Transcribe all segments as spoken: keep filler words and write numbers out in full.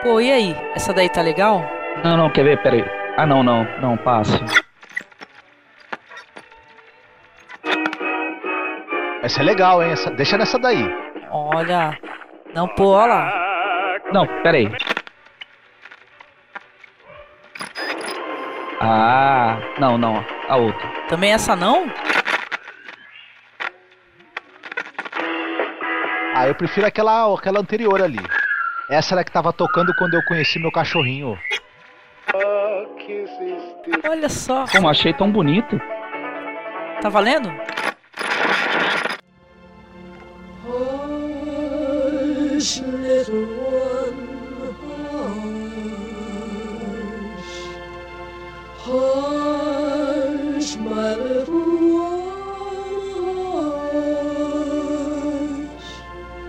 Pô, e aí? Essa daí tá legal? Não, não, quer ver? Pera aí. Ah, não, não, não, passe. Essa é legal, hein? Essa... Deixa nessa daí. Olha. Não, pô, olha lá. Não, pera aí. Ah, não, não, a outra. Também essa não? Ah, eu prefiro aquela, aquela anterior ali. Essa era que tava tocando quando eu conheci meu cachorrinho. Olha só. Como, achei tão bonito. Tá valendo? Hush, little one, hush. Hush, my little one, hush.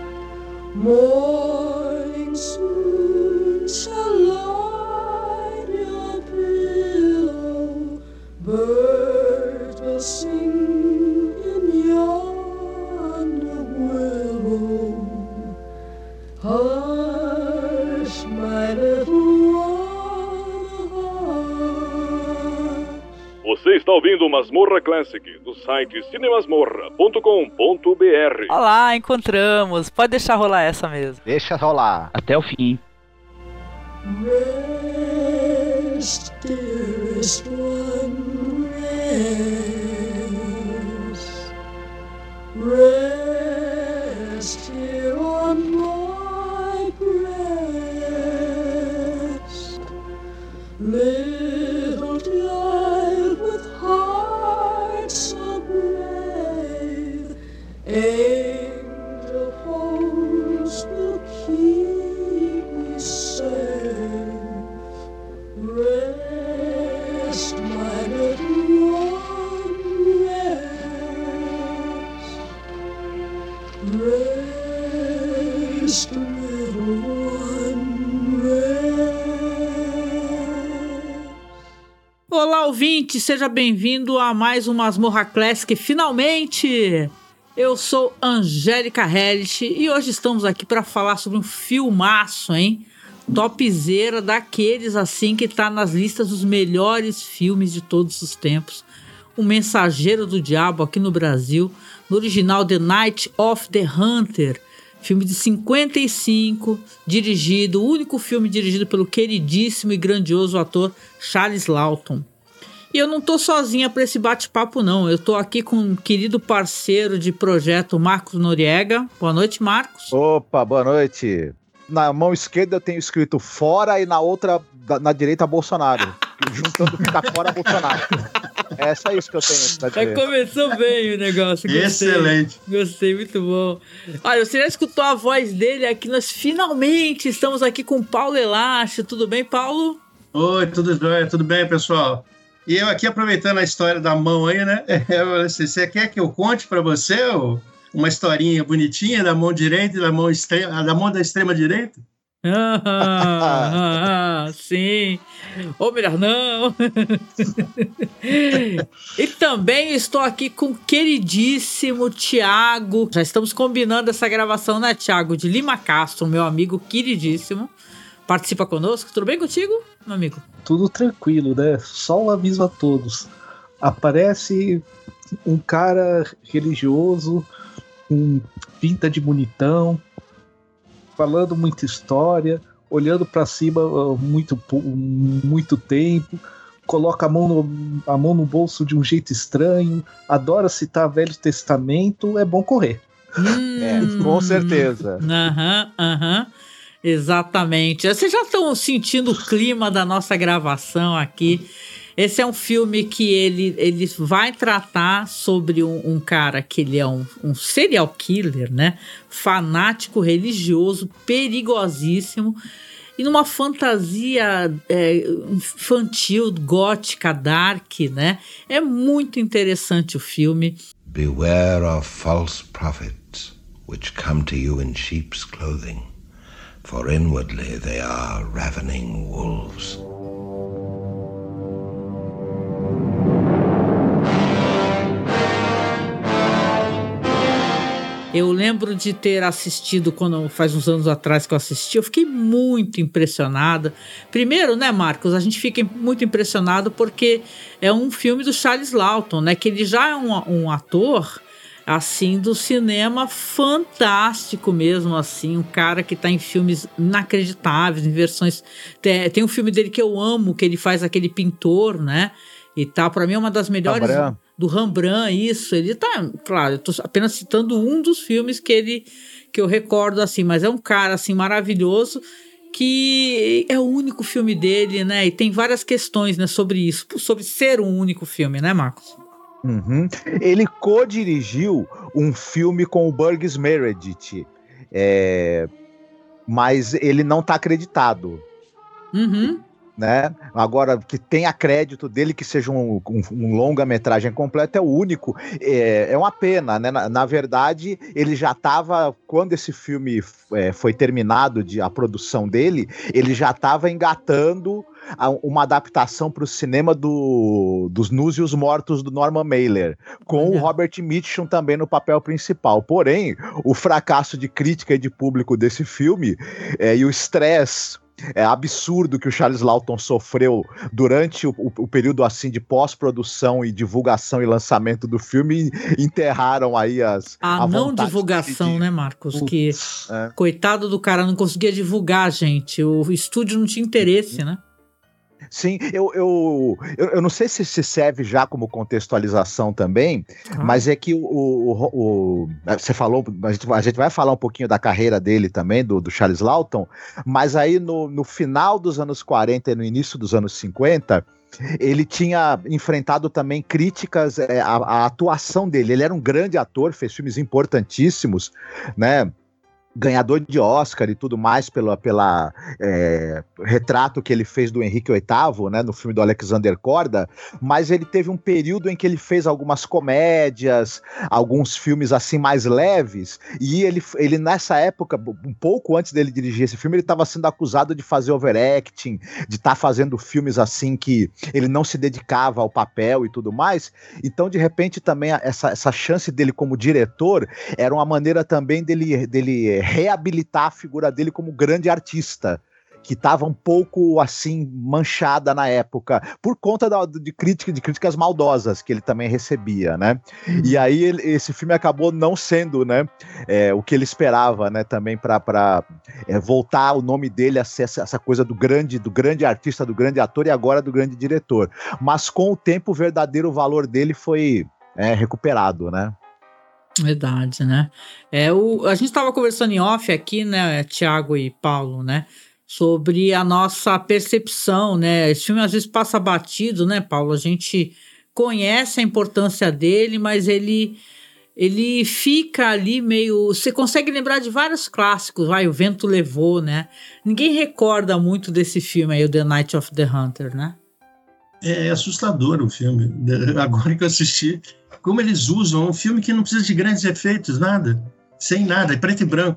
Morning soon shall light your pillow. Birds will sing in yonder willow. Hush, my little one, hush. Você está ouvindo Masmorra Classic do site cinemasmorra ponto com ponto b r. Olá, encontramos. Pode deixar rolar essa mesmo. Deixa rolar. Até o fim. Rest, dearest one, rest. Rest here on my breast. Little child with heart so brave, angel hosts will keep me safe. Rest, my little one, rest. Rest, little one, rest. Olá, ouvinte, seja bem-vindo a mais um Masmorra Classic, finalmente! Eu sou Angélica Hellish e hoje estamos aqui para falar sobre um filmaço, hein? Topzera daqueles assim que tá nas listas dos melhores filmes de todos os tempos. O Mensageiro do Diabo aqui no Brasil, no original The Night of the Hunter, filme de cinquenta e cinco, dirigido, o único filme dirigido pelo queridíssimo e grandioso ator Charles Laughton. E eu não tô sozinha para esse bate-papo não, eu tô aqui com um querido parceiro de projeto, Marcos Noriega. Boa noite, Marcos. Opa, boa noite. Na mão esquerda eu tenho escrito fora e na outra, na direita, Bolsonaro. Juntando fica fora Bolsonaro. É só isso que eu tenho pra Já dizer. começou bem o negócio. Gostei, Excelente. Gostei, muito bom. Olha, você já escutou a voz dele aqui, nós finalmente estamos aqui com o Paulo Elache. Tudo bem, Paulo? Oi, tudo jóia? Tudo bem, pessoal? E eu aqui aproveitando a história da mão aí, né? Você quer que eu conte pra você uma historinha bonitinha da mão direita e da mão, extrema, da mão da extrema direita? Ah, ah, ah, sim. Ou melhor, não. E também estou aqui com o queridíssimo Thiago. Já estamos combinando essa gravação, né, Thiago? De Lima Castro, meu amigo queridíssimo. Participa conosco. Tudo bem contigo, meu amigo? Tudo tranquilo, né? Só um aviso a todos. Aparece um cara religioso, com pinta de bonitão, falando muita história, olhando pra cima uh, muito, muito tempo, coloca a mão, no, a mão no bolso de um jeito estranho, adora citar Velho Testamento, é bom correr. Hum, É, com certeza. Aham, aham. Exatamente. Vocês já estão sentindo o clima da nossa gravação aqui. Esse é um filme que ele, ele vai tratar sobre um, um cara que ele é um, um serial killer, né? Fanático, religioso, perigosíssimo. E numa fantasia é, infantil, gótica, dark, né? É muito interessante o filme. Beware of false prophets, which come to you in sheep's clothing, for inwardly they are ravening wolves. Eu lembro de ter assistido, quando faz uns anos atrás que eu assisti, eu fiquei muito impressionada. Primeiro, né, Marcos, a gente fica muito impressionado porque é um filme do Charles Laughton, né, que ele já é um, um ator, assim, do cinema fantástico mesmo, assim, um cara que tá em filmes inacreditáveis, em versões... Tem, tem um filme dele que eu amo, que ele faz aquele pintor, né, e tal, pra mim é uma das melhores... Rembrandt. Do Rembrandt, isso, ele tá, claro, eu tô apenas citando um dos filmes que ele, que eu recordo, assim, mas é um cara, assim, maravilhoso, que é o único filme dele, né, e tem várias questões, né, sobre isso, sobre ser um único filme, né, Marcos? Uhum. Ele co-dirigiu um filme com o Burgess Meredith, é, mas ele não tá acreditado. Uhum. Né? Agora, que tenha crédito dele, que seja um, um, um longa-metragem completo, é o único. É, é uma pena, né? Na, na verdade, ele já estava, quando esse filme é, foi terminado, de, a produção dele, ele já estava engatando a, uma adaptação para o cinema do, dos Nus e os Mortos do Norman Mailer, com Olha. o Robert Mitchum também no papel principal. Porém, o fracasso de crítica e de público desse filme é, e o estresse É absurdo que o Charles Laughton sofreu durante o, o, o período assim de pós-produção e divulgação e lançamento do filme, enterraram aí as a, a não divulgação, de... né, Marcos? Putz, que é. Coitado do cara, não conseguia divulgar, gente. O estúdio não tinha interesse, né? Sim, eu, eu, eu, eu não sei se se serve já como contextualização também, ah. mas é que o, o, o, você falou, a gente, a gente vai falar um pouquinho da carreira dele também, do, do Charles Laughton, mas aí no, no final dos anos quarenta e no início dos anos cinquenta, ele tinha enfrentado também críticas é, à, à atuação dele. Ele era um grande ator, fez filmes importantíssimos, né? Ganhador de Oscar e tudo mais pela, pela é, retrato que ele fez do Henrique oitavo, né, no filme do Alexander Korda, mas ele teve um período em que ele fez algumas comédias, alguns filmes assim mais leves, e ele, ele nessa época, um pouco antes dele dirigir esse filme, ele estava sendo acusado de fazer overacting, de estar tá fazendo filmes assim que ele não se dedicava ao papel e tudo mais. Então, de repente, também essa, essa chance dele como diretor era uma maneira também dele, dele reabilitar a figura dele como grande artista, que estava um pouco assim manchada na época por conta da, de, crítica, de críticas maldosas que ele também recebia, né? Uhum. E aí ele, esse filme acabou não sendo, né, é, o que ele esperava, né, também para é, voltar o nome dele a ser essa, essa coisa do grande, do grande artista, do grande ator e agora do grande diretor. Mas com o tempo o verdadeiro valor dele foi é, recuperado, né? Verdade, né? É, o, a gente estava conversando em off aqui, né, Thiago e Paulo, né, sobre a nossa percepção, né? Esse filme às vezes passa batido, né, Paulo? A gente conhece a importância dele, mas ele, ele fica ali meio... Você consegue lembrar de vários clássicos, vai, O Vento Levou, né? Ninguém recorda muito desse filme aí, o The Night of the Hunter, né? É assustador o filme. Agora que eu assisti... Como eles usam um filme que não precisa de grandes efeitos, nada, sem nada, é preto e branco.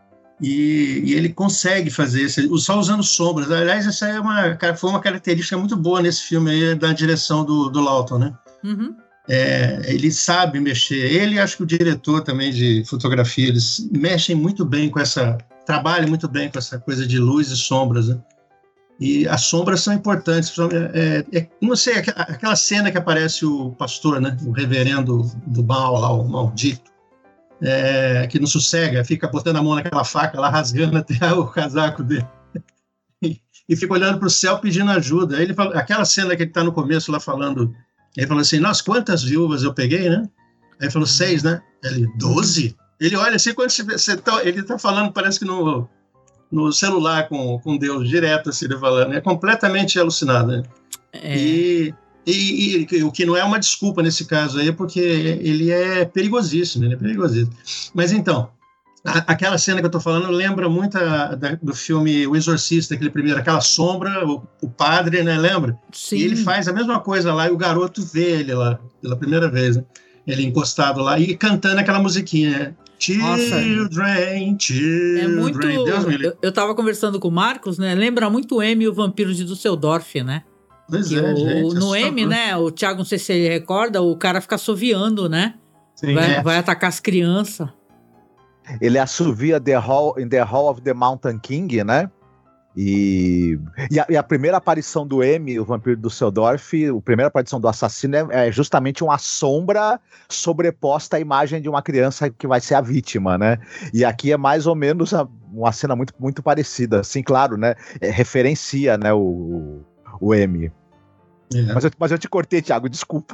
E, e ele consegue fazer isso, só usando sombras. Aliás, essa é uma, foi uma característica muito boa nesse filme aí, da direção do, do Laughton, né? Uhum. É, ele sabe mexer. Ele, acho que o diretor também de fotografia, eles mexem muito bem com essa... Trabalham muito bem com essa coisa de luz e sombras, né? E as sombras são importantes. É, é, não sei, aquela cena que aparece o pastor, né, o reverendo do mal, lá, o maldito, é, que não sossega, fica botando a mão naquela faca, lá rasgando até o casaco dele. E, e fica olhando para o céu pedindo ajuda. Aí ele fala, aquela cena que ele está no começo lá falando, ele falou assim, nossa, quantas viúvas eu peguei, né? Aí ele falou, seis, né? Ele, doze? Ele olha assim, quando você, você tá, ele está falando, parece que no... no celular com, com Deus, direto, assim, ele falando. É completamente alucinado, né? É. E, e, e o que não é uma desculpa nesse caso aí, porque ele é perigosíssimo, ele é perigosíssimo. Mas então, a, aquela cena que eu tô falando lembra muito a, da, do filme O Exorcista, aquele primeiro, aquela sombra, o, o padre, né, lembra? Sim. E ele faz a mesma coisa lá e o garoto vê ele lá, pela primeira vez, né? Ele encostado lá e cantando aquela musiquinha, né? Children, children. É muito... Deus me eu, eu tava conversando com o Marcos, né? Lembra muito o M e o Vampiro de Düsseldorf, né? Pois é, o, gente. No é M, né? O Thiago, não sei se ele recorda, o cara fica assoviando, né? Sim, vai, é. vai atacar as crianças. ele assovia The Hall, in The Hall of the Mountain King, né? E, e, a, e a primeira aparição do M, o vampiro do Düsseldorf, a primeira aparição do assassino é, é justamente uma sombra sobreposta à imagem de uma criança que vai ser a vítima, né? E aqui é mais ou menos a, uma cena muito, muito parecida, assim, claro, né? É, referencia, né, o, o M. É. Mas, eu, mas eu te cortei, Thiago, desculpa.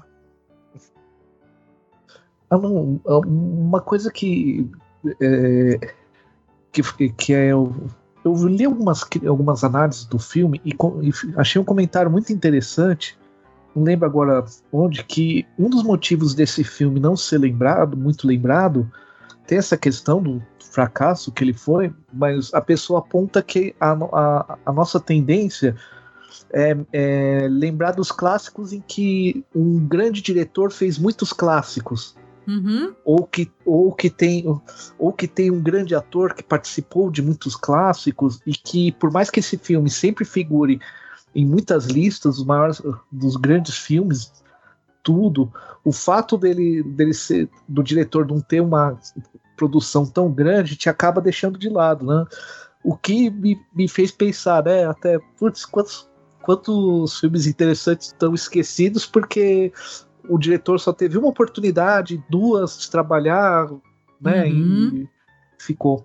Ah, não, uma coisa que é, que, que é eu li algumas, algumas análises do filme e, e achei um comentário muito interessante, não lembro agora onde, que um dos motivos desse filme não ser lembrado, muito lembrado, tem essa questão do fracasso que ele foi, mas a pessoa aponta que a, a, a nossa tendência é, é lembrar dos clássicos em que um grande diretor fez muitos clássicos. Uhum. Ou, que, ou, que tem, ou que tem um grande ator que participou de muitos clássicos e que, por mais que esse filme sempre figure em muitas listas dos maiores, dos grandes filmes, tudo, o fato dele, dele ser, do diretor não ter uma produção tão grande te acaba deixando de lado, né? O que me, me fez pensar, né? Até, putz, quantos, quantos filmes interessantes estão esquecidos porque o diretor só teve uma oportunidade, duas de trabalhar, né? Uhum. E ficou.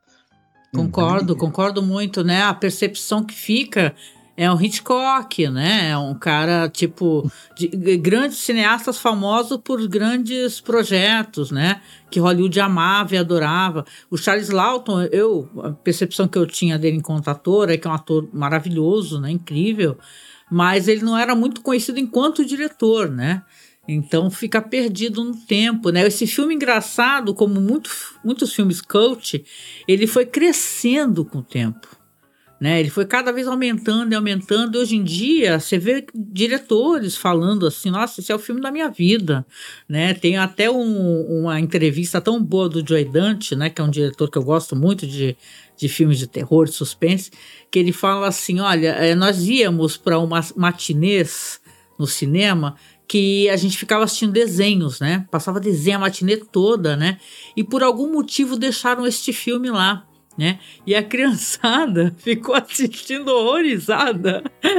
Concordo, Uhum. concordo muito, né? A percepção que fica é um Hitchcock, né? É um cara, tipo, de, de grandes cineastas famosos por grandes projetos, né? Que Hollywood amava e adorava. O Charles Lawton, eu, a percepção que eu tinha dele enquanto ator é que é um ator maravilhoso, né? Incrível. Mas ele não era muito conhecido enquanto diretor, né? Então fica perdido no tempo, né? Esse filme engraçado, como muito, muitos filmes cult, ele foi crescendo com o tempo, né? Ele foi cada vez aumentando e aumentando. E hoje em dia você vê diretores falando assim: nossa, esse é o filme da minha vida, né? Tem até um, uma entrevista tão boa do Joe Dante, né? Que é um diretor que eu gosto muito de, de filmes de terror, de suspense, que ele fala assim: olha, nós íamos para uma matinês no cinema que a gente ficava assistindo desenhos, né? Passava desenho a matinê toda, né? E por algum motivo deixaram este filme lá, né? E a criançada ficou assistindo horrorizada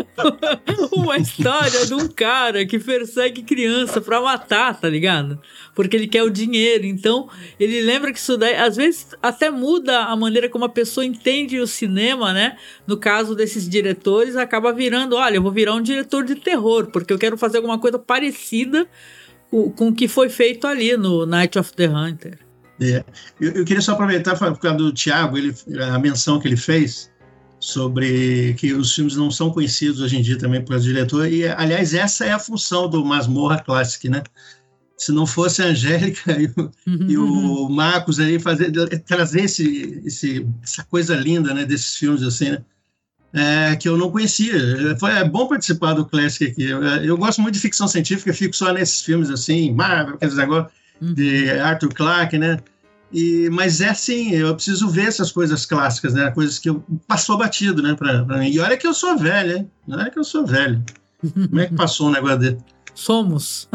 uma história de um cara que persegue criança pra matar, tá ligado? Porque ele quer o dinheiro. Então, ele lembra que isso daí, às vezes, até muda a maneira como a pessoa entende o cinema, né? No caso desses diretores, acaba virando, olha, eu vou virar um diretor de terror, porque eu quero fazer alguma coisa parecida com, com o que foi feito ali no Night of the Hunter. É. Eu, eu queria só aproveitar por causa do Thiago, ele, a menção que ele fez sobre que os filmes não são conhecidos hoje em dia também por diretor, e aliás essa é a função do Masmorra Classic, né? Se não fosse a Angélica e o, uhum. e o Marcos aí fazer, trazer esse, esse, essa coisa linda, né, desses filmes assim, né? É, que eu não conhecia. Foi, é bom participar do Classic aqui. Eu, eu gosto muito de ficção científica, fico só nesses filmes assim, Marvel, aqueles negócios de Arthur Clarke, né? E, mas é assim, eu preciso ver essas coisas clássicas, né? Coisas que eu, passou batido, né? Pra, pra mim. E olha que eu sou velho, hein? Olha que eu sou velho. Como é que passou um negócio dele? Somos.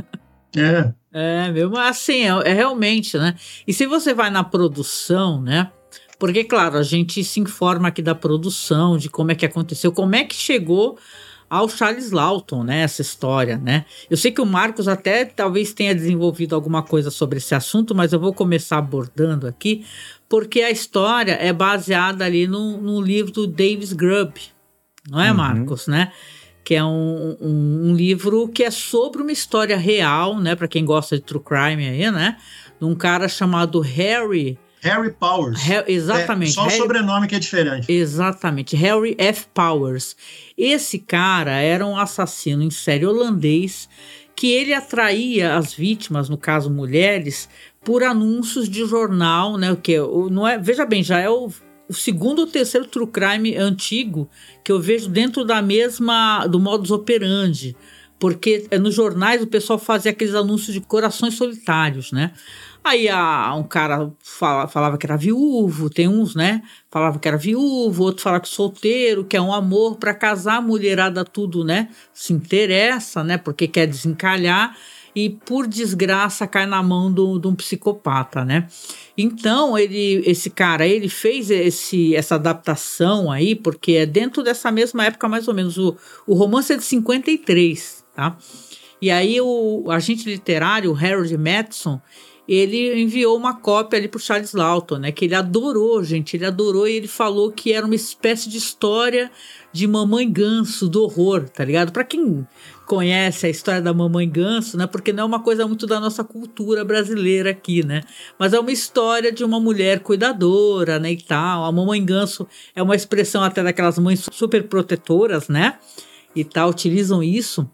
É. É, mesmo assim, é, é realmente, né? E se você vai na produção, né? Porque, claro, a gente se informa aqui da produção, de como é que aconteceu, como é que chegou ao Charles Lawton, né, essa história, né? Eu sei que o Marcos até talvez tenha desenvolvido alguma coisa sobre esse assunto, mas eu vou começar abordando aqui, porque a história é baseada ali no, no livro do Davis Grubb, não é, Marcos, uhum. né? Que é um, um, um livro que é sobre uma história real, né, para quem gosta de true crime aí, né? De um cara chamado Harry... Harry Powers. Harry, exatamente. É, só Harry, o sobrenome que é diferente. Exatamente. Harry F. Powers. Esse cara era um assassino em série holandês que ele atraía as vítimas, no caso mulheres, por anúncios de jornal, né? O que não é, veja bem, já é o, o segundo ou terceiro true crime antigo que eu vejo dentro da mesma, do modus operandi. Porque nos jornais o pessoal fazia aqueles anúncios de corações solitários, né? Aí a, um cara fala, falava que era viúvo, tem uns, né? Falava que era viúvo, outro falava que solteiro, que é um amor para casar, a mulherada tudo, né? Se interessa, né? Porque quer desencalhar. e por desgraça cai na mão do, de um psicopata, né? Então, ele, esse cara, ele fez esse, essa adaptação aí, porque é dentro dessa mesma época, mais ou menos. O, o romance é de cinquenta e três, tá? E aí o agente literário, o Harold Madison, ele enviou uma cópia ali pro Charles Laughton, né? Que ele adorou, gente, ele adorou, e ele falou que era uma espécie de história de Mamãe Ganso, do horror, tá ligado? Pra quem conhece a história da Mamãe Ganso, né? Porque não é uma coisa muito da nossa cultura brasileira aqui, né? Mas é uma história de uma mulher cuidadora, né, e tal. A Mamãe Ganso é uma expressão até daquelas mães super protetoras, né? E tal, utilizam isso.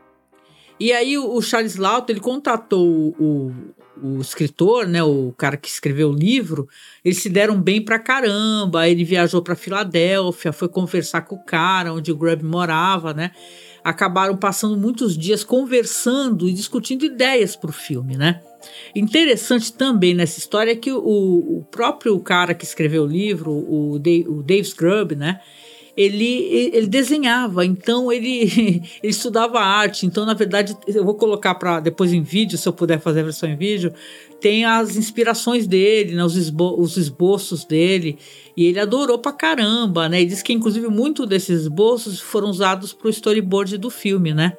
E aí o Charles Laughton, ele contatou o, o, o escritor, né, o cara que escreveu o livro. Eles se deram bem pra caramba. Ele viajou pra Filadélfia, foi conversar com o cara onde o Grubb morava, né? Acabaram passando muitos dias conversando e discutindo ideias pro filme, né? Interessante também nessa história é que o, o próprio cara que escreveu o livro, o, Dave, o Dave Grubb, né? Ele, ele desenhava, então ele, ele estudava arte. Então, na verdade, eu vou colocar para depois em vídeo, se eu puder fazer a versão em vídeo, tem as inspirações dele, né, os, esbo os esboços dele, e ele adorou pra caramba, né? E diz que, inclusive, muito desses esboços foram usados pro storyboard do filme, né?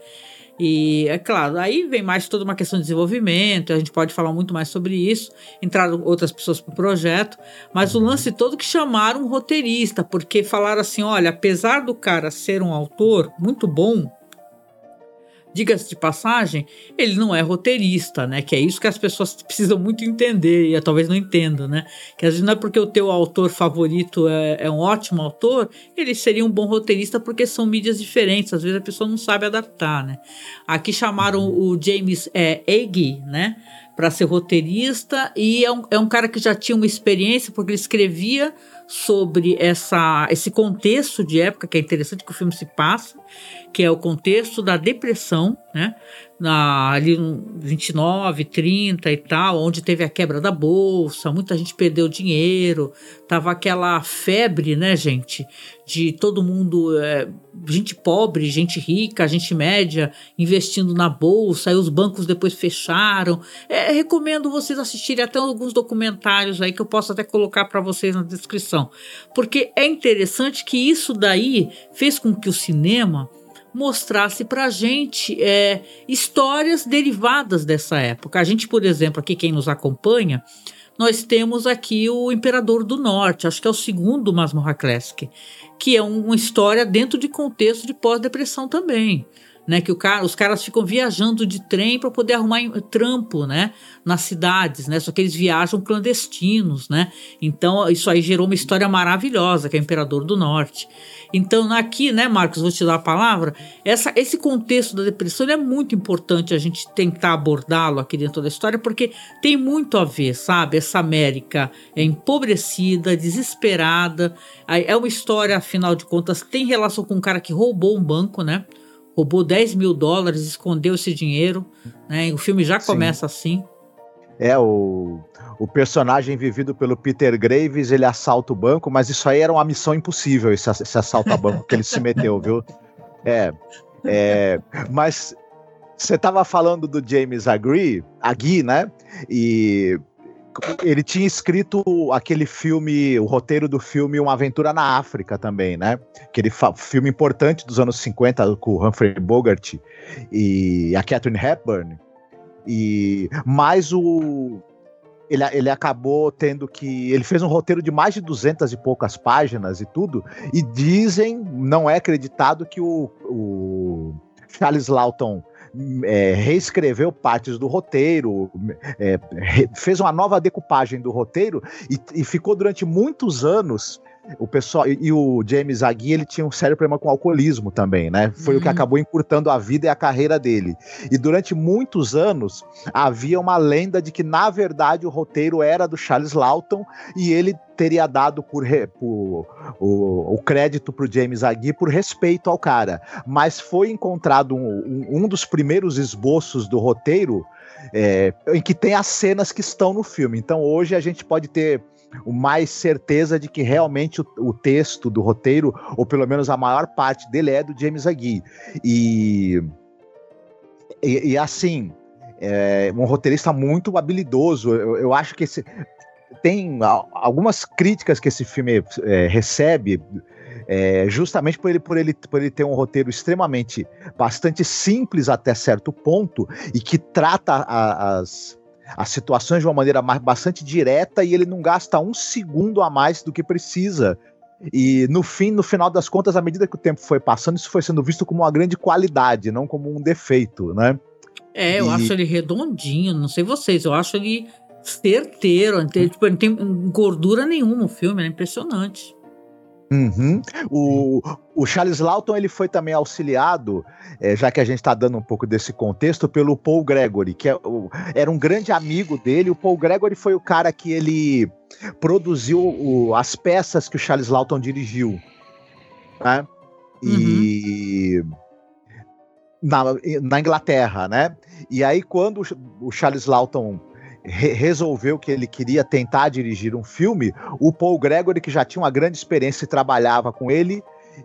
E, é claro, aí vem mais toda uma questão de desenvolvimento, a gente pode falar muito mais sobre isso, entraram outras pessoas pro projeto, mas o lance todo que chamaram um roteirista, porque falaram assim, olha, apesar do cara ser um autor muito bom, diga-se de passagem, ele não é roteirista, né? Que é isso que as pessoas precisam muito entender e talvez não entendam, né? Que às vezes não é porque o teu autor favorito é, é um ótimo autor, ele seria um bom roteirista, porque são mídias diferentes, às vezes a pessoa não sabe adaptar, né? Aqui chamaram o James é, Agee, né? Para ser roteirista, e é um, é um cara que já tinha uma experiência, porque ele escrevia sobre essa, esse contexto de época, que é interessante que o filme se passa, que é o contexto da depressão, né? Na, ali no vinte e nove, trinta e tal, onde teve a quebra da bolsa, muita gente perdeu dinheiro, tava aquela febre, né, gente, de todo mundo, é, gente pobre, gente rica, gente média, investindo na bolsa, aí os bancos depois fecharam. É, recomendo vocês assistirem até alguns documentários aí que eu posso até colocar para vocês na descrição, porque é interessante que isso daí fez com que o cinema mostrasse pra gente é, histórias derivadas dessa época. A gente, por exemplo, aqui quem nos acompanha, nós temos aqui o Imperador do Norte, acho que é o segundo Masmorra Classic, que é uma história dentro de contexto de pós-depressão também, né? Que o cara, os caras ficam viajando de trem para poder arrumar trampo, né? Nas cidades, né? Só que eles viajam clandestinos, né? Então isso aí gerou uma história maravilhosa, que é o Imperador do Norte. Então aqui, né, Marcos, vou te dar a palavra, essa, esse contexto da depressão é muito importante a gente tentar abordá-lo aqui dentro da história, porque tem muito a ver, sabe? Essa América é empobrecida, desesperada, é uma história, afinal de contas, tem relação com um cara que roubou um banco, né? Roubou dez mil dólares, escondeu esse dinheiro, né? O filme já começa assim. É, o, o personagem vivido pelo Peter Graves, ele assalta o banco, mas isso aí era uma missão impossível, esse, esse assalto a banco que ele se meteu, viu? É, é, mas você estava falando do James Agee, Agee, né? E ele tinha escrito aquele filme, o roteiro do filme Uma Aventura na África também, né? Aquele filme importante dos anos cinquenta com o Humphrey Bogart e a Katharine Hepburn. E, mas o, ele, ele acabou tendo que... Ele fez um roteiro de mais de duzentas e poucas páginas e tudo, e dizem, não é acreditado, que o, o Charles Laughton é, reescreveu partes do roteiro, é, re, fez uma nova decupagem do roteiro e, e ficou durante muitos anos... O pessoal, e, e o James Agee, ele tinha um sério problema com alcoolismo também, né? Foi uhum. o que acabou encurtando a vida e a carreira dele. E durante muitos anos havia uma lenda de que, na verdade, o roteiro era do Charles Laughton e ele teria dado por, por, o, o crédito para o James Agee por respeito ao cara. Mas foi encontrado um, um, um dos primeiros esboços do roteiro é, em que tem as cenas que estão no filme. Então hoje a gente pode ter o mais certeza de que realmente o, o texto do roteiro, ou pelo menos a maior parte dele, é do James Agee. E, e, e assim, é um roteirista muito habilidoso. Eu, eu acho que esse, tem algumas críticas que esse filme é, recebe, é, justamente por ele, por, ele, por ele ter um roteiro extremamente, bastante simples até certo ponto, e que trata a, as, as situações de uma maneira mais, bastante direta, e ele não gasta um segundo a mais do que precisa. E no fim, no final das contas, à medida que o tempo foi passando, isso foi sendo visto como uma grande qualidade, não como um defeito, né? É, eu E- acho ele redondinho, não sei vocês, eu acho ele certeiro, não tem, tipo, não tem gordura nenhuma no filme, é impressionante. Uhum. O, o Charles Laughton, ele foi também auxiliado, é, já que a gente está dando um pouco desse contexto, pelo Paul Gregory, que é o- era um grande amigo dele. O Paul Gregory foi o cara que ele produziu o- as peças que o Charles Laughton dirigiu, né? E na, na Inglaterra, né? E aí, quando o- o Charles Laughton re- resolveu que ele queria tentar dirigir um filme, o Paul Gregory, que já tinha uma grande experiência e trabalhava com ele,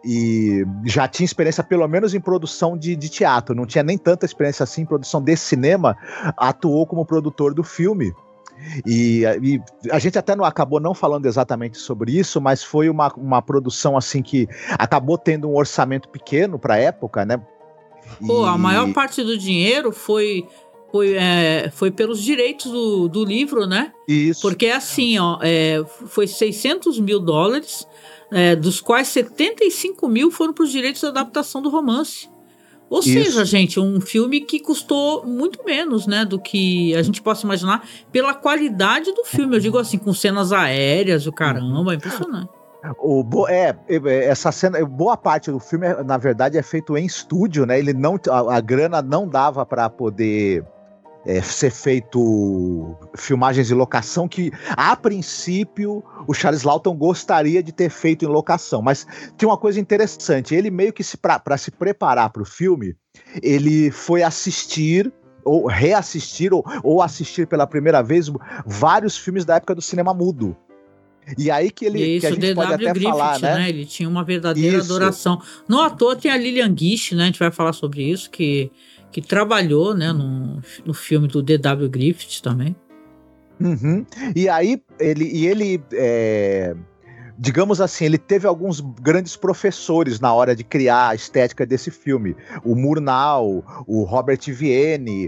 e já tinha experiência pelo menos em produção de, de teatro, não tinha nem tanta experiência assim em produção de cinema, atuou como produtor do filme. E, e a gente até não acabou não falando exatamente sobre isso, mas foi uma, uma produção assim que acabou tendo um orçamento pequeno para a época, né? Pô, a E- maior parte do dinheiro foi, foi, é, foi pelos direitos do, do livro, né? Isso. Porque assim, ó, é, foi seiscentos mil dólares, é, dos quais setenta e cinco mil foram para os direitos da adaptação do romance. Ou Isso. seja, gente, um filme que custou muito menos, né, do que a gente possa imaginar pela qualidade do filme. Eu digo assim, com cenas aéreas, o caramba, é impressionante. O, bo- é, é, essa cena, boa parte do filme, é, na verdade, é feito em estúdio, né? Ele não, a, a grana não dava para poder é, ser feito filmagens em locação, que a princípio o Charles Laughton gostaria de ter feito em locação, mas tem uma coisa interessante, ele meio que se para se preparar para o filme, ele foi assistir ou reassistir ou, ou assistir pela primeira vez vários filmes da época do cinema mudo. E aí que ele E que a isso, gente pode D W até Griffith, falar, né? né? Ele tinha uma verdadeira Isso. adoração. No ator tem a Lillian Gish, né? A gente vai falar sobre isso, que, que trabalhou, né, no, no filme do D W Griffith também. Uhum. E aí ele e ele é, digamos assim, ele teve alguns grandes professores na hora de criar a estética desse filme. O Murnau, o Robert Vienne,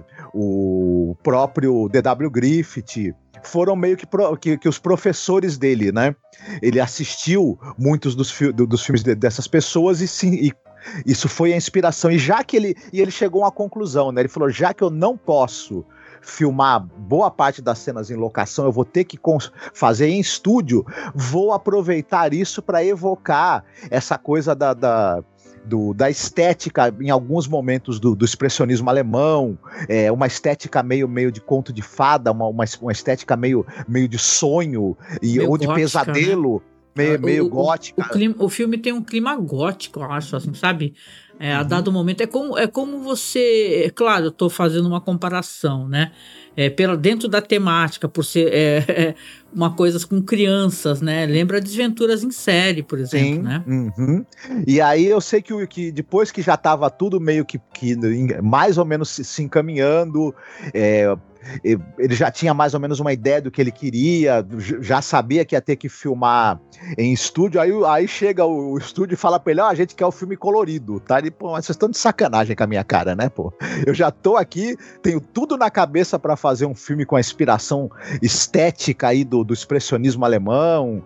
o próprio D W Griffith, foram meio que, pro, que, que os professores dele, né? Ele assistiu muitos dos, fi, do, dos filmes de, dessas pessoas e, sim, e isso foi a inspiração. E já que ele, e ele chegou a uma conclusão, né? Ele falou, já que eu não posso filmar boa parte das cenas em locação, eu vou ter que fazer em estúdio, vou aproveitar isso para evocar essa coisa da, da, do, da estética em alguns momentos do, do expressionismo alemão, é, uma estética meio, meio de conto de fada, uma, uma, uma estética meio, meio de sonho e, Meio ou de gótica, pesadelo, né? meio, meio o, gótica. O, o, clima, o filme tem um clima gótico, eu acho, assim, sabe? É, a Uhum. dado momento, é como, é como você... É claro, eu tô fazendo uma comparação, né? É, pela, dentro da temática, por ser é, é, uma coisa com crianças, né? Lembra Desventuras em Série, por exemplo, Sim, né? uhum. E aí eu sei que, o- que depois que já estava tudo meio que, que em- mais ou menos se, se encaminhando, é, e- ele já tinha mais ou menos uma ideia do que ele queria, j- já sabia que ia ter que filmar em estúdio, aí, o- aí chega o, o estúdio e fala pra ele, ó, a gente quer o filme colorido, tá? Ele, pô, mas vocês estão de sacanagem com a minha cara, né, pô? Eu já tô aqui, tenho tudo na cabeça para fazer um filme com a inspiração estética aí do, do expressionismo alemão,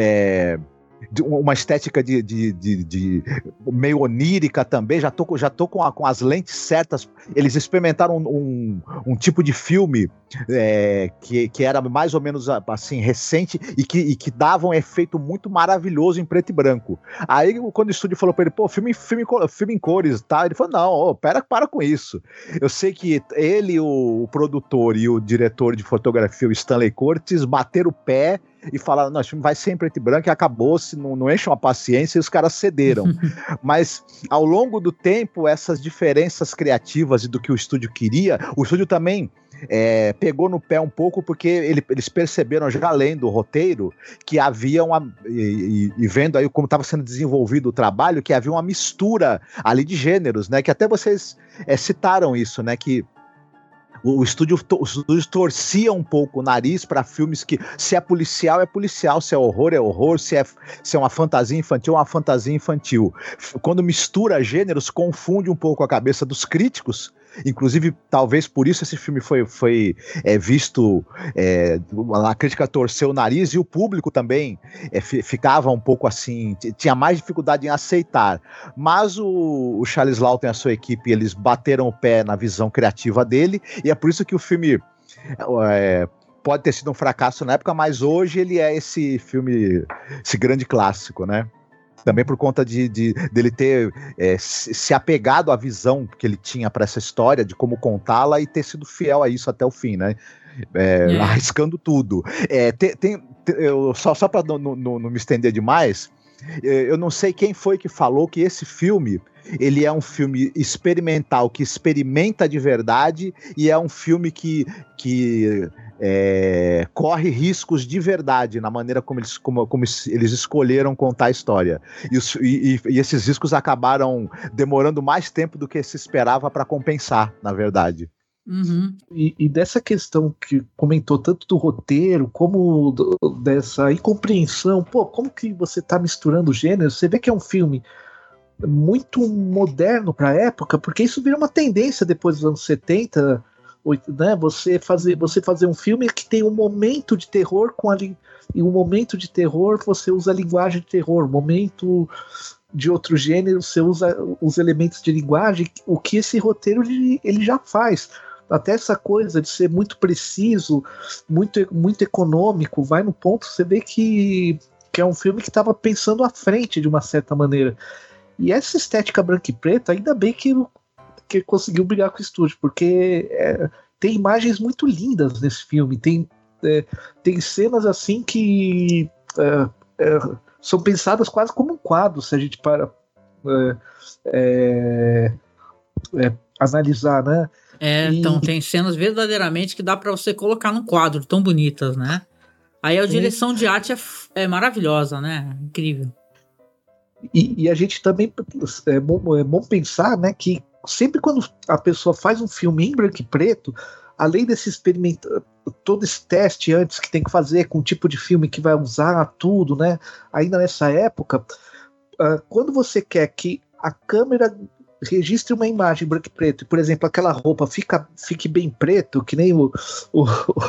é, de uma estética de, de, de, de meio onírica também, já tô, com- já tô com, a- com as lentes certas. Eles experimentaram um, um, um tipo de filme é, que, que era mais ou menos assim recente e que, e que dava um efeito muito maravilhoso em preto e branco. Aí quando o estúdio falou para ele, pô, filme, filme, filme em cores, tá? Ele falou, não, ô, pera, para com isso. Eu sei que ele, o, o produtor e o diretor de fotografia, o Stanley Curtis, bateram o pé e falaram, não, esse filme vai ser em preto e branco e acabou-se, não, não encham a paciência, e os caras cederam. Mas ao longo do tempo, essas diferenças criativas e do que o estúdio queria, o estúdio também é, pegou no pé um pouco, porque ele, eles perceberam, já lendo o roteiro, que havia uma, e, e- e vendo aí como estava sendo desenvolvido o trabalho, que havia uma mistura ali de gêneros, né, que até vocês é, citaram isso, né, que o, o, estúdio, o estúdio torcia um pouco o nariz para filmes que, se é policial, é policial, se é horror, é horror, se é, se é uma fantasia infantil, é uma fantasia infantil. Quando mistura gêneros, confunde um pouco a cabeça dos críticos. Inclusive, talvez por isso esse filme foi, foi é, visto, é, a crítica torceu o nariz e o público também é, ficava um pouco assim, tinha mais dificuldade em aceitar. Mas o, o Charles Laughton e a sua equipe, eles bateram o pé na visão criativa dele, e é por isso que o filme é, pode ter sido um fracasso na época, mas hoje ele é esse filme, esse grande clássico, né? Também por conta de, de dele ter é, se apegado à visão que ele tinha para essa história, de como contá-la e ter sido fiel a isso até o fim, né? É, yeah. Arriscando tudo. É, tem, tem, eu, só só para não, não, não me estender demais, eu não sei quem foi que falou que esse filme ele é um filme experimental, que experimenta de verdade, e é um filme que, que é, corre riscos de verdade na maneira como eles, como, como eles escolheram contar a história. E, os, e, e esses riscos acabaram demorando mais tempo do que se esperava para compensar, na verdade. Uhum. E, e dessa questão que comentou tanto do roteiro, como do, dessa incompreensão, pô, como que você tá misturando gêneros? Você vê que é um filme muito moderno para a época, porque isso vira uma tendência depois dos anos setenta, né? Você fazer, você fazer um filme que tem um momento de terror com a li... e um momento de terror você usa a linguagem de terror, um momento de outro gênero você usa os elementos de linguagem, o que esse roteiro ele, ele já faz. Até essa coisa de ser muito preciso, muito, muito econômico, vai no ponto, você vê que, que é um filme que estava pensando à frente de uma certa maneira. E essa estética branca e preta, ainda bem que, que conseguiu brigar com o estúdio, porque é, tem imagens muito lindas nesse filme, tem, é, tem cenas assim que é, é, são pensadas quase como um quadro, se a gente para é, é, é, analisar, né? É, e, então tem cenas verdadeiramente que dá para você colocar num quadro, tão bonitas, né? Aí a direção e, de arte é, é maravilhosa, né? Incrível. E, e a gente também é bom, é bom pensar, né, que sempre quando a pessoa faz um filme em branco e preto, além desse experimento, todo esse teste antes que tem que fazer com o tipo de filme que vai usar, tudo, né? Ainda nessa época, uh, quando você quer que a câmera registre uma imagem branco e preto, e, por exemplo, aquela roupa fica, fique bem preto, que nem o, o,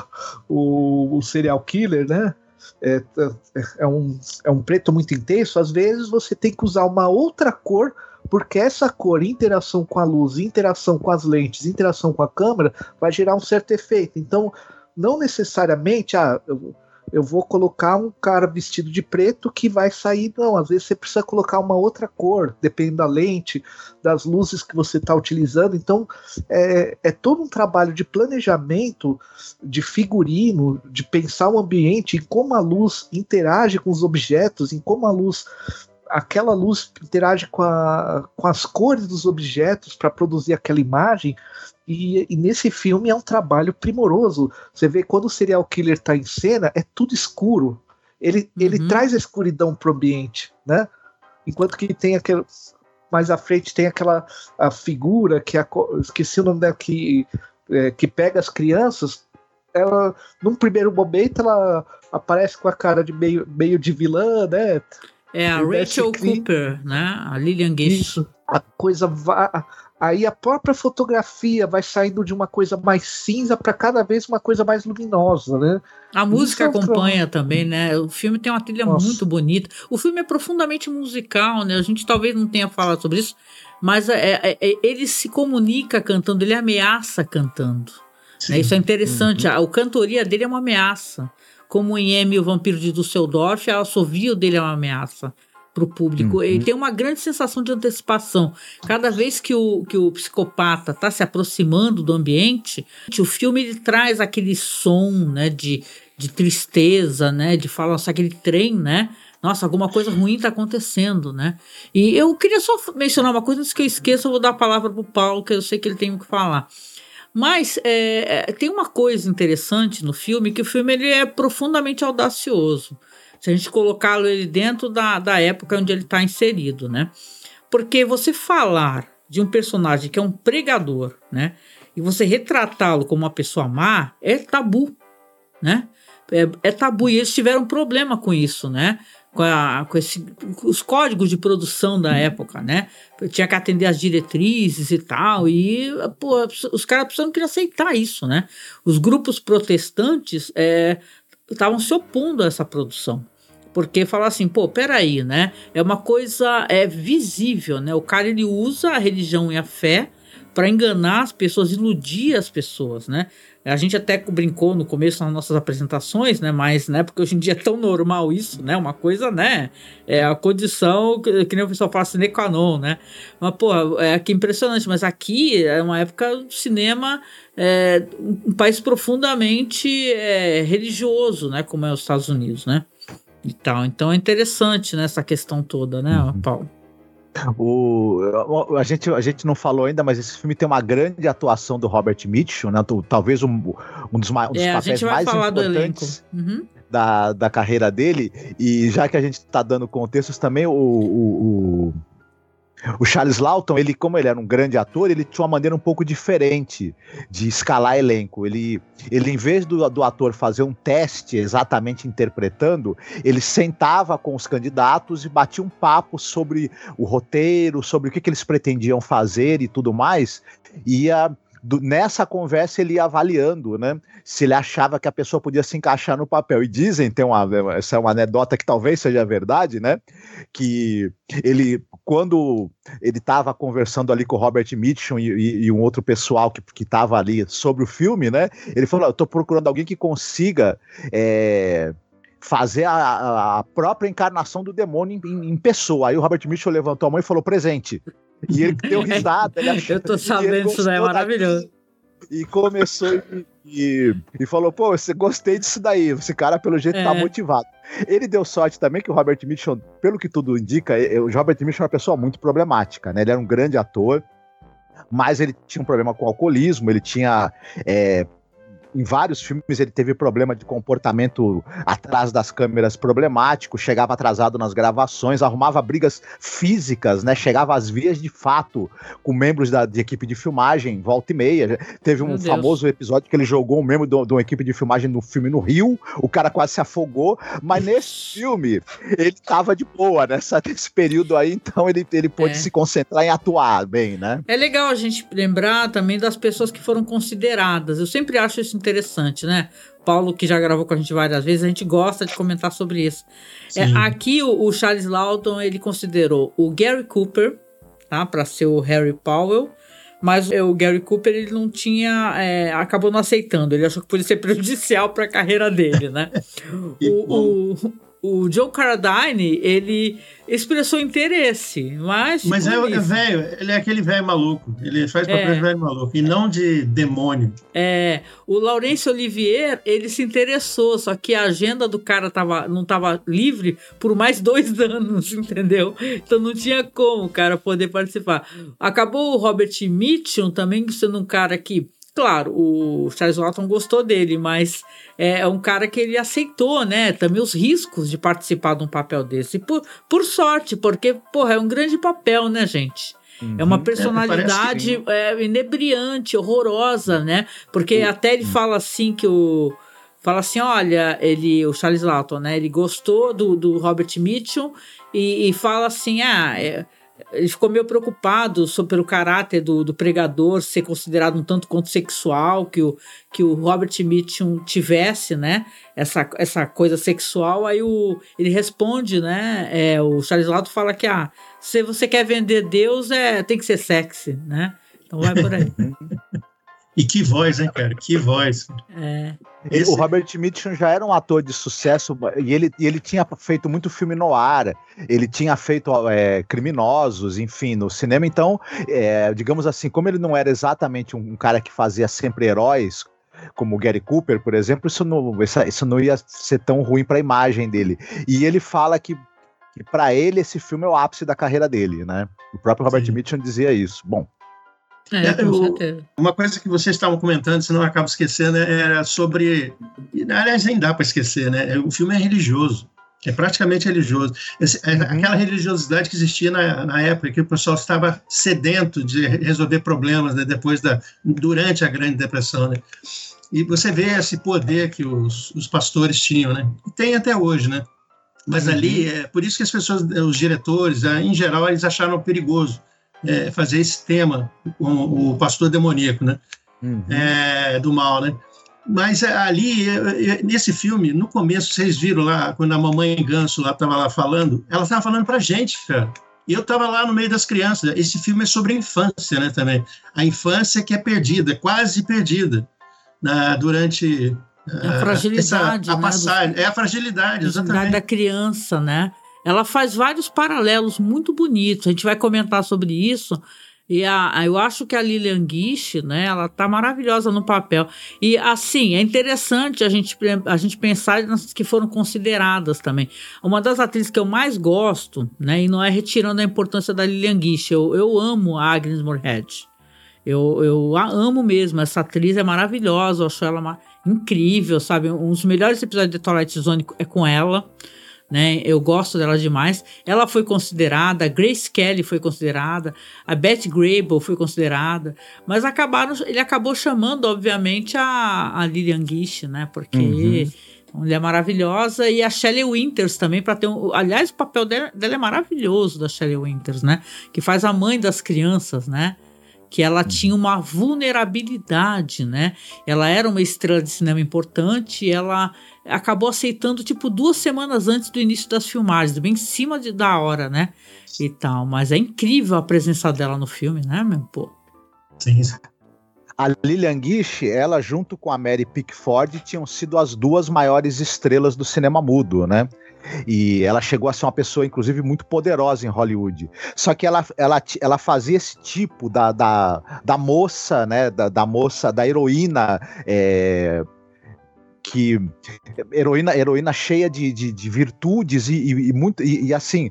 o, o serial killer, né? É, é, um, é um preto muito intenso, às vezes você tem que usar uma outra cor, porque essa cor, interação com a luz, interação com as lentes, interação com a câmera, vai gerar um certo efeito. Então, não necessariamente, ah, eu, eu vou colocar um cara vestido de preto que vai sair, não, às vezes você precisa colocar uma outra cor, dependendo da lente, das luzes que você está utilizando. Então é, é todo um trabalho de planejamento, de figurino, de pensar o ambiente, em como a luz interage com os objetos, em como a luz, aquela luz interage com, a, com as cores dos objetos para produzir aquela imagem. E, e nesse filme é um trabalho primoroso. Você vê quando o serial killer está em cena, é tudo escuro. Ele, uhum. ele traz a escuridão pro ambiente, né? Enquanto que tem aquele, mais à frente tem aquela a figura que a, esqueci o nome dela, que, é, que pega as crianças. Ela, num primeiro momento, ela aparece com a cara de meio, meio de vilã, né? É a Rachel Cooper, né? A Lillian Gish. Isso. A coisa vai. Aí a própria fotografia vai saindo de uma coisa mais cinza para cada vez uma coisa mais luminosa, né? A música Isso acompanha é também, né? O filme tem uma trilha Nossa. muito bonita. O filme é profundamente musical, né? A gente talvez não tenha falado sobre isso, mas é, é, é, ele se comunica cantando, ele ameaça cantando. Né? Isso é interessante. Uhum. A, a cantoria dele é uma ameaça. Como em M, o Vampiro de Düsseldorf, o assovio dele é uma ameaça para o público. Uhum. Ele tem uma grande sensação de antecipação. Cada vez que o, que o psicopata está se aproximando do ambiente, o filme ele traz aquele som, né, de, de tristeza, né, de falar, nossa, aquele trem, né? Nossa, alguma coisa ruim está acontecendo, né? E eu queria só mencionar uma coisa, antes que eu esqueça, eu vou dar a palavra para o Paulo, que eu sei que ele tem o que falar. Mas é, tem uma coisa interessante no filme, que o filme ele é profundamente audacioso. Se a gente colocá-lo ele dentro da, da época onde ele está inserido, né? Porque você falar de um personagem que é um pregador, né? e você retratá-lo como uma pessoa má, é tabu, né? É, é tabu, e eles tiveram problema com isso, né? Com, a, com esse, os códigos de produção da época, né? Tinha que atender as diretrizes e tal, e pô, os caras precisavam querer aceitar isso, né? Os grupos protestantes estavam é, se opondo a essa produção. Porque falar assim, pô, peraí, né? É uma coisa é, visível, né? O cara, ele usa a religião e a fé para enganar as pessoas, iludir as pessoas, né? A gente até brincou no começo nas nossas apresentações, né? Mas, né? Porque hoje em dia é tão normal isso, né? Uma coisa, né? É a condição, que, que nem o pessoal fala, sine qua non, né? Mas, pô, é que impressionante. Mas aqui é uma época do cinema, é, um país profundamente é, religioso, né? Como é os Estados Unidos, né? E tal. Então é interessante, né? Essa questão toda, né, uhum. Paulo? O, a, gente, a gente não falou ainda, mas esse filme tem uma grande atuação do Robert Mitchum, né? Talvez um, um dos, um dos é, papéis mais importantes uhum. da, da carreira dele. E já que a gente está dando contextos também, o, o, o, o Charles Laughton, ele, como ele era um grande ator, ele tinha uma maneira um pouco diferente de escalar elenco. Ele, ele em vez do, do ator fazer um teste exatamente interpretando, ele sentava com os candidatos e batia um papo sobre o roteiro, sobre o que, que eles pretendiam fazer e tudo mais, e ia... Do, nessa conversa ele ia avaliando, né, se ele achava que a pessoa podia se encaixar no papel. E dizem, tem uma, essa é uma anedota que talvez seja verdade, né, que ele, quando ele estava conversando ali com o Robert Mitchum e, e, e um outro pessoal que estava ali sobre o filme, né, ele falou, eu estou procurando alguém que consiga é, fazer a, a própria encarnação do demônio em, em pessoa. Aí o Robert Mitchum levantou a mão e falou, presente. E ele deu risada. Ele achou, eu tô sabendo, isso daí é maravilhoso. E começou e, e, e falou, pô, você gostei disso daí, esse cara pelo jeito é. tá motivado. Ele deu sorte também que o Robert Mitchum, pelo que tudo indica, o Robert Mitchum é uma pessoa muito problemática, né? Ele era um grande ator, mas ele tinha um problema com alcoolismo, ele tinha... É, em vários filmes ele teve problema de comportamento atrás das câmeras problemático, chegava atrasado nas gravações, arrumava brigas físicas, né? Chegava às vias de fato com membros da de equipe de filmagem, volta e meia. Teve um Meu famoso Deus. episódio que ele jogou um membro de uma equipe de filmagem no filme no Rio, o cara quase se afogou, mas nesse filme ele tava de boa, nessa, nesse período aí, então ele, ele pôde é. se concentrar em atuar bem, né? É legal a gente lembrar também das pessoas que foram consideradas. Eu sempre acho isso interessante, né? Paulo, que já gravou com a gente várias vezes, a gente gosta de comentar sobre isso. É, aqui o, o Charles Laughton, ele considerou o Gary Cooper, tá, para ser o Harry Powell, mas o Gary Cooper ele não tinha, é, acabou não aceitando, ele achou que podia ser prejudicial para a carreira dele, né? o, o, o Joe Carradine, ele expressou interesse, mas... Mas é, é velho, ele é aquele velho maluco, ele faz papel é. de velho maluco, e não de demônio. É, o Laurence Olivier, ele se interessou, só que a agenda do cara tava, não estava livre por mais dois anos, entendeu? Então não tinha como o cara poder participar. Acabou o Robert Mitchum também sendo um cara que... Claro, o Charles Laughton gostou dele, mas é um cara que ele aceitou, né, também os riscos de participar de um papel desse. Por, por sorte, porque, porra, é um grande papel, né, gente? Uhum. É uma personalidade é, é, inebriante, horrorosa, né? Porque uhum. até ele fala assim que o... Fala assim, olha, ele, o Charles Laughton, né, ele gostou do, do Robert Mitchum e, e fala assim, ah... É, ele ficou meio preocupado sobre, pelo caráter do, do pregador ser considerado um tanto quanto sexual, que o, que o Robert Mitchum tivesse, né, essa, essa coisa sexual. Aí o, ele responde, né, é, o Charles Laughton fala que ah, se você quer vender Deus, é, tem que ser sexy, né? Então vai por aí. E que voz, hein, cara? Que voz. É. Esse... O Robert Mitchum já era um ator de sucesso e ele, e ele tinha feito muito filme noir, ele tinha feito é, criminosos, enfim, no cinema. Então, é, digamos assim, como ele não era exatamente um, um cara que fazia sempre heróis, como o Gary Cooper, por exemplo, isso não, isso, isso não ia ser tão ruim para a imagem dele. E ele fala que, que para ele esse filme é o ápice da carreira dele, né? O próprio Robert Sim. Mitchum dizia isso. Bom, É, com certeza. Uma coisa que vocês estavam comentando, senão eu acabo esquecendo, era sobre... Aliás, nem dá para esquecer, né? O filme é religioso. É praticamente religioso. Esse, é, aquela religiosidade que existia na, na época, que o pessoal estava sedento de resolver problemas, né, depois da, durante a Grande Depressão, né? E você vê esse poder que os, os pastores tinham, né? E tem até hoje, né? Mas uhum. ali, é por isso que as pessoas, os diretores, em geral, eles acharam perigoso é, fazer esse tema com o pastor demoníaco, né? Uhum. É, do mal, né? Mas ali, nesse filme, no começo, vocês viram lá, quando a mamãe Ganso lá estava lá falando, ela estava falando pra gente, cara. E eu estava lá no meio das crianças. Esse filme é sobre a infância, né, também. A infância que é perdida, quase perdida, na, durante... A fragilidade, essa, a né, passagem. do, é a fragilidade, exatamente. Da criança, né? Ela faz vários paralelos muito bonitos. A gente vai comentar sobre isso. E a, eu acho que a Lillian Gish, né, ela tá maravilhosa no papel. E, assim, é interessante a gente, a gente pensar nas que foram consideradas também. Uma das atrizes que eu mais gosto, né, e não é retirando a importância da Lillian Gish, eu, eu amo a Agnes Moorehead. Eu, eu a amo mesmo. Essa atriz é maravilhosa, eu acho ela uma, incrível, sabe? Um dos melhores episódios de Twilight Zone é com ela. Né? Eu gosto dela demais. Ela foi considerada, a Grace Kelly foi considerada, a Beth Grable foi considerada, mas acabaram, ele acabou chamando, obviamente, a, a Lillian Gish, né? Porque uhum. uma mulher maravilhosa, e a Shelley Winters também, para ter um, aliás, o papel dela, dela é maravilhoso, da Shelley Winters, né? Que faz a mãe das crianças, né? Que ela uhum. tinha uma vulnerabilidade, né? Ela era uma estrela de cinema importante, e ela acabou aceitando, tipo, duas semanas antes do início das filmagens, bem em cima de, da hora, né? E tal, mas é incrível a presença dela no filme, né, meu? Pô. Sim. A Lillian Gish, ela junto com a Mary Pickford, tinham sido as duas maiores estrelas do cinema mudo, né? E ela chegou a ser uma pessoa, inclusive, muito poderosa em Hollywood. Só que ela, ela, ela fazia esse tipo da, da, da moça, né? Da, da moça, da heroína... É, que heroína, heroína cheia de, de, de virtudes e, e, e muito e, e assim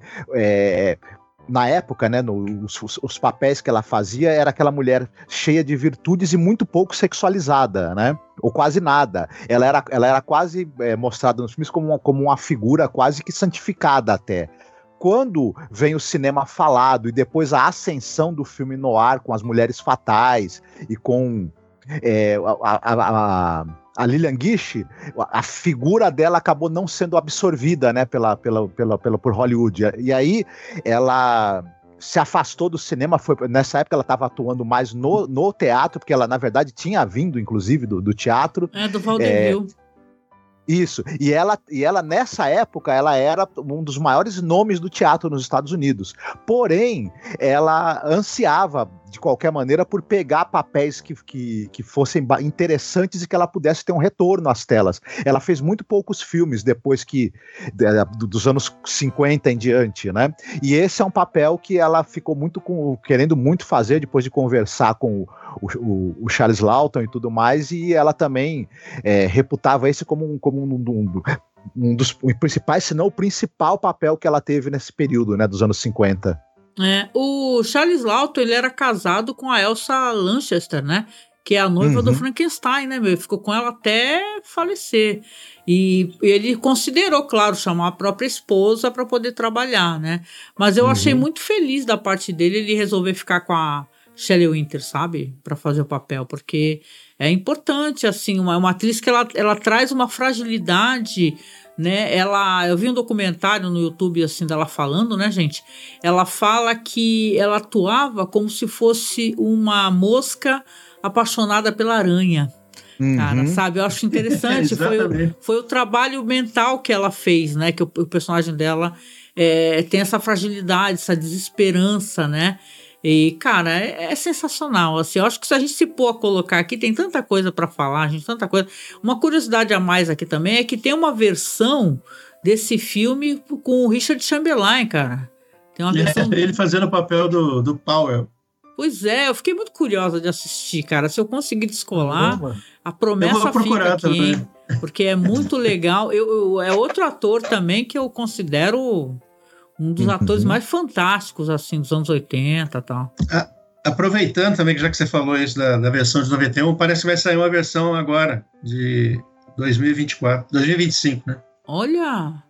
é, na época, né, no, os, os papéis que ela fazia era aquela mulher cheia de virtudes e muito pouco sexualizada, né, ou quase nada. Ela era, ela era quase é, mostrada nos filmes como uma, como uma figura quase que santificada até. Quando vem o cinema falado e depois a ascensão do filme noir com as mulheres fatais e com é, a, a, a A Lillian Gish, a figura dela acabou não sendo absorvida, né, pela, pela, pela, pela, por Hollywood. E aí ela se afastou do cinema. Foi, nessa época ela estava atuando mais no, no teatro, porque ela, na verdade, tinha vindo, inclusive, do, do teatro. É, do Vaudeville. É, isso. E ela, e ela, nessa época, ela era um dos maiores nomes do teatro nos Estados Unidos. Porém, ela ansiava, de qualquer maneira, por pegar papéis que, que, que fossem interessantes e que ela pudesse ter um retorno às telas. Ela fez muito poucos filmes depois que dos anos cinquenta em diante, né? E esse é um papel que ela ficou muito com, querendo muito fazer depois de conversar com o, o, o Charles Laughton e tudo mais, e ela também é, reputava esse como um, como um, um, um dos principais, se não o principal papel que ela teve nesse período, né, dos anos cinquenta. É, o Charles Laughton, ele era casado com a Elsa Lanchester, né? Que é a noiva uhum. do Frankenstein, né, meu? Ficou com ela até falecer. E ele considerou, claro, chamar a própria esposa para poder trabalhar, né? Mas eu uhum. achei muito feliz da parte dele ele resolver ficar com a Shelley Winters, sabe? Para fazer o papel, porque é importante, assim, uma, uma atriz que ela, ela traz uma fragilidade, né? Ela, eu vi um documentário no YouTube assim dela falando, né, gente? Ela fala que ela atuava como se fosse uma mosca apaixonada pela aranha. Uhum. Cara, sabe? Eu acho interessante. foi, o, foi o trabalho mental que ela fez, né? Que o, o personagem dela é, tem essa fragilidade, essa desesperança, né? E, cara, é, é sensacional, assim, eu acho que se a gente se pôr a colocar aqui, tem tanta coisa pra falar, gente, tanta coisa. Uma curiosidade a mais aqui também é que tem uma versão desse filme com o Richard Chamberlain, cara. Tem uma versão... É, ele fazendo o papel do, do Powell. Pois é, eu fiquei muito curiosa de assistir, cara. Se eu conseguir descolar, Boa. a promessa fica aqui, também. Porque é muito legal. Eu, eu, é outro ator também que eu considero... um dos uhum. atores mais fantásticos, assim, dos anos oitenta e tal. Ah, aproveitando também, que já que você falou isso da, da versão de noventa e um, parece que vai sair uma versão agora, de dois mil e vinte e quatro, dois mil e vinte e cinco, né? Olha!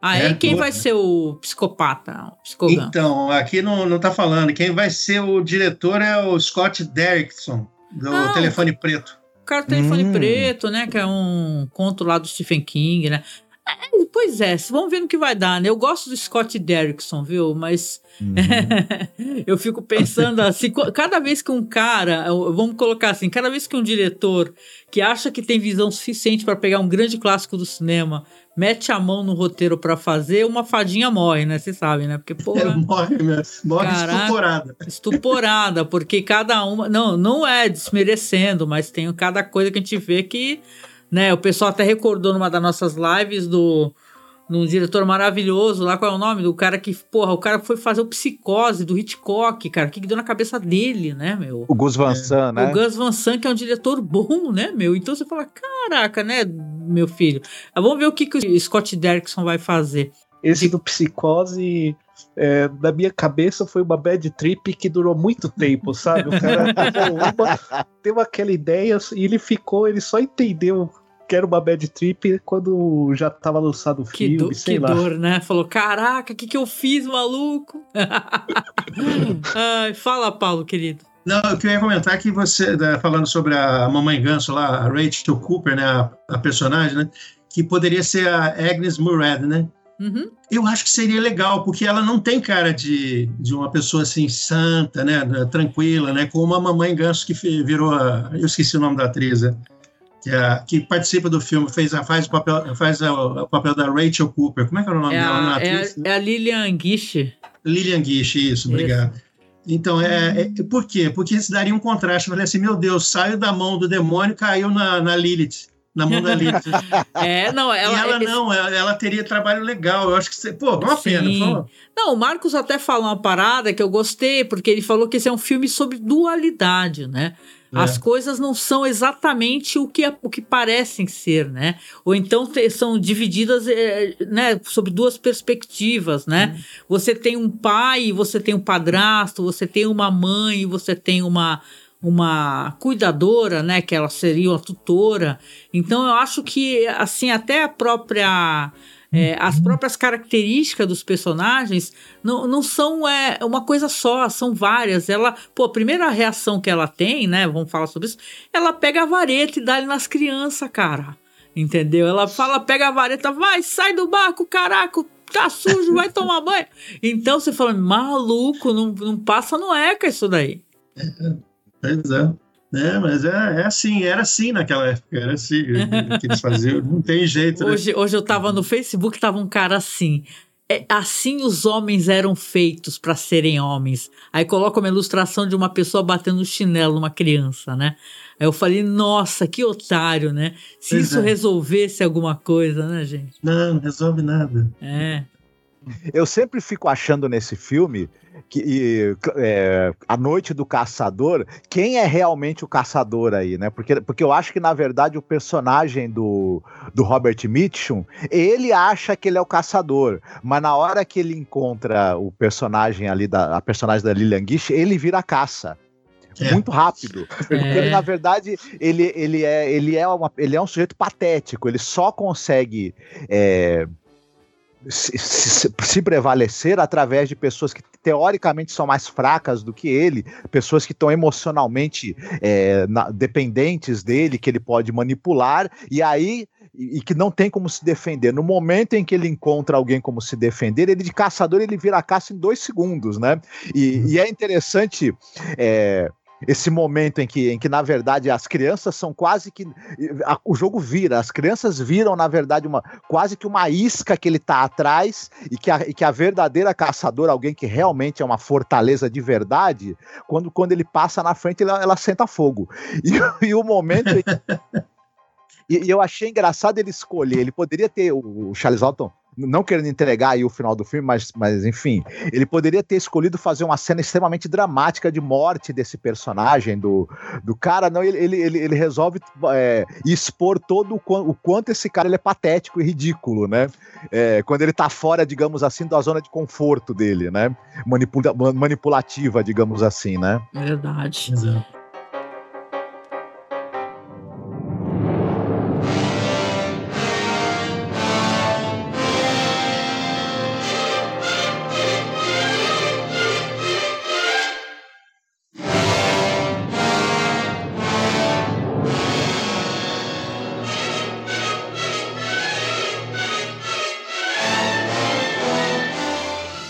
Ah, É, e quem tudo, vai né? ser o psicopata? O psicogão? Então, aqui não, não tá falando. Quem vai ser o diretor é o Scott Derrickson, do Ah, Telefone Preto. O cara do Telefone Hum. Preto, né? Que é um conto lá do Stephen King, né? É, pois é, vamos ver no que vai dar, né? Eu gosto do Scott Derrickson, viu? Mas Uhum. eu fico pensando assim, co- cada vez que um cara, vamos colocar assim, cada vez que um diretor que acha que tem visão suficiente para pegar um grande clássico do cinema, mete a mão no roteiro para fazer, uma fadinha morre, né? Vocês sabem, né? Porque, É, porra, morre mesmo. Morre Caraca. estuporada. estuporada, porque cada uma. Não, não é desmerecendo, mas tem cada coisa que a gente vê que. Né, o pessoal até recordou numa das nossas lives do. Num diretor maravilhoso lá, qual é o nome? Do cara que. Porra, o cara foi fazer o Psicose do Hitchcock, cara. O que, que deu na cabeça dele, né, meu? O Gus Van Sant, né? O Gus Van Sant, que é um diretor bom, né, meu? Então você fala, caraca, né, meu filho? Ah, vamos ver o que, que o Scott Derrickson vai fazer. Esse do Psicose, é, na minha cabeça, foi uma bad trip que durou muito tempo, sabe? O cara teve uma, teve aquela ideia e ele ficou, ele só entendeu que era uma bad trip quando já tava lançado o Que, filme, do, sei que lá. dor, né? Falou, caraca, o que, que eu fiz, maluco? Ai, fala, Paulo, querido. Não, eu queria comentar que você, né, falando sobre a Mamãe Ganso lá, a Rachel Cooper, né, a, a personagem, né, que poderia ser a Agnes Murad, né? Uhum. Eu acho que seria legal, porque ela não tem cara de, de uma pessoa assim santa, né, tranquila, né, como a Mamãe Ganso que virou a, eu esqueci o nome da atriz, né, que, é a, que participa do filme, fez, faz, o papel, faz a, o papel da Rachel Cooper. Como é que era o nome É dela? a, na é, atriz? a, é a Lilian Guiche. Lilian Guiche, isso, obrigado. Então, é, é, por quê? Porque isso daria um contraste. Eu falei assim, meu Deus, saiu da mão do demônio e caiu na, na Lilith. Na mão da Lilith. É, não, ela, e ela esse- não, ela, ela teria trabalho legal. Eu acho que, você- pô, uma Sim. pena. Fala. Não, o Marcos até falou uma parada que eu gostei, porque ele falou que esse é um filme sobre dualidade, né? É. As coisas não são exatamente o que, o que parecem ser, né? Ou então te- são divididas eh, né, sobre duas perspectivas, né? Você tem um pai, você tem um padrasto, você tem uma mãe, você tem uma, uma cuidadora, né? Que ela seria uma tutora. Então eu acho que, assim, até a própria... É, as próprias características dos personagens não, não são é, uma coisa só, são várias. Ela, pô, a primeira reação que ela tem, né? Vamos falar sobre isso. Ela pega a vareta e dá ali nas crianças, cara. Entendeu? Ela fala, pega a vareta, vai, sai do barco, caraca, tá sujo, vai tomar banho. Então você fala, maluco, não, não passa no eca isso daí. Pois é. É, mas é, é assim, era assim naquela época, era assim que eles faziam, não tem jeito, né? Hoje, hoje eu tava no Facebook, tava um cara assim. É, assim os homens eram feitos para serem homens. Aí coloca uma ilustração de uma pessoa batendo um chinelo numa criança, né? Aí eu falei, nossa, que otário, né? Se Pois isso é. resolvesse alguma coisa, né, gente? Não, não resolve nada. É. Eu sempre fico achando nesse filme que e, é, A Noite do Caçador, quem é realmente o caçador aí, né? Porque, porque eu acho que, na verdade, o personagem do, do Robert Mitchum, ele acha que ele é o caçador, mas na hora que ele encontra o personagem ali, da, a personagem da Lilian Guiche, ele vira caça. É. Muito rápido. Porque, ele, na verdade, ele, ele, é, ele, é uma, ele é um sujeito patético, ele só consegue... É, Se, se, se prevalecer através de pessoas que teoricamente são mais fracas do que ele, pessoas que estão emocionalmente é, na, dependentes dele, que ele pode manipular, e aí e, e que não tem como se defender. No momento em que ele encontra alguém como se defender, ele de caçador ele vira a caça em dois segundos, né? E, e é interessante é, esse momento em que, em que, na verdade, as crianças são quase que... A, o jogo vira, as crianças viram, na verdade, uma, quase que uma isca que ele está atrás e que, a, e que a verdadeira caçadora, alguém que realmente é uma fortaleza de verdade, quando, quando ele passa na frente, ela, ela senta fogo. E, e o momento... em que, e, e eu achei engraçado ele escolher, ele poderia ter, o, o Charles Alton, não querendo entregar aí o final do filme, mas, mas enfim, ele poderia ter escolhido fazer uma cena extremamente dramática de morte desse personagem, do, do cara, não, ele, ele, ele, ele resolve é, expor todo o, o quanto esse cara ele é patético e ridículo, né, é, quando ele tá fora, digamos assim, da zona de conforto dele, né, Manipula, manipulativa, digamos assim, né. Verdade. Exato.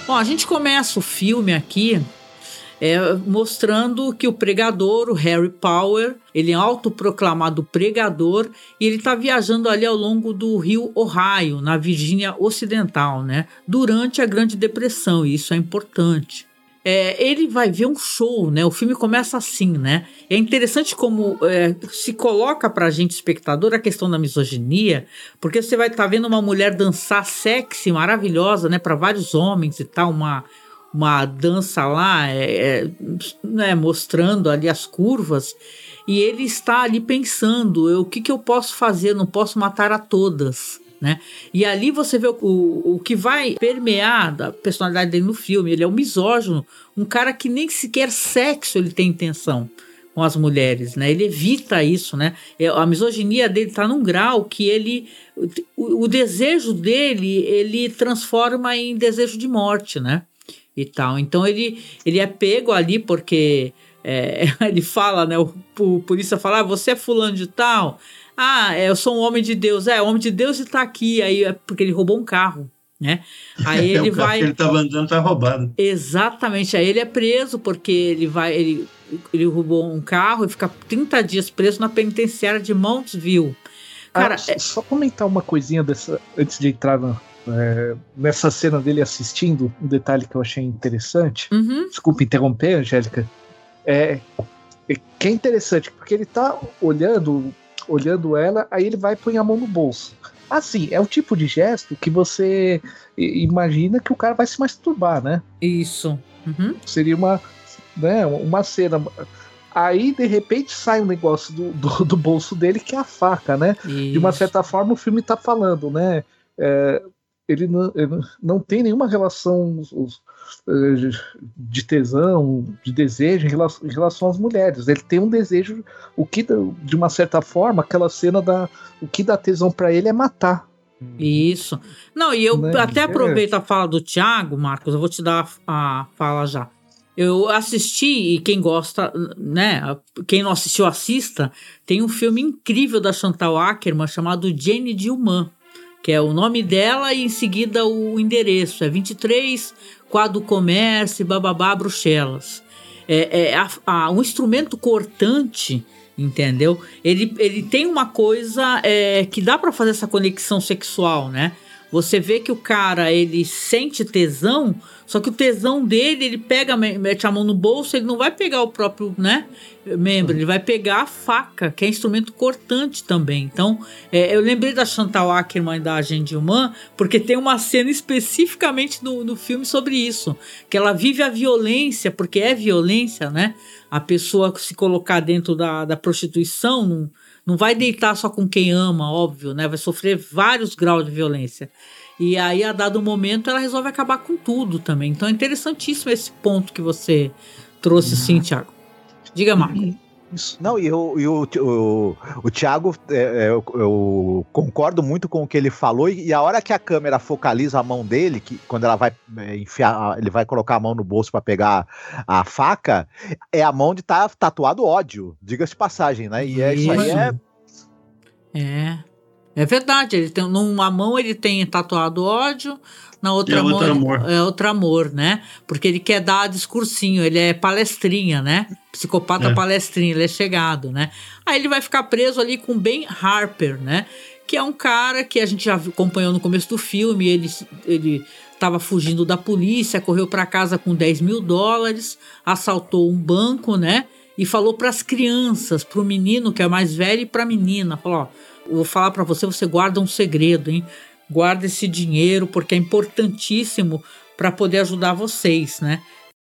Bom, a gente começa o filme aqui é, mostrando que o pregador, o Harry Power, ele é autoproclamado pregador e ele está viajando ali ao longo do rio Ohio, na Virgínia Ocidental, né? Durante a Grande Depressão, e isso é importante. É, ele vai ver um show, né? O filme começa assim, né? É interessante como é, se coloca pra gente, espectador, a questão da misoginia, porque você vai estar tá vendo uma mulher dançar sexy, maravilhosa, né? Para vários homens e tal, uma, uma dança lá, é, é, né? Mostrando ali as curvas, e ele está ali pensando, eu, o que, que eu posso fazer? Não posso matar a todas. Né? E ali você vê o, o, o que vai permear da personalidade dele no filme. Ele é um misógino, um cara que nem sequer sexo ele tem intenção com as mulheres, né? Ele evita isso, né? A misoginia dele está num grau que ele o, o desejo dele ele transforma em desejo de morte, né? E tal. Então ele, ele é pego ali porque é, ele fala, né? O, o polícia fala, ah, você é fulano de tal. Ah, eu sou um homem de Deus. É, homem de Deus e tá aqui. Aí é porque ele roubou um carro, né? Aí é, ele o carro vai... que ele tava andando tá roubado. Exatamente. Aí ele é preso porque ele vai... Ele, ele roubou um carro e fica trinta dias preso na penitenciária de Mountsville. Cara, ah, é... Só comentar uma coisinha dessa, antes de entrar na, é, nessa cena dele assistindo, um detalhe que eu achei interessante. Uhum. Desculpa interromper, Angélica. É, é que é interessante, porque ele tá olhando... olhando ela, aí ele vai e põe a mão no bolso. Assim, é o tipo de gesto que você imagina que o cara vai se masturbar, né? Isso. Uhum. Seria uma, né, uma cena. Aí, de repente, sai um negócio do, do, do bolso dele que é a faca, né? Isso. De uma certa forma, o filme tá falando, né? É, ele, não, ele não tem nenhuma relação de tesão, de desejo em relação, em relação às mulheres. Ele tem um desejo, o que de uma certa forma, aquela cena da, o que dá tesão pra ele é matar. Isso. Não, e eu Né? até aproveito a fala do Thiago, Marcos, eu vou te dar a, a fala já. Eu assisti, e quem gosta, né, quem não assistiu, assista, tem um filme incrível da Chantal Akerman chamado Jane Dillman, que é o nome dela e em seguida o endereço, é vinte e três, Quadro Comércio, bababá, Bruxelas. É, é a, a, um instrumento cortante, entendeu? Ele, ele tem uma coisa é, que dá pra fazer essa conexão sexual, né? Você vê que o cara, ele sente tesão, só que o tesão dele, ele pega, mete a mão no bolso, ele não vai pegar o próprio, né, membro, ele vai pegar a faca, que é instrumento cortante também. Então, é, eu lembrei da Chantal Akerman e da Jane Dillman, porque tem uma cena especificamente no, no filme sobre isso, que ela vive a violência, porque é violência, né, a pessoa se colocar dentro da, da prostituição, não, não vai deitar só com quem ama, óbvio, né, vai sofrer vários graus de violência. E aí, a dado momento, ela resolve acabar com tudo também. Então é interessantíssimo esse ponto que você trouxe, sim, Thiago. Diga, Marco. Isso. Não, e, eu, e o, o, o Thiago, é, eu, eu concordo muito com o que ele falou, e, e a hora que a câmera focaliza a mão dele, que quando ela vai é, enfiar, ele vai colocar a mão no bolso para pegar a faca, é a mão de estar tá tatuado ódio, diga-se de passagem, né? E é, isso aí é... É... É verdade, ele tem, numa mão ele tem tatuado ódio, na outra é mão outro amor. é outro amor, né? Porque ele quer dar discursinho, ele é palestrinha, né? Psicopata é. palestrinha, ele é chegado, né? Aí ele vai ficar preso ali com Ben Harper, né? Que é um cara que a gente já acompanhou no começo do filme, ele ele estava fugindo da polícia, correu para casa com dez mil dólares, assaltou um banco, né? E falou para as crianças, para o menino que é mais velho e para a menina, falou, ó, eu vou falar para você, você guarda um segredo, hein? Guarda esse dinheiro porque é importantíssimo para poder ajudar vocês, né?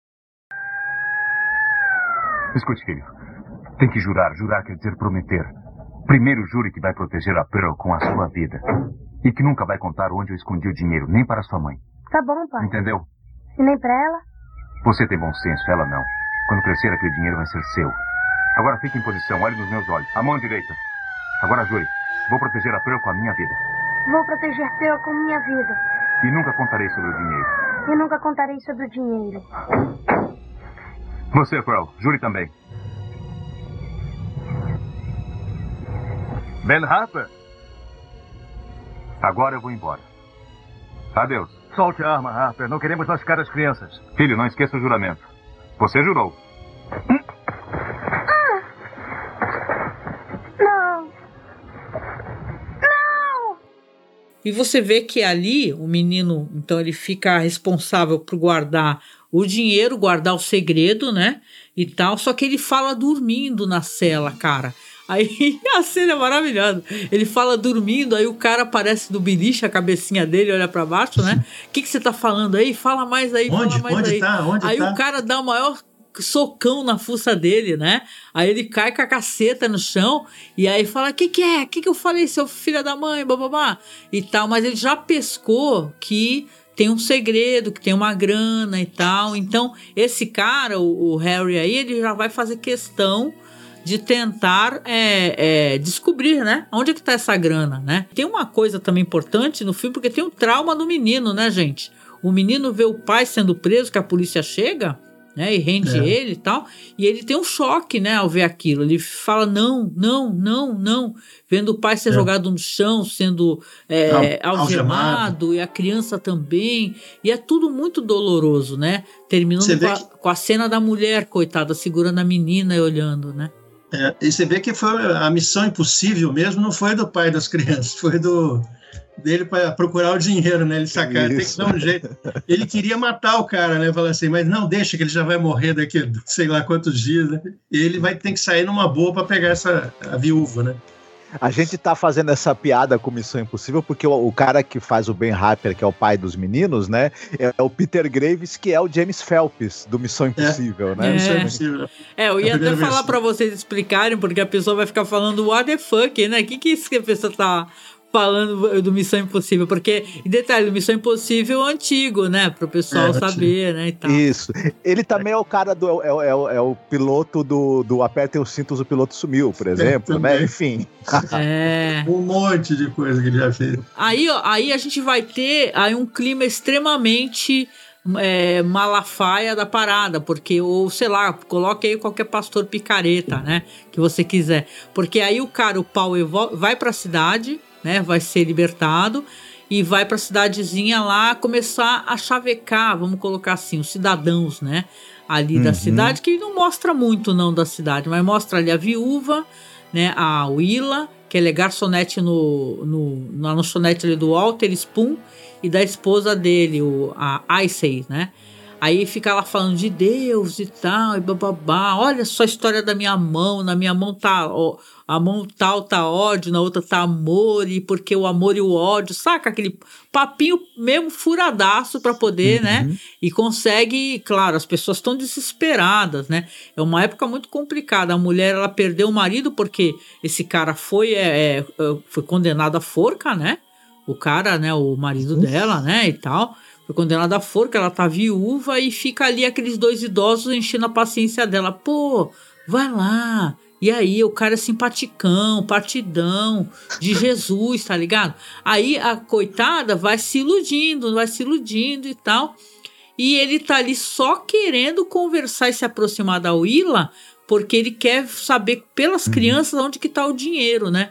Escute, filho. Tem que jurar. Jurar quer dizer prometer. Primeiro jure que vai proteger a Pearl com a sua vida. E que nunca vai contar onde eu escondi o dinheiro, nem para sua mãe. Tá bom, pai. Entendeu? E nem pra ela? Você tem bom senso, ela não. Quando crescer, aquele dinheiro vai ser seu. Agora fique em posição, olhe nos meus olhos. A mão direita. Agora jure. Vou proteger a Pearl com a minha vida. Vou proteger a Pearl com minha vida. E nunca contarei sobre o dinheiro. E nunca contarei sobre o dinheiro. Você, Pearl, jure também. Ben Harper. Agora eu vou embora. Adeus. Solte a arma, Harper. Não queremos machucar as crianças. Filho, não esqueça o juramento. Você jurou. Não. Não! E você vê que ali o menino, então ele fica responsável por guardar o dinheiro, guardar o segredo, né? E tal, só que ele fala dormindo na cela, cara. Aí a cena é maravilhosa. Ele fala dormindo, aí o cara aparece do beliche, a cabecinha dele olha pra baixo, né? O que que você tá falando aí? Fala mais aí, Onde? fala mais Onde aí. tá? Onde aí tá? o cara dá o maior socão na fuça dele, né? Aí ele cai com a caceta no chão e aí fala, que que é? Que que eu falei, seu filho da mãe, bababá? E tal, mas ele já pescou que tem um segredo, que tem uma grana e tal. Então, esse cara, o, o Harry aí, ele já vai fazer questão de tentar é, é, descobrir, né? Onde é que tá essa grana, né? Tem uma coisa também importante no filme, porque tem um trauma do menino, né, gente? O menino vê o pai sendo preso, que a polícia chega, né? E rende É. ele e tal. E ele tem um choque, né? Ao ver aquilo. Ele fala, não, não, não, não. Vendo o pai ser É. jogado no chão, sendo é, Al- algemado, algemado. e a criança também. E é tudo muito doloroso, né? Terminando Você com vê a, que- com a cena da mulher, coitada, segurando a menina e olhando, né? É, e você vê que foi a missão impossível mesmo, não foi do pai das crianças, foi do dele para procurar o dinheiro, né? Ele sacar, tem que Isso. dar um jeito. Ele queria matar o cara, né? Falar assim, mas não, deixa que ele já vai morrer daqui a sei lá quantos dias, né? E ele vai ter que sair numa boa para pegar essa a viúva, né? A gente tá fazendo essa piada com Missão Impossível porque o, o cara que faz o Ben Harper, que é o pai dos meninos, né? É, é o Peter Graves, que é o James Phelps do Missão Impossível, né? É. Missão impossível. É, eu ia A até primeira falar versão. pra vocês explicarem, porque a pessoa vai ficar falando what the fuck, né? O que que isso que a pessoa tá falando do Missão Impossível? Porque, em detalhe, o Missão Impossível antigo, né? Pro pessoal É, saber, né? E tal. Isso. Ele também é o cara do. É, o- é o- é o piloto do, do Apertem os Cintos, o piloto sumiu, por exemplo, né? também. Enfim. É. Um monte de coisa que ele já fez. Aí, ó, aí a gente vai ter aí um clima extremamente é, malafaia da parada, porque, ou sei lá, coloque aí qualquer pastor picareta, né? Que você quiser. Porque aí o cara, o Powell, vo- vai pra cidade, né? Vai ser libertado e vai pra cidadezinha lá começar a chavecar, vamos colocar assim, os cidadãos, né? Ali da Uhum. cidade, que não mostra muito não da cidade, mas mostra ali a viúva, né, a Willa, que ele é garçonete no, no, na lanchonete ali do Walter Spoon e da esposa dele, o, a Icey, né? Aí fica lá falando de Deus e tal, e bababá. Olha só a história da minha mão, na minha mão tá, ó, a mão tal tá ódio, na outra tá amor, e porque o amor e o ódio, saca? Aquele papinho mesmo furadaço pra poder, né? E consegue, claro, as pessoas estão desesperadas, né? É uma época muito complicada. A mulher, ela perdeu o marido porque esse cara foi, é, é, foi condenado à forca, né? O cara, né? O marido dela, né? E tal. Foi condenada à forca, ela tá viúva e fica ali aqueles dois idosos enchendo a paciência dela. Pô, vai lá. E aí o cara é simpaticão, partidão, de Jesus, tá ligado? Aí a coitada vai se iludindo, vai se iludindo e tal. E ele tá ali só querendo conversar e se aproximar da Willa, porque ele quer saber pelas crianças onde que tá o dinheiro, né?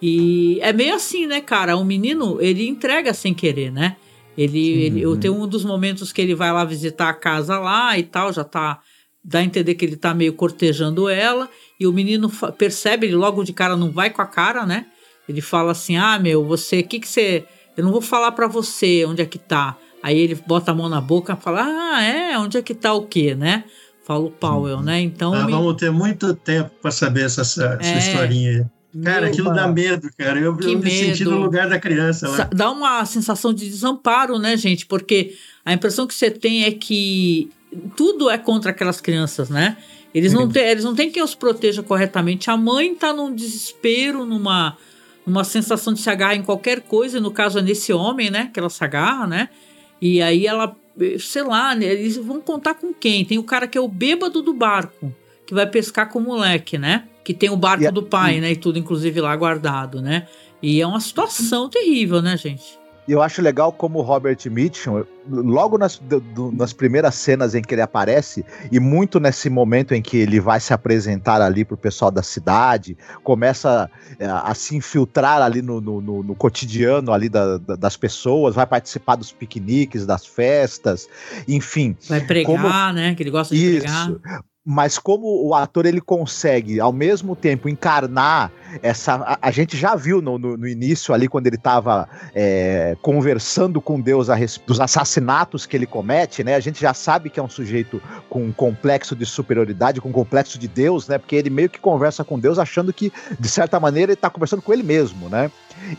E é meio assim, né, cara? O menino, ele entrega sem querer, né? Ele, ele, eu tenho um dos momentos que ele vai lá visitar a casa lá e tal, já tá, dá a entender que ele tá meio cortejando ela, e o menino fa- percebe, ele logo de cara não vai com a cara, né? Ele fala assim, ah, meu, você, o que que você, eu não vou falar pra você onde é que tá. Aí ele bota a mão na boca e fala, ah, é, onde é que tá o quê, né? Fala o Powell, né? Então... Ah, me- vamos ter muito tempo para saber essa, essa É. historinha aí. Cara, Meu, aquilo dá medo, cara. Eu, Que eu me senti medo. no lugar da criança Sa- lá. Dá uma sensação de desamparo, né, gente? Porque a impressão que você tem é que tudo é contra aquelas crianças, né? Eles não, têm, eles não têm quem os proteja corretamente. A mãe tá num desespero, numa, numa sensação de se agarrar em qualquer coisa. E no caso é nesse homem, né? Que ela se agarra, né? E aí ela, sei lá, né, eles vão contar com quem? Tem o cara que é o bêbado do barco, que vai pescar com o moleque, né? Que tem o barco E a- do pai, né? E tudo, inclusive, lá guardado, né? E é uma situação terrível, né, gente? E eu acho legal como o Robert Mitchum, logo nas, do, do, nas primeiras cenas em que ele aparece, e muito nesse momento em que ele vai se apresentar ali pro pessoal da cidade, começa a, a se infiltrar ali no, no, no, no cotidiano ali da, da, das pessoas, vai participar dos piqueniques, das festas, enfim. Vai pregar, como... né? Que ele gosta de Isso. pregar. Mas como o ator ele consegue ao mesmo tempo encarnar essa, a, a gente já viu no, no, no início ali quando ele estava é, conversando com Deus a respeito dos assassinatos que ele comete, né? A gente já sabe que é um sujeito com um complexo de superioridade, com um complexo de Deus, né? Porque ele meio que conversa com Deus achando que de certa maneira ele está conversando com ele mesmo, né?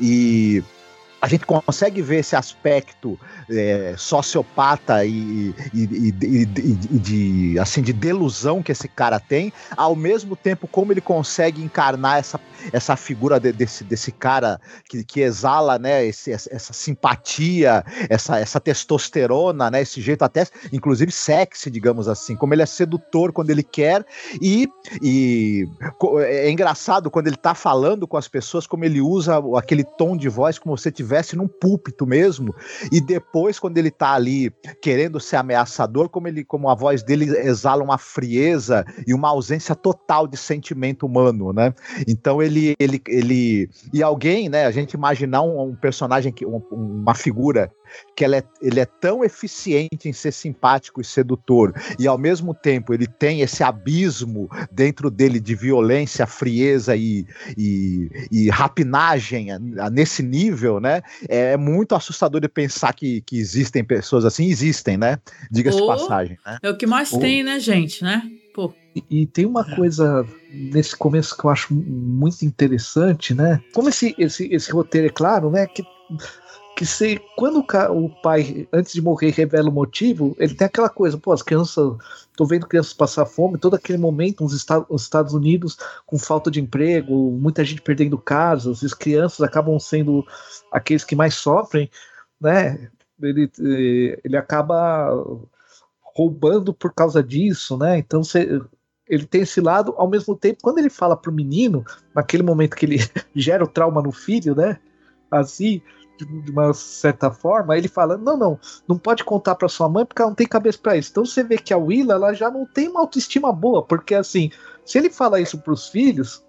E a gente consegue ver esse aspecto é, sociopata e, e, e, e, e de, assim, de delusão que esse cara tem, ao mesmo tempo como ele consegue encarnar essa, essa figura de, desse, desse cara que, que exala, né, esse, essa simpatia, essa, essa testosterona, né, esse jeito até, inclusive, sexy, digamos assim, como ele é sedutor quando ele quer, e, e é engraçado quando ele tá falando com as pessoas, como ele usa aquele tom de voz como se tivesse num púlpito mesmo, e depois quando ele tá ali querendo ser ameaçador, como, ele, como a voz dele exala uma frieza e uma ausência total de sentimento humano, né? Então ele, ele, ele e alguém, né, a gente imaginar um, um personagem, que, um, uma figura que ela é, ele é tão eficiente em ser simpático e sedutor, e ao mesmo tempo ele tem esse abismo dentro dele de violência, frieza e, e, e rapinagem nesse nível, né? É muito assustador de pensar que, que existem pessoas assim, existem, né? Diga-se de passagem, né? É o que mais Oh. tem, né, gente, né? Pô. E, e tem uma coisa nesse começo que eu acho muito interessante, né? Como esse, esse, esse roteiro é claro, né? Que que se, quando o, ca- o pai, antes de morrer, revela o motivo, ele tem aquela coisa, pô, as crianças, tô vendo crianças passar fome, todo aquele momento, os, esta- os Estados Unidos com falta de emprego, muita gente perdendo casas, as crianças acabam sendo aqueles que mais sofrem, né? Ele, eh, ele acaba roubando por causa disso, né? Então você... Ele tem esse lado, ao mesmo tempo, quando ele fala pro menino, naquele momento que ele gera o trauma no filho, né? Assim, de uma certa forma, ele fala, não, não, não pode contar pra sua mãe porque ela não tem cabeça pra isso. Então você vê que a Willa, ela já não tem uma autoestima boa, porque assim, se ele fala isso pros filhos,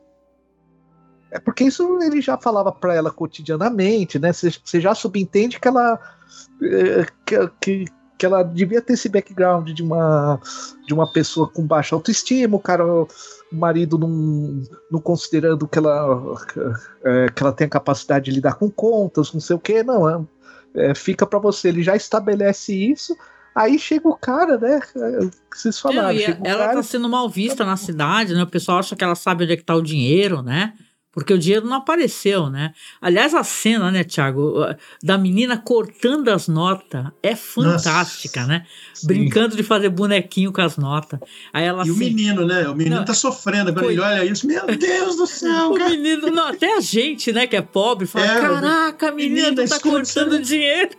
é porque isso ele já falava pra ela cotidianamente, né? Você, você já subentende que ela é, que, que, que ela devia ter esse background de uma, de uma pessoa com baixa autoestima, o cara, o marido não, não considerando que ela, é, que ela tem a capacidade de lidar com contas, não sei o que, não, é, é, fica pra você, ele já estabelece isso, aí chega o cara, né, que vocês falaram. Não, e chega o ela cara, tá sendo mal vista na cidade, né? O pessoal acha que ela sabe onde é que tá o dinheiro, né? Porque o dinheiro não apareceu, né? Aliás, a cena, né, Thiago, da menina cortando as notas é fantástica, Nossa, né? Sim. Brincando de fazer bonequinho com as notas. Aí ela e assim, o menino, né? O menino não, tá sofrendo. Quando foi... ele olha isso, meu Deus do céu, o cara. menino, não, até a gente, né, que é pobre, fala, é, caraca, a menina, menina tá cortando dinheiro.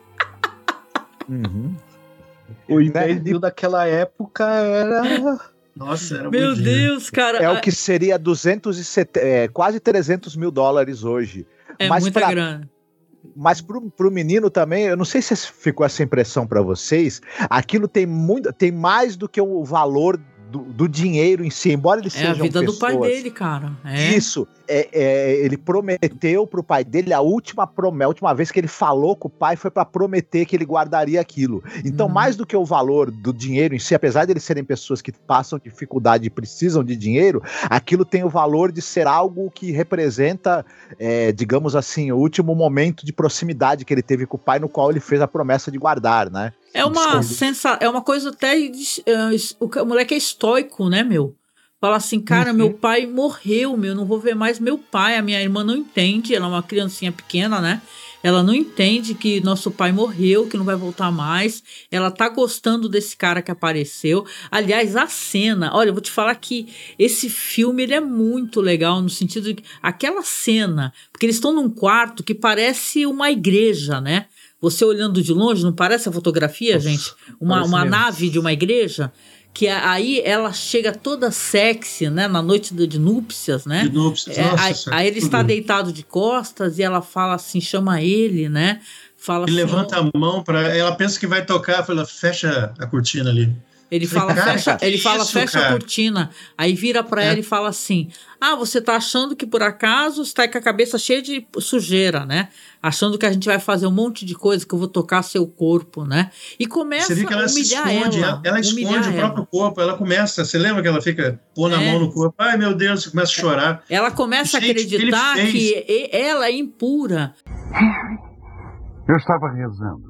Uhum. O e-mail daquela época era... Nossa, era Meu muito Deus, cara. É o que seria duzentos e setenta, é, quase trezentos mil dólares hoje. É mas muita pra, grana. Mas pro, pro menino também, eu não sei se ficou essa impressão para vocês, aquilo tem muito, tem mais do que o valor do, do dinheiro em si, embora ele seja É a vida pessoas, do pai dele, cara. É. Isso, é, é, ele prometeu pro pai dele, a última promessa, a última vez que ele falou com o pai foi para prometer que ele guardaria aquilo. Então, hum. mais do que o valor do dinheiro em si, apesar de eles serem pessoas que passam dificuldade e precisam de dinheiro, aquilo tem o valor de ser algo que representa, é, digamos assim, o último momento de proximidade que ele teve com o pai, no qual ele fez a promessa de guardar, né? É uma sensa... é uma coisa até... Uh, o moleque é estoico, né, meu? Fala assim, cara, uhum. meu pai morreu, meu, não vou ver mais meu pai. A minha irmã não entende, ela é uma criancinha pequena, né? Ela não entende que nosso pai morreu, que não vai voltar mais. Ela tá gostando desse cara que apareceu. Aliás, a cena... Olha, eu vou te falar que esse filme, ele é muito legal, no sentido de... Aquela cena, porque eles estão num quarto que parece uma igreja, né? Você olhando de longe, não parece a fotografia, Nossa, gente? Uma, uma nave de uma igreja, que aí ela chega toda sexy, né? Na noite de, de núpcias, né? De núpcias, é, nossa, aí, aí ele está deitado de costas e ela fala assim, chama ele, né? fala Ele assim, levanta a mão para ela pensa que vai tocar, fala, fecha a cortina ali. Ele fala, Cara, fecha, que ele fala, isso, fecha cara? a cortina. Aí vira pra É. ela e fala assim: ah, você tá achando que por acaso está com a cabeça cheia de sujeira, né? Achando que a gente vai fazer um monte de coisa, que eu vou tocar seu corpo, né? E começa Você vê que ela a se humilhar esconde, ela. ela, ela esconde humilhar o próprio corpo, ela começa, você lembra que ela fica pondo a É. mão no corpo, ai meu Deus, você começa a chorar. Ela começa Gente, a acreditar o que ele que fez? e- ela é impura. Eu estava rezando.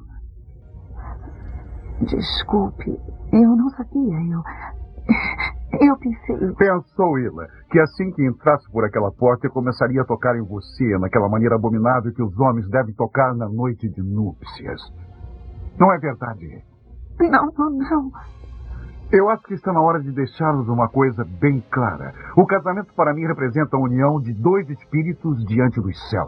Desculpe, eu não sabia, eu... Eu pensei... Pensou, Ila, que assim que entrasse por aquela porta eu começaria a tocar em você, naquela maneira abominável que os homens devem tocar na noite de núpcias. Não é verdade? Não, não, não. Eu acho que está na hora de deixarmos uma coisa bem clara. O casamento para mim representa a união de dois espíritos diante dos céus.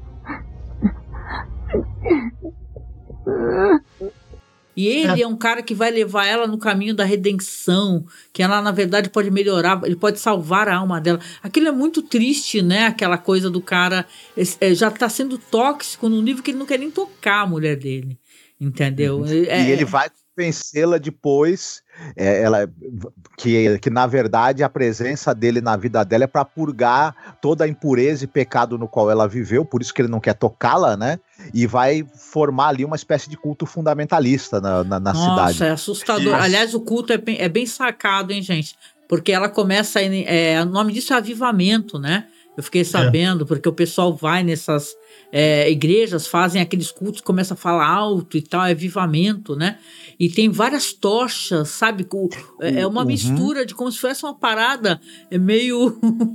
E ele é. é um cara que vai levar ela no caminho da redenção, que ela, na verdade, pode melhorar, ele pode salvar a alma dela. Aquilo é muito triste, né? Aquela coisa do cara é, já tá sendo tóxico num nível que ele não quer nem tocar a mulher dele, entendeu? Uhum. É, e ele vai convencê-la depois, é, ela, que, que na verdade a presença dele na vida dela é para purgar toda a impureza e pecado no qual ela viveu, por isso que ele não quer tocá-la, né? E vai formar ali uma espécie de culto fundamentalista na, na, na Nossa, cidade. Nossa, é assustador. Mas... Aliás, o culto é bem, é bem sacado, hein, gente? Porque ela começa, a, é, o nome disso é avivamento, né? Eu fiquei sabendo, é. porque o pessoal vai nessas é, igrejas, fazem aqueles cultos, começa a falar alto e tal, é avivamento, né? E tem várias tochas, sabe? É uma uhum. mistura de como se fosse uma parada meio...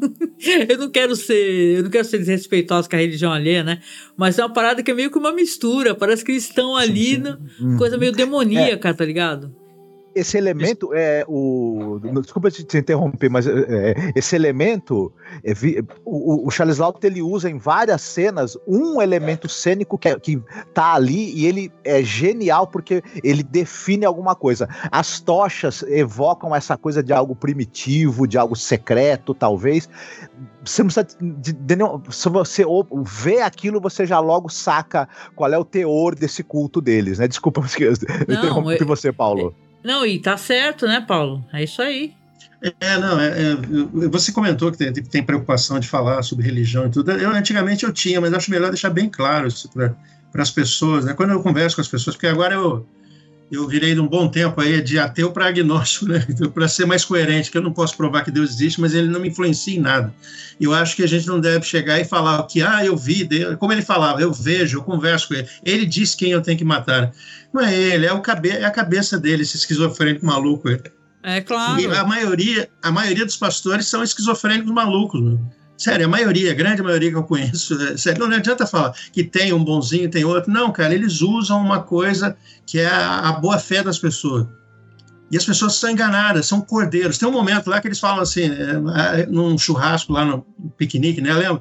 eu não quero ser eu não quero ser desrespeitoso com a religião alheia, né? Mas é uma parada que é meio que uma mistura, parece que eles estão ali, sim, sim. Na, uhum. coisa meio demoníaca, é. tá ligado? Esse elemento é o. Desculpa te, te interromper, mas é, esse elemento. É, o, o Charles Laughton ele usa em várias cenas um elemento cênico que, é, que tá ali e ele é genial porque ele define alguma coisa. As tochas evocam essa coisa de algo primitivo, de algo secreto, talvez. Você não precisa de, de, de, se você vê aquilo, você já logo saca qual é o teor desse culto deles, né? Desculpa, eu interrompi eu... você, Paulo. Não, e tá certo, né, Paulo? É isso aí. É, não, é, é, você comentou que tem, tem preocupação de falar sobre religião e tudo. Eu, antigamente eu tinha, mas acho melhor deixar bem claro isso para as pessoas, né? Quando eu converso com as pessoas, porque agora eu, eu virei de um bom tempo aí de ateu para agnóstico, né? Então, para ser mais coerente, que eu não posso provar que Deus existe, mas ele não me influencia em nada. E eu acho que a gente não deve chegar e falar que, ah, eu vi, Deus, como ele falava, eu vejo, eu converso com ele, ele diz quem eu tenho que matar. Não é ele, é, o cabe é a cabeça dele, esse esquizofrênico maluco. É claro. E a maioria, a maioria dos pastores são esquizofrênicos malucos. Meu. Sério, a maioria, a grande maioria que eu conheço. Sério, não, não adianta falar que tem um bonzinho, tem outro. Não, cara, eles usam uma coisa que é a, a boa-fé das pessoas. E as pessoas são enganadas, são cordeiros. Tem um momento lá que eles falam assim, é, num churrasco lá no piquenique, né? Lembra?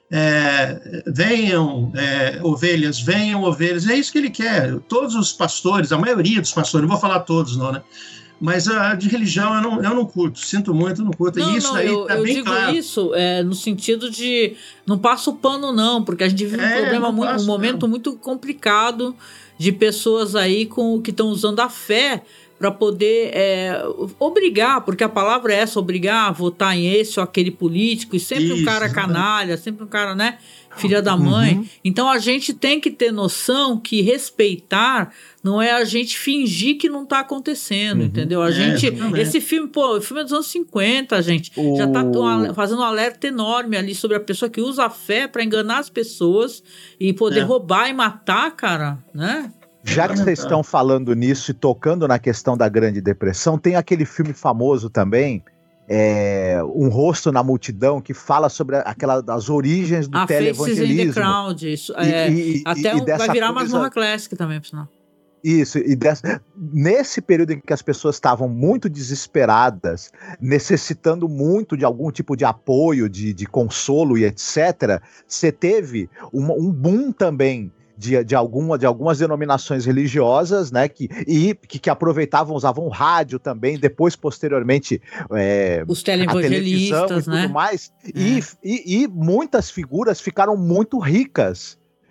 É, venham é, ovelhas, venham ovelhas, é isso que ele quer. Todos os pastores, a maioria dos pastores, não vou falar todos não, né? Mas a de religião eu não, eu não curto, sinto muito, eu não curto. Não, e isso não, aí eu, tá eu bem digo claro. isso é, no sentido de não passa o pano não, porque a gente vive um É, problema, não muito, passo, um momento não. muito complicado de pessoas aí com, que estão usando a fé para poder é, obrigar, porque a palavra é essa, obrigar a votar em esse ou aquele político, e sempre Isso, um cara exatamente. canalha, sempre um cara, né, filha da mãe. Uhum. Então a gente tem que ter noção que respeitar não é a gente fingir que não tá acontecendo, Uhum. entendeu? A É, gente, exatamente. esse filme, pô, o filme é dos anos cinquenta, gente, O- já tá um, fazendo um alerta enorme ali sobre a pessoa que usa a fé para enganar as pessoas e poder É. roubar e matar, cara, né? Já que vocês estão falando nisso e tocando na questão da Grande Depressão, tem aquele filme famoso também, é, Um Rosto na Multidão, que fala sobre aquela, as origens do A Faces in the televangelismo. Crowd, isso, E- é, e- e- até e um, dessa vai virar coisa- Masmorra Classic também, por sinal. Isso, e dessa, nesse período em que as pessoas estavam muito desesperadas, necessitando muito de algum tipo de apoio, de, de consolo e etcétera, você teve um, um boom também de, de, alguma, de algumas denominações religiosas, né, que, e, que, que aproveitavam, usavam rádio também, depois, posteriormente, é, Os a televisão televangelistas, e tudo né? mais, e, e, e muitas figuras ficaram muito ricas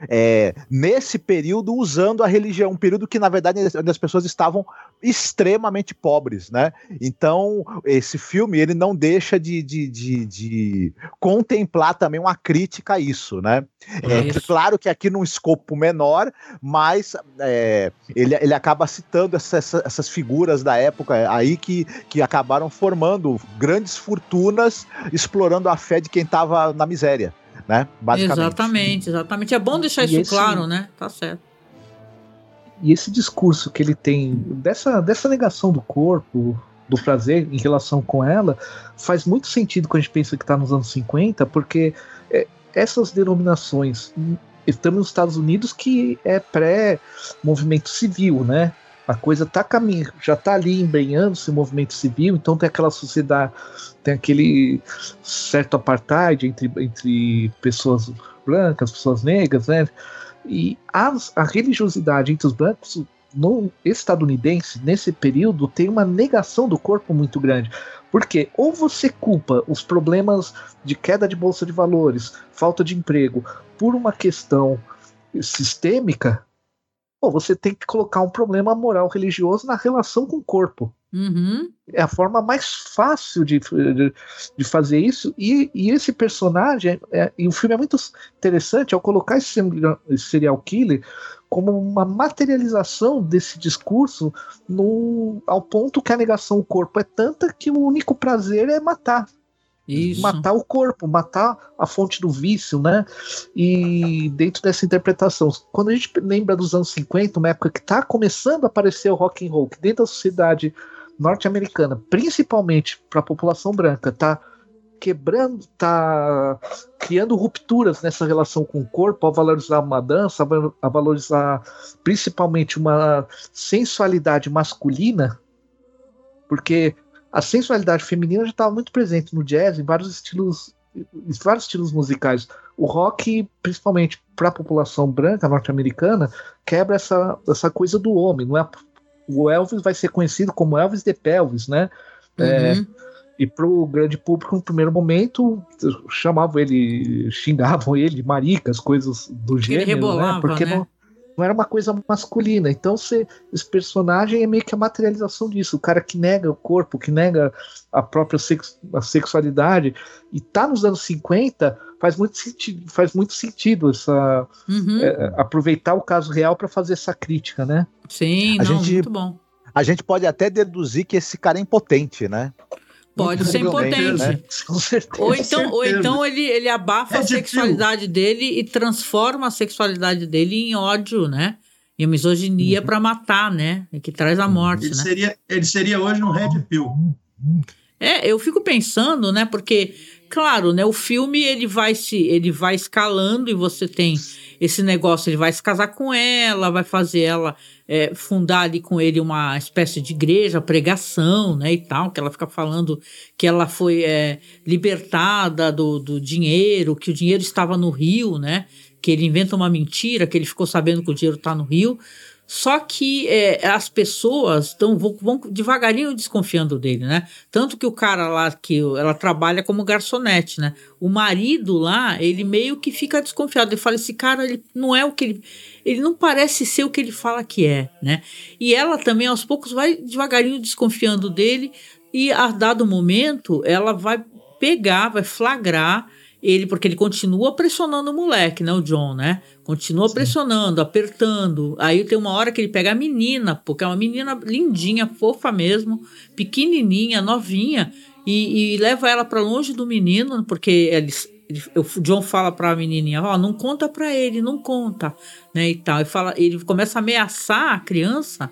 é, nesse período usando a religião, um período que na verdade onde as pessoas estavam extremamente pobres, né? Então esse filme ele não deixa de, de, de, de contemplar também uma crítica a isso, né? É, Isso. claro que aqui num escopo menor, mas é, ele, ele acaba citando essa, essa, essas figuras da época aí que, que acabaram formando grandes fortunas, explorando a fé de quem estava na miséria, né? Basicamente. Exatamente, exatamente. É bom deixar E isso esse- claro, né? Tá certo. E esse discurso que ele tem dessa, dessa negação do corpo, do prazer em relação com ela, faz muito sentido quando a gente pensa que está nos anos cinquenta, porque é, essas denominações, estamos nos Estados Unidos que é pré-movimento civil, né? A coisa tá caminho, já tá ali embrenhando esse movimento civil, então tem aquela sociedade, tem aquele certo apartheid entre, entre pessoas brancas, pessoas negras, né? E as, a religiosidade entre os brancos no estadunidense, nesse período, tem uma negação do corpo muito grande. Porque ou você culpa os problemas de queda de bolsa de valores, falta de emprego, por uma questão sistêmica, ou você tem que colocar um problema moral religioso na relação com o corpo. Uhum. É a forma mais fácil de, de, de fazer isso. E, e esse personagem, é, e o filme é muito interessante ao colocar esse, esse serial killer como uma materialização desse discurso no, ao ponto que a negação ao corpo é tanta que o único prazer é matar. Isso. Matar o corpo, matar a fonte do vício, né? E dentro dessa interpretação, quando a gente lembra dos anos cinquenta, uma época que está começando a aparecer o rock and roll, que dentro da sociedade norte-americana, principalmente para a população branca, está quebrando, está criando rupturas nessa relação com o corpo, a valorizar uma dança, a valorizar principalmente uma sensualidade masculina, porque a sensualidade feminina já estava muito presente no jazz, em vários estilos, em vários estilos musicais. O rock, principalmente para a população branca norte-americana, quebra essa, essa coisa do homem. Não é, o Elvis vai ser conhecido como Elvis de Pelvis, né? Uhum. É, e para o grande público, no primeiro momento, chamavam ele, xingavam ele de maricas, coisas do Porque ele gênero, rebolava, né? Porque né? não, não era uma coisa masculina. Então, cê, esse personagem é meio que a materialização disso. O cara que nega o corpo, que nega a própria sex, a sexualidade. E tá nos anos cinquenta, faz muito sentido, faz muito sentido essa, Uhum. é, aproveitar o caso real para fazer essa crítica, né? Sim, A não, gente- muito bom. A gente pode até deduzir que esse cara é impotente, né? Pode ser Possivelmente, impotente. né? Com certeza. Ou então, ou certeza. então ele, ele abafa É a de sexualidade dele e transforma a sexualidade dele em ódio, né? Em misoginia pra matar, né? E que traz a morte, Ele né? seria, ele seria hoje um Red Pill. É, eu fico pensando, né? Porque, claro, né? O filme ele vai se, ele vai escalando e você tem esse negócio, ele vai se casar com ela, vai fazer ela é, fundar ali com ele uma espécie de igreja, pregação, né? E tal, que ela fica falando que ela foi é, libertada do, do dinheiro, que o dinheiro estava no rio, né? Que ele inventa uma mentira, que ele ficou sabendo que o dinheiro está no rio. Só que é, as pessoas tão, vão, vão devagarinho desconfiando dele, né? Tanto que o cara lá, que ela trabalha como garçonete, né? O marido lá, ele meio que fica desconfiado. Ele fala, esse cara, ele não é o que ele... Ele não parece ser o que ele fala que é, né? E ela também, aos poucos, vai devagarinho desconfiando dele e, a dado momento, ela vai pegar, vai flagrar ele, porque ele continua pressionando o moleque, né, o John, né? Continua Sim. pressionando, apertando. Aí tem uma hora que ele pega a menina, porque é uma menina lindinha, fofa mesmo, pequenininha, novinha, e, e leva ela para longe do menino, porque eles, ele, o John fala para a menininha, ó, oh, não conta para ele, não conta, né, e tal. E fala, ele começa a ameaçar a criança,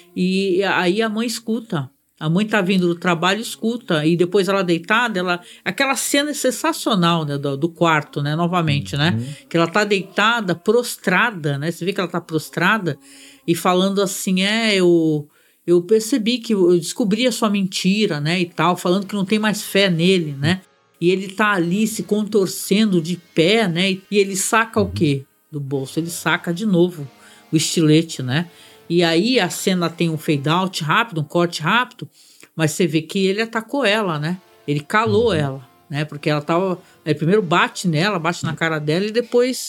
e aí a mãe escuta. A mãe tá vindo do trabalho, escuta, e depois ela deitada, ela... Aquela cena é sensacional, né, do, do quarto, né, novamente, né, uhum. que ela tá deitada, prostrada, né, você vê que ela tá prostrada, e falando assim, é, eu, eu percebi que, eu descobri a sua mentira, né, e tal, falando que não tem mais fé nele, né, e ele tá ali se contorcendo de pé, né, e, e ele saca o quê do bolso? Ele saca de novo o estilete, né. E aí a cena tem um fade out rápido, um corte rápido, mas você vê que ele atacou ela, né? Ele calou uhum. ela, né? Porque ela tava... Ele primeiro bate nela, bate na cara dela e depois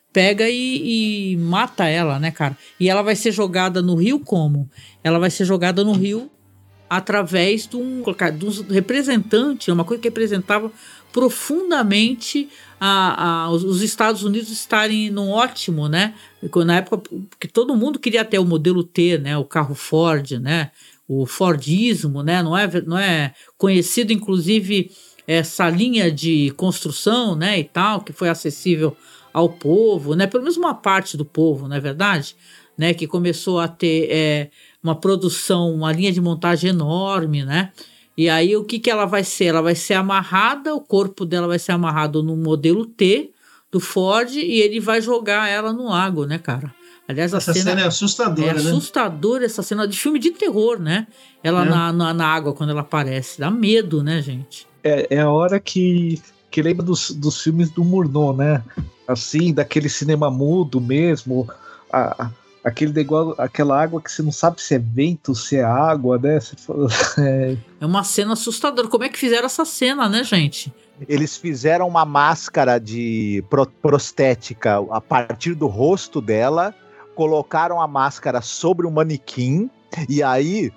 pega e, e mata ela, né, cara? E ela vai ser jogada no rio como? Ela vai ser jogada no rio através de um, de um representante, uma coisa que representava profundamente a, a, os, os Estados Unidos estarem num ótimo, né? Na época que todo mundo queria ter o modelo T, né? O carro Ford, né? O Fordismo, né? Não é, não é conhecido, inclusive, essa linha de construção, né? E tal, que foi acessível ao povo, né? Pelo menos uma parte do povo, não é verdade? Né? Que começou a ter é, uma produção, uma linha de montagem enorme, né? E aí o que, que ela vai ser? Ela vai ser amarrada, o corpo dela vai ser amarrado no modelo T do Ford e ele vai jogar ela no lago, né, cara? Aliás, essa cena, cena é assustadora, é né? É assustadora essa cena de filme de terror, né? Ela é. na, na, na água quando ela aparece. Dá medo, né, gente? É, é a hora que, que lembra dos, dos filmes do Murnau, né? Assim, daquele cinema mudo mesmo, a, a, aquele negócio, aquela água que você não sabe se é vento, se é água, né? É... é uma cena assustadora. Como é que fizeram essa cena, né, gente? Eles fizeram uma máscara de pro, prostética a partir do rosto dela, colocaram a máscara sobre um manequim e aí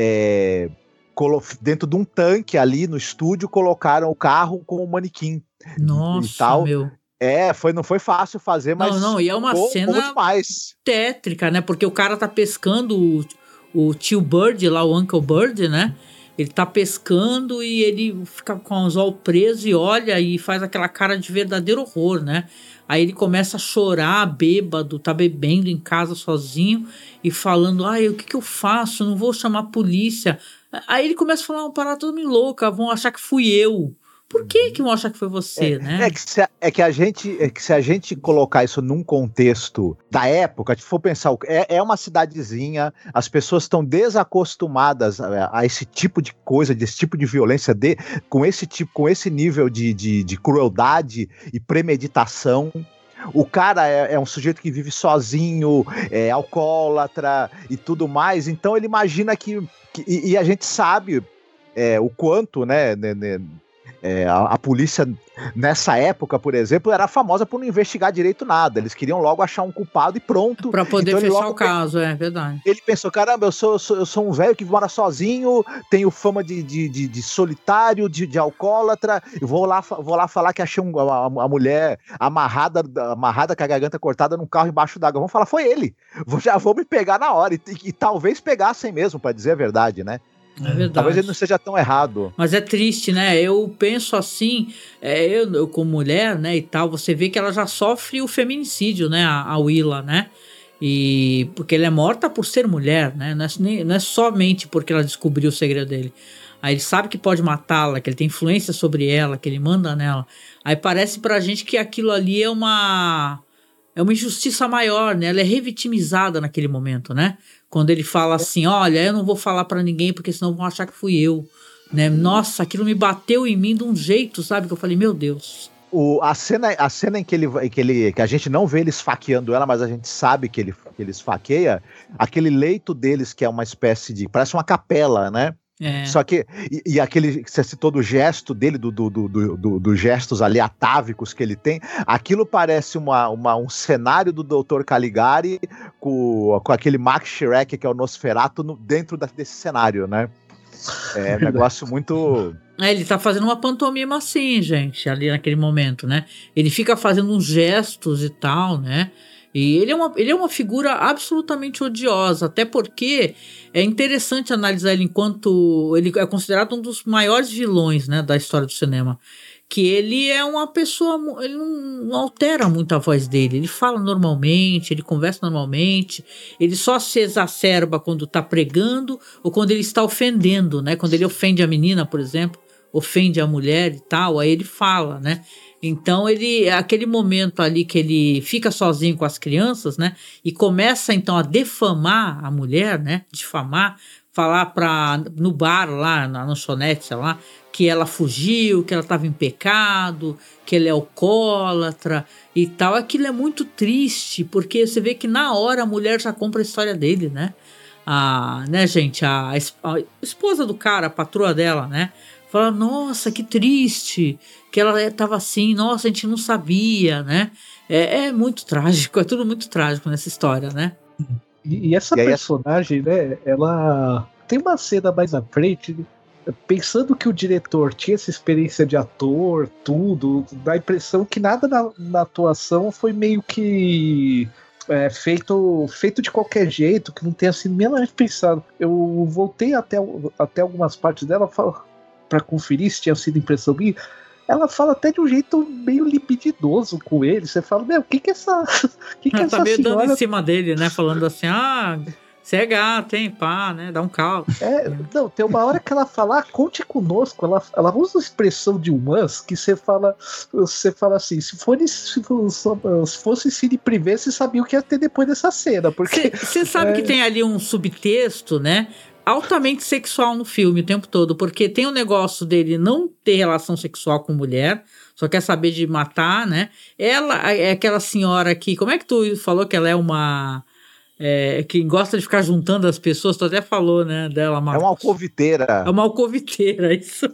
é, dentro de um tanque ali no estúdio colocaram o carro com o manequim. Nossa, e tal. meu. É, foi, não foi fácil fazer, mas não, não, e é uma bom, cena bom tétrica, né? Porque o cara tá pescando o, o tio Bird lá, o Uncle Bird, né? Ele tá pescando e ele fica com os olhos presos e olha e faz aquela cara de verdadeiro horror, né? Aí ele começa a chorar, bêbado, tá bebendo em casa sozinho e falando, ai, o que que eu faço? Não vou chamar a polícia. Aí ele começa a falar uma parada toda meio louca, vão achar que fui eu. Por que que vão achar que foi você, é, né? É que, se a, é, que a gente, é que se a gente colocar isso num contexto da época, se for pensar, é, é uma cidadezinha, as pessoas estão desacostumadas a, a esse tipo de coisa, desse tipo de violência, de, com, esse tipo, com esse nível de, de, de crueldade e premeditação. O cara é, é um sujeito que vive sozinho, é alcoólatra e tudo mais, então ele imagina que... que e, e a gente sabe é, o quanto, né... né, né É, a, a polícia, nessa época, por exemplo, era famosa por não investigar direito nada. Eles queriam logo achar um culpado e pronto. Pra poder então, fechar logo, o caso, é verdade. Ele pensou, caramba, eu sou, eu sou, eu sou um velho que mora sozinho, tenho fama de, de, de, de solitário, de, de alcoólatra, eu vou lá, vou lá falar que achei um, a, a mulher amarrada, amarrada com a garganta cortada num carro embaixo d'água. Vamos falar, foi ele. Vou, já vou me pegar na hora. E, e, e talvez pegassem mesmo, pra dizer a verdade, né? É verdade. Talvez ele não seja tão errado. Mas é triste, né? Eu penso assim, é, eu, eu como mulher, né, e tal, você vê que ela já sofre o feminicídio, né, a, a Willa, né? E porque ela é morta por ser mulher, né? Não é, não é somente porque ela descobriu o segredo dele. Aí ele sabe que pode matá-la, que ele tem influência sobre ela, que ele manda nela. Aí parece pra gente que aquilo ali é uma... é uma injustiça maior, né? Ela é revitimizada naquele momento, né? Quando ele fala assim, olha, eu não vou falar pra ninguém porque senão vão achar que fui eu, né? Nossa, aquilo me bateu em mim de um jeito, sabe? Que eu falei, meu Deus. O, a, cena, a cena em que ele, que ele que a gente não vê ele esfaqueando ela, mas a gente sabe que ele, que ele esfaqueia, aquele leito deles que é uma espécie de... parece uma capela, né? É. Só que, e, e aquele que você citou do gesto dele, dos do, do, do, do, do gestos ali atávicos que ele tem, aquilo parece uma, uma, um cenário do doutor Caligari com, com aquele Max Schreck, que é o Nosferatu, no, dentro da, desse cenário, né? É um negócio muito... É, ele tá fazendo uma pantomima assim, gente, ali naquele momento, né? Ele fica fazendo uns gestos e tal, né? E ele é, uma, ele é uma figura absolutamente odiosa, até porque é interessante analisar ele enquanto... ele é considerado um dos maiores vilões, né, da história do cinema. Que ele é uma pessoa... ele não, não altera muito a voz dele. Ele fala normalmente, ele conversa normalmente. Ele só se exacerba quando tá pregando ou quando ele está ofendendo, né? Quando ele ofende a menina, por exemplo, ofende a mulher e tal, aí ele fala, né? Então, ele, aquele momento ali que ele fica sozinho com as crianças, né? E começa, então, a defamar a mulher, né? Difamar, falar pra, no bar lá, na lanchonete, sei lá, que ela fugiu, que ela estava em pecado, que ele é alcoólatra e tal. Aquilo é muito triste, porque você vê que na hora a mulher já compra a história dele, né? a, né, gente, a, a esposa do cara, a patroa dela, né? Fala, nossa, que triste que ela tava assim, nossa, a gente não sabia, né? É, é muito trágico, é tudo muito trágico nessa história, né? E, e essa E aí, personagem, né, ela tem uma cena mais à frente, pensando que o diretor tinha essa experiência de ator, tudo, dá a impressão que nada na, na atuação foi meio que é, feito, feito de qualquer jeito, que não tenha sido minimamente pensado. Eu voltei até, até algumas partes dela para conferir se tinha sido impressão minha. Ela fala até de um jeito meio libididoso com ele. Você fala, meu, o que que essa, que que Ela essa tá meio senhora... dando em cima dele, né? Falando assim, ah, você é gato, hein, pá, né? Dá um calo. É, não, tem uma hora que ela fala, ah, conte conosco, ela, ela usa a expressão de humans que você fala, você fala assim, se, for, se, for, se fosse Cine Privé, você sabia o que ia ter depois dessa cena, porque... Você sabe é... que tem ali um subtexto, né? Altamente sexual no filme o tempo todo, porque tem o negócio dele não ter relação sexual com mulher, só quer saber de matar, né? Ela é aquela senhora que, como é que tu falou que ela é uma... É, que gosta de ficar juntando as pessoas, tu até falou, né, dela, Marcos. É uma alcoviteira. É uma alcoviteira, isso.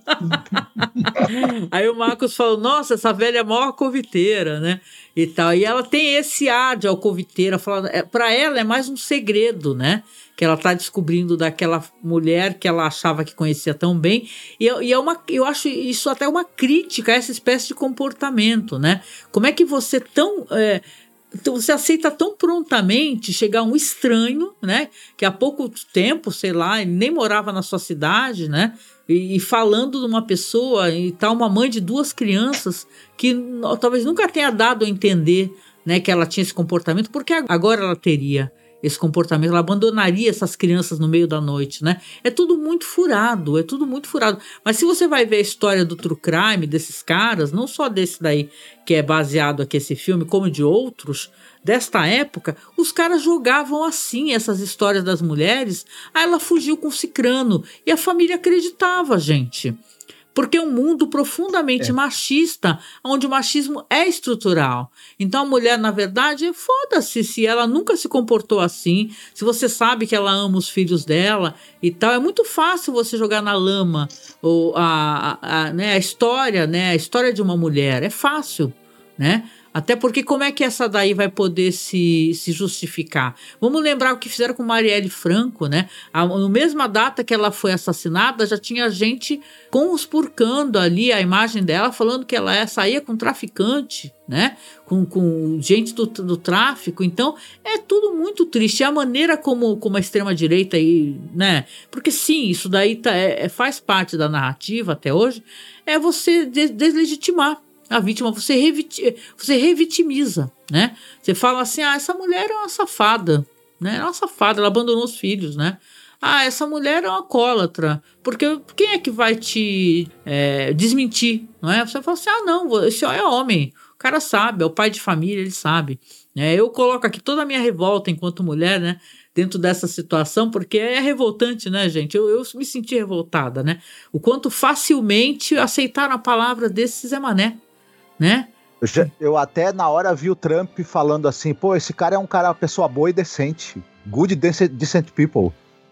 Aí o Marcos falou, nossa, essa velha é mó alcoviteira, né, e tal. E ela tem esse ar de alcoviteira, falando, é, pra ela é mais um segredo, né, que ela tá descobrindo daquela mulher que ela achava que conhecia tão bem. E, e é uma, eu acho isso até uma crítica a essa espécie de comportamento, né. Como é que você tão... É, então você aceita tão prontamente chegar um estranho, né, que há pouco tempo, sei lá, ele nem morava na sua cidade, né, e, e falando de uma pessoa, e tal, uma mãe de duas crianças que n- talvez nunca tenha dado a entender, né, que ela tinha esse comportamento, porque agora ela teria esse comportamento, ela abandonaria essas crianças no meio da noite, né? É tudo muito furado, é tudo muito furado. Mas se você vai ver a história do true crime, desses caras, não só desse daí que é baseado aqui esse filme, como de outros, desta época, os caras jogavam assim essas histórias das mulheres, aí ela fugiu com o cicrano, e a família acreditava, gente. Porque é um mundo profundamente É. machista, onde o machismo é estrutural. Então a mulher, na verdade, foda-se se ela nunca se comportou assim, se você sabe que ela ama os filhos dela e tal. É muito fácil você jogar na lama ou a, a, a, né, a história, né, a história de uma mulher. É fácil, né? Até porque como é que essa daí vai poder se, se justificar? Vamos lembrar o que fizeram com Marielle Franco, né? A, na mesma data que ela foi assassinada, já tinha gente conspurcando ali a imagem dela, falando que ela saía com traficante, né? Com, com gente do, do tráfico. Então, é tudo muito triste. É a maneira como, como a extrema-direita aí, né? Porque sim, isso daí tá, é, faz parte da narrativa até hoje, é você des- deslegitimar a vítima, você, reviti- você revitimiza, né? Você fala assim, ah, essa mulher é uma safada, né? É uma safada, ela abandonou os filhos, né? Ah, essa mulher é uma alcoólatra, porque quem é que vai te é, desmentir, não é? Você fala assim, ah, não, esse é homem, o cara sabe, é o pai de família, ele sabe. É, eu coloco aqui toda a minha revolta enquanto mulher, né? Dentro dessa situação, porque é revoltante, né, gente? Eu, eu me senti revoltada, né? O quanto facilmente aceitaram a palavra desse Zé Mané, né? Eu, já- eu até na hora vi o Trump falando assim, pô, esse cara é um cara, uma pessoa boa e decente. Good decent, decent people.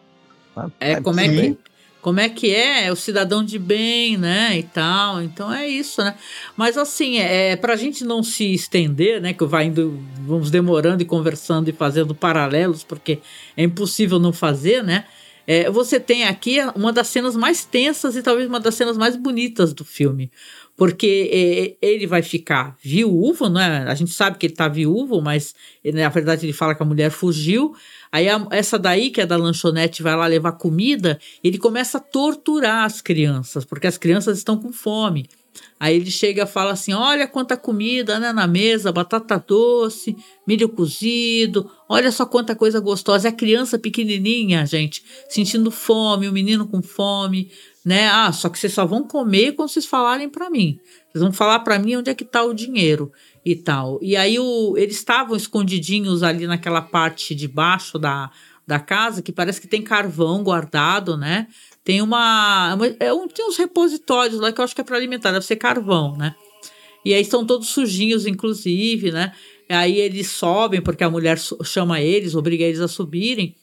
É, como é sim. que como é que é? É o cidadão de bem, né, e tal. Então é isso, né? Mas assim, é pra gente não se estender, né, que vai indo, vamos demorando e conversando e fazendo paralelos, porque é impossível não fazer, né? É, você tem aqui uma das cenas mais tensas e talvez uma das cenas mais bonitas do filme. Porque é, ele vai ficar viúvo, né? A gente sabe que ele tá viúvo, mas na verdade ele fala que a mulher fugiu. Aí a- essa daí, que é da lanchonete, vai lá levar comida, ele começa a torturar as crianças, porque as crianças estão com fome. Aí ele chega e fala assim, olha quanta comida, né, na mesa, batata doce, milho cozido, olha só quanta coisa gostosa. É a criança pequenininha, gente, sentindo fome, o menino com fome, né? Ah, só que vocês só vão comer quando vocês falarem pra mim. Vocês vão falar pra mim onde é que tá o dinheiro e tal. E aí o, eles estavam escondidinhos ali naquela parte de baixo da, da casa, que parece que tem carvão guardado, né? Tem uma, uma é um, tem uns repositórios lá que eu acho que é para alimentar, deve ser carvão, né? E aí estão todos sujinhos, inclusive, né? Aí eles sobem, porque a mulher su- chama eles, obriga eles a subirem.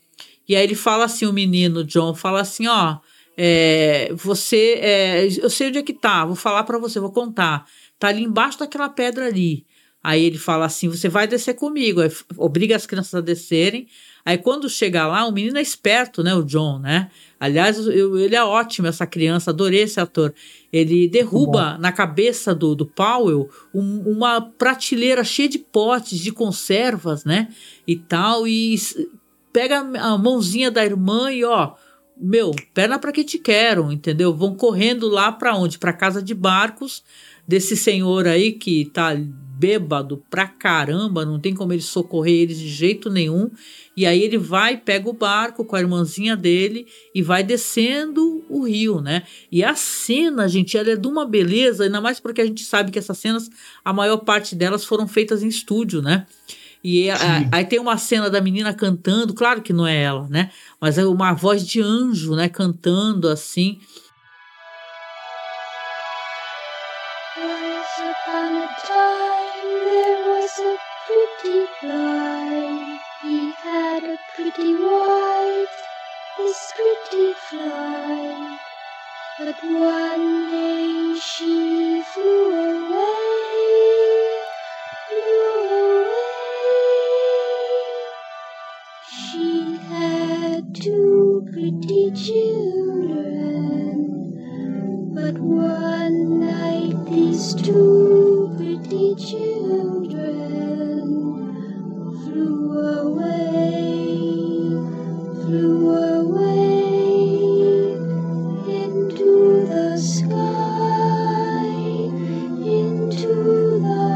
E aí ele fala assim, o menino, John, fala assim, ó, é, você, é, eu sei onde é que tá, vou falar pra você, vou contar. Tá ali embaixo daquela pedra ali. Aí ele fala assim, você vai descer comigo. Aí obriga as crianças a descerem. Aí quando chega lá, o menino é esperto, né, o John, né? Aliás, eu, ele é ótimo, essa criança, adorei esse ator. Ele derruba na cabeça do, do Powell um, uma prateleira cheia de potes, de conservas, né? E tal, e pega a mãozinha da irmã e, ó, meu, perna pra que te quero, entendeu? Vão correndo lá pra onde? Pra casa de barcos desse senhor aí que tá bêbado pra caramba, não tem como ele socorrer eles de jeito nenhum. E aí ele vai, pega o barco com a irmãzinha dele e vai descendo o rio, né? E a cena, gente, ela é de uma beleza, ainda mais porque a gente sabe que essas cenas, a maior parte delas foram feitas em estúdio, né? E a, aí tem uma cena da menina cantando, claro que não é ela, né? Mas é uma voz de anjo, né? Cantando assim. Once upon a time there was a pretty fly. He had a pretty wife, this pretty fly. But one day she flew away, flew away. She had two pretty children, but one night these two pretty children flew away, flew away into the sky, into the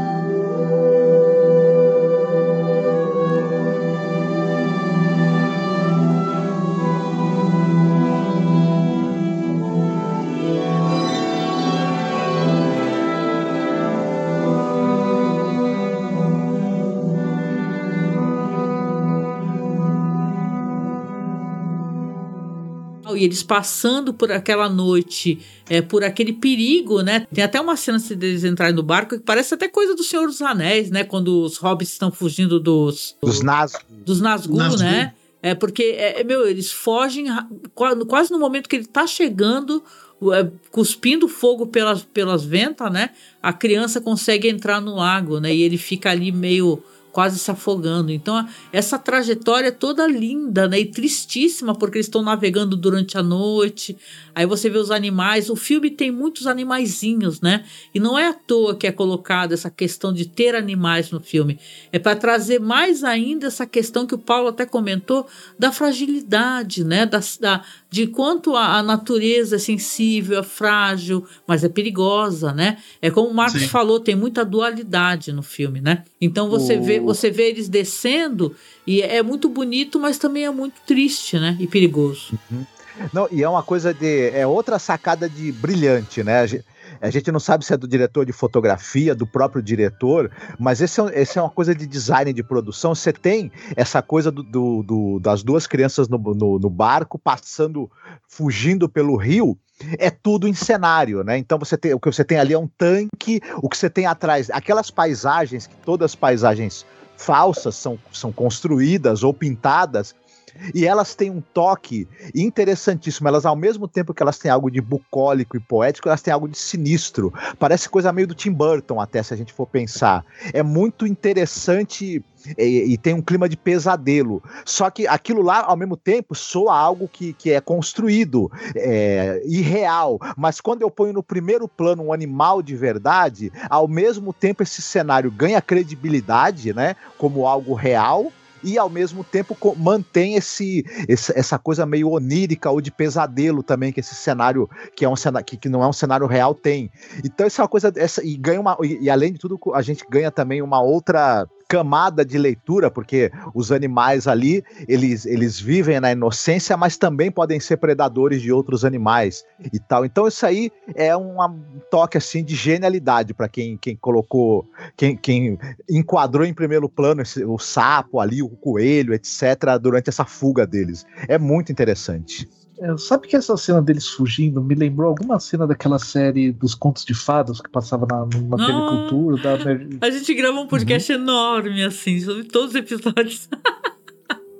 e eles passando por aquela noite, é, por aquele perigo, né? Tem até uma cena deles entrarem no barco que parece até coisa do Senhor dos Anéis, né? Quando os hobbits estão fugindo dos... Dos Nazgûl. Dos Nazgûl, Nazgûl, né? É porque, é, meu, eles fogem quase no momento que ele tá chegando, é, cuspindo fogo pelas, pelas ventas, né? A criança consegue entrar no lago, né? E ele fica ali meio... quase se afogando. Então, essa trajetória é toda linda, né? E tristíssima, porque eles estão navegando durante a noite. Aí você vê os animais. O filme tem muitos animaizinhos, né? E não é à toa que é colocada essa questão de ter animais no filme. É para trazer mais ainda essa questão que o Paulo até comentou da fragilidade, né? Da, da, de quanto a, a natureza é sensível, é frágil, mas é perigosa, né? É como o Marcos Sim. falou, tem muita dualidade no filme, né? Então você o... vê Você vê eles descendo e é muito bonito, mas também é muito triste, né? E perigoso. Uhum. Não, e é uma coisa de... É outra sacada de brilhante, né? A gente, a gente não sabe se é do diretor de fotografia, do próprio diretor, mas esse é, esse é uma coisa de design de produção. Você tem essa coisa do, do, do, das duas crianças no, no, no barco, passando, fugindo pelo rio. É tudo em cenário, né? Então você tem, o que você tem ali é um tanque, o que você tem atrás, aquelas paisagens, que todas as paisagens falsas são, são construídas ou pintadas, e elas têm um toque interessantíssimo. Elas, ao mesmo tempo que elas têm algo de bucólico e poético, elas têm algo de sinistro. Parece coisa meio do Tim Burton, até, se a gente for pensar. É muito interessante e, e tem um clima de pesadelo. Só que aquilo lá, ao mesmo tempo, soa algo que, que é construído, é, irreal. Mas quando eu ponho no primeiro plano um animal de verdade, ao mesmo tempo esse cenário ganha credibilidade, né, como algo real, e ao mesmo tempo mantém esse, esse, essa coisa meio onírica ou de pesadelo também, que esse cenário, que, é um cenário, que, que não é um cenário real, tem. Então isso é uma coisa, essa, e, ganha uma, e, e além de tudo a gente ganha também uma outra camada de leitura, porque os animais ali, eles, eles vivem na inocência, mas também podem ser predadores de outros animais e tal. Então isso aí é um toque assim de genialidade para quem, quem colocou, quem, quem enquadrou em primeiro plano esse, o sapo ali, o coelho, etcétera, durante essa fuga deles. É muito interessante. É, sabe que essa cena deles fugindo me lembrou alguma cena daquela série dos contos de fadas que passava na, na T V Cultura? Da... A gente grava um podcast uhum. enorme, assim, sobre todos os episódios.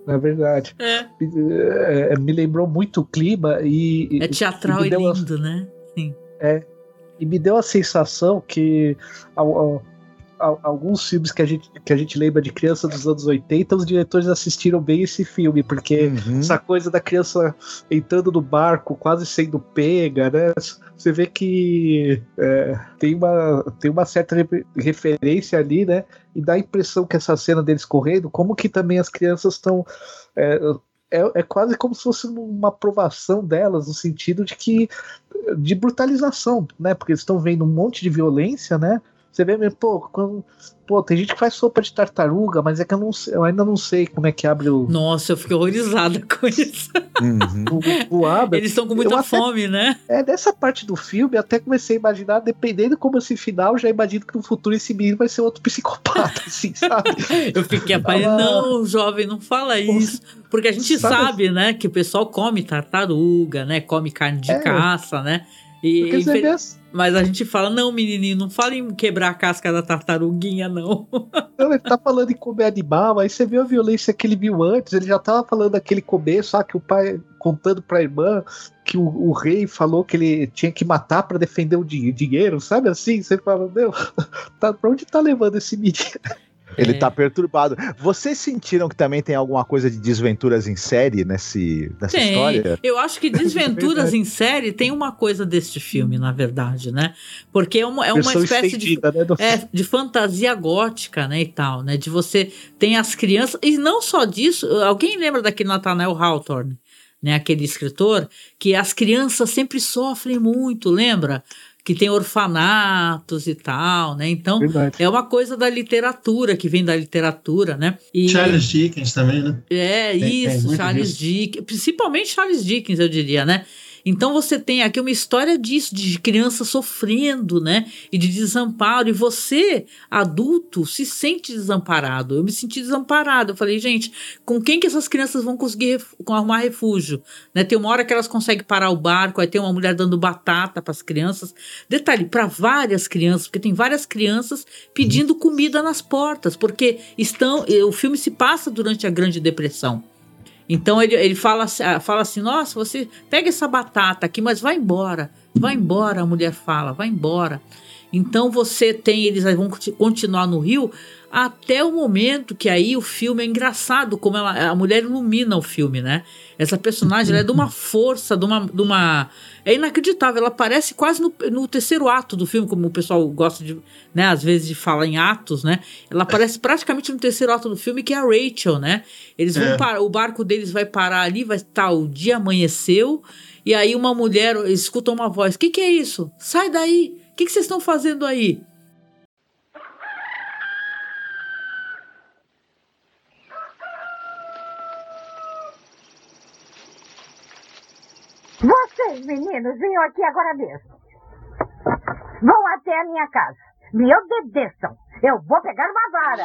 É verdade. É. É, me lembrou muito o clima e... É teatral e, e lindo, a, né? Sim. É. E me deu a sensação que ao, ao, alguns filmes que a, gente, que a gente lembra de criança dos anos oitenta, os diretores assistiram bem esse filme, porque uhum. essa coisa da criança entrando no barco, quase sendo pega, né? Você vê que é, tem, uma, tem uma certa referência ali, né? E dá a impressão que essa cena deles correndo, como que também as crianças estão... É, é, é quase como se fosse uma aprovação delas, no sentido de que de brutalização, né? Porque eles estão vendo um monte de violência, né? Você vê mesmo, pô, quando, pô, tem gente que faz sopa de tartaruga, mas é que eu, não, eu ainda não sei como é que abre o... Nossa, eu fiquei horrorizada com isso. Uhum. O, o abre, eles estão com muita até, fome, né? É, nessa parte do filme, eu até comecei a imaginar, dependendo como esse final, já imagino que no futuro esse menino vai ser outro psicopata, assim, sabe? Eu fiquei apanhando, não, jovem, não fala isso. Porque a gente sabe, sabe né, que o pessoal come tartaruga, né, come carne de é, caça, né? E, porque você vê as... Mas a gente fala, não, menininho, não fala em quebrar a casca da tartaruguinha, não. Não, ele tá falando em comer animal, aí você vê a violência que ele viu antes, ele já tava falando naquele começo, ah, que o pai contando pra irmã que o, o rei falou que ele tinha que matar pra defender o di- dinheiro, sabe assim? Você fala, meu, tá, pra onde tá levando esse menino? Ele é. tá perturbado. Vocês sentiram que também tem alguma coisa de desventuras em série nesse, nessa tem. história? Eu acho que desventuras em série tem uma coisa deste filme, na verdade, né? Porque é uma, é uma espécie de, né, do... é, de fantasia gótica, né, e tal, né? De você tem as crianças, e não só disso, alguém lembra daquele Nathaniel Hawthorne, né? Aquele escritor, que as crianças sempre sofrem muito, lembra? Que tem orfanatos e tal, né? Então, verdade. É uma coisa da literatura, que vem da literatura, né? E, Charles Dickens também, né? É, tem, isso, tem Charles Dickens. Principalmente Charles Dickens, eu diria, né? Então você tem aqui uma história disso, de criança sofrendo, né? E de desamparo. E você, adulto, se sente desamparado. Eu me senti desamparado. Eu falei, gente, com quem que essas crianças vão conseguir ref- arrumar refúgio? Né? Tem uma hora que elas conseguem parar o barco, aí tem uma mulher dando batata para as crianças. Detalhe, para várias crianças, porque tem várias crianças pedindo comida nas portas, porque estão, o filme se passa durante a Grande Depressão. Então ele, ele fala, fala assim, nossa, você pega essa batata aqui, mas vai embora, vai embora, a mulher fala, vai embora. Então você tem, eles vão continuar no rio até o momento que aí o filme é engraçado, como ela, a mulher ilumina o filme, né? Essa personagem ela é de uma força, de uma, de uma... É inacreditável, ela aparece quase no, no terceiro ato do filme, como o pessoal gosta de, né, às vezes de falar em atos, né? Ela aparece praticamente no terceiro ato do filme, que é a Rachel, né? Eles vão é. parar, o barco deles vai parar ali, vai estar, o dia amanheceu, e aí uma mulher escuta uma voz, o que que é isso? Sai daí! O que que vocês estão fazendo aí? Vocês, meninos, venham aqui agora mesmo. Vão até a minha casa. Me obedeçam. Eu vou pegar uma vara.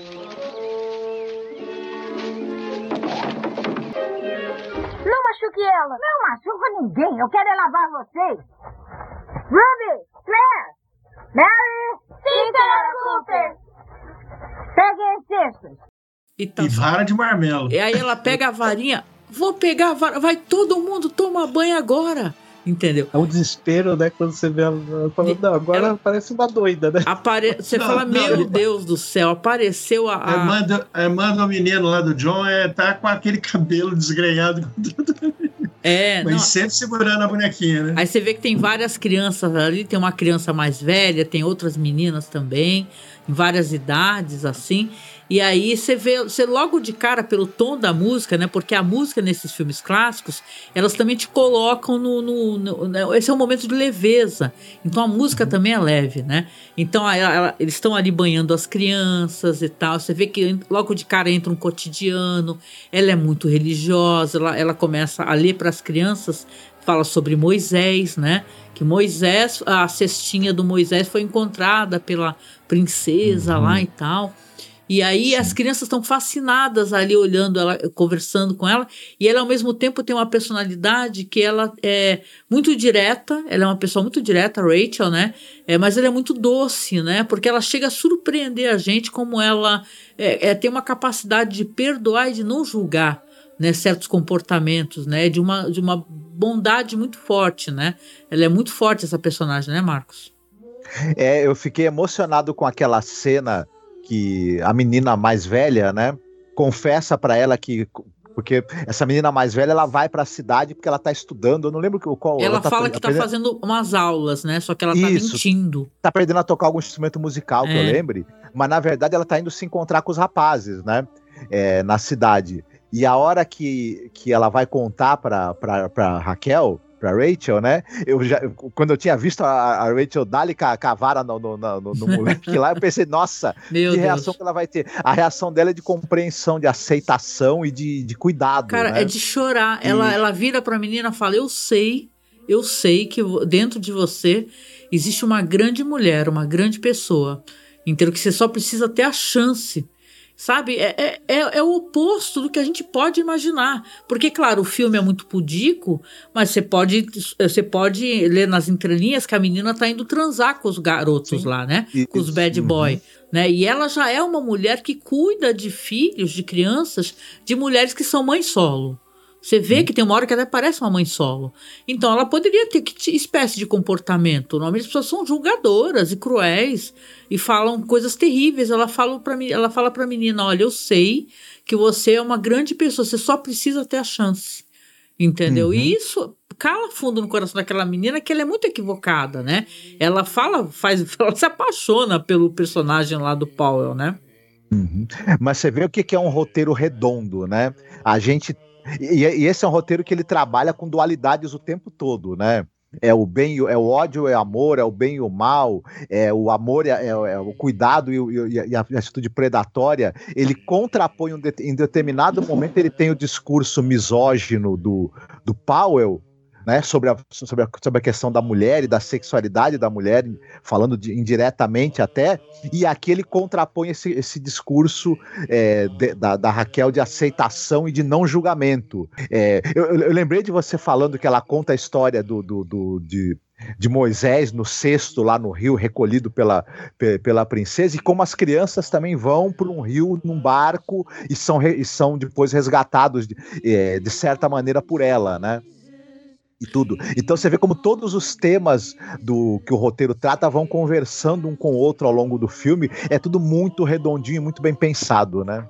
Não machuque ela. Não machuco ninguém. Eu quero é lavar vocês. Ruby, Claire, Mary. Sim, senhora Cooper. Peguem as cestas. E, tá... e vara de marmelo. E aí ela pega a varinha. Vou pegar a vara. Vai todo mundo tomar banho agora. Entendeu? É um desespero, né? Quando você vê ela falando, não, agora ela parece uma doida, né? Apare... Você não, fala, não, meu não. Deus do céu, apareceu a. A irmã do, a irmã do menino lá do John é, tá com aquele cabelo desgrenhado. É, mas não. sempre segurando a bonequinha, né? Aí você vê que tem várias crianças ali, tem uma criança mais velha, tem outras meninas também, em várias idades, assim. E aí você vê, você logo de cara pelo tom da música, né? Porque a música nesses filmes clássicos, elas também te colocam no... no, no esse é um momento de leveza. Então a música também é leve, né? Então ela, ela, eles estão ali banhando as crianças e tal. Você vê que logo de cara entra um cotidiano. Ela é muito religiosa, ela, ela começa a ler para as crianças, fala sobre Moisés, né? Que Moisés, a cestinha do Moisés foi encontrada pela princesa uhum. lá e tal. E aí as crianças estão fascinadas ali olhando ela, conversando com ela, e ela ao mesmo tempo tem uma personalidade que ela é muito direta, ela é uma pessoa muito direta, a Rachel, né? É, mas ela é muito doce, né? Porque ela chega a surpreender a gente como ela é, é, tem uma capacidade de perdoar e de não julgar, né, certos comportamentos, né? De uma, de uma bondade muito forte, né? Ela é muito forte, essa personagem, né, Marcos? É, eu fiquei emocionado com aquela cena que a menina mais velha, né, confessa pra ela que, porque essa menina mais velha, ela vai pra cidade porque ela tá estudando, eu não lembro qual... Ela, ela tá, fala que tá aprendendo... fazendo umas aulas, né, só que ela tá Isso, mentindo. Tá aprendendo a tocar algum instrumento musical, que É. eu lembre, mas na verdade ela tá indo se encontrar com os rapazes, né, é, na cidade. E a hora que, que ela vai contar pra, pra, pra Raquel, pra Rachel, né? Eu já, quando eu tinha visto a, a Rachel dar-lhe com a vara no, no, no, no moleque lá, eu pensei, nossa, Meu que Deus. reação que ela vai ter. A reação dela é de compreensão, de aceitação e de, de cuidado. Cara, né? é de chorar. E- Ela, ela vira pra menina e fala, eu sei, eu sei que vo- dentro de você existe uma grande mulher, uma grande pessoa, entendeu? Que você só precisa ter a chance. Sabe, é, é, é, é o oposto do que a gente pode imaginar. Porque, claro, o filme é muito pudico, mas você pode, você pode ler nas entrelinhas que a menina tá indo transar com os garotos Sim. lá, né? E- Com os bad uhum. boy. Né? E ela já é uma mulher que cuida de filhos, de crianças, de mulheres que são mães solo. Você vê que tem uma hora que até parece uma mãe solo. Então ela poderia ter que t- espécie de comportamento. Normalmente as pessoas são julgadoras e cruéis e falam coisas terríveis. Ela fala pra, meni- ela fala pra menina, olha, eu sei que você é uma grande pessoa, você só precisa ter a chance. Entendeu? Uhum. E isso cala fundo no coração daquela menina, que ela é muito equivocada, né? Ela fala, faz, ela se apaixona pelo personagem lá do Powell, né? Uhum. Mas você vê o que que é um roteiro redondo, né? A gente. E, e esse é um roteiro que ele trabalha com dualidades o tempo todo, né? É o bem, e o- é o ódio, é o amor, é o bem e o mal, é o amor, é, é- é o cuidado e, o- e a, e a atitude predatória. Ele contrapõe um det- em determinado momento, ele tem o discurso misógino do, do Powell, né, sobre, a, sobre, a, sobre a questão da mulher e da sexualidade da mulher, falando de- indiretamente até, e aqui ele contrapõe esse, esse discurso é, de- da, da Raquel de aceitação e de não julgamento. É, eu, eu- eu lembrei de você falando que ela conta a história do, do, do- de, de Moisés no cesto lá no rio, recolhido pela, pe- pela princesa, e como as crianças também vão para um rio num barco e são, re- e são depois resgatados de, é, de certa maneira por ela, né? E tudo. Então você vê como todos os temas do que o roteiro trata vão conversando um com o outro ao longo do filme. É tudo muito redondinho, e muito bem pensado, né?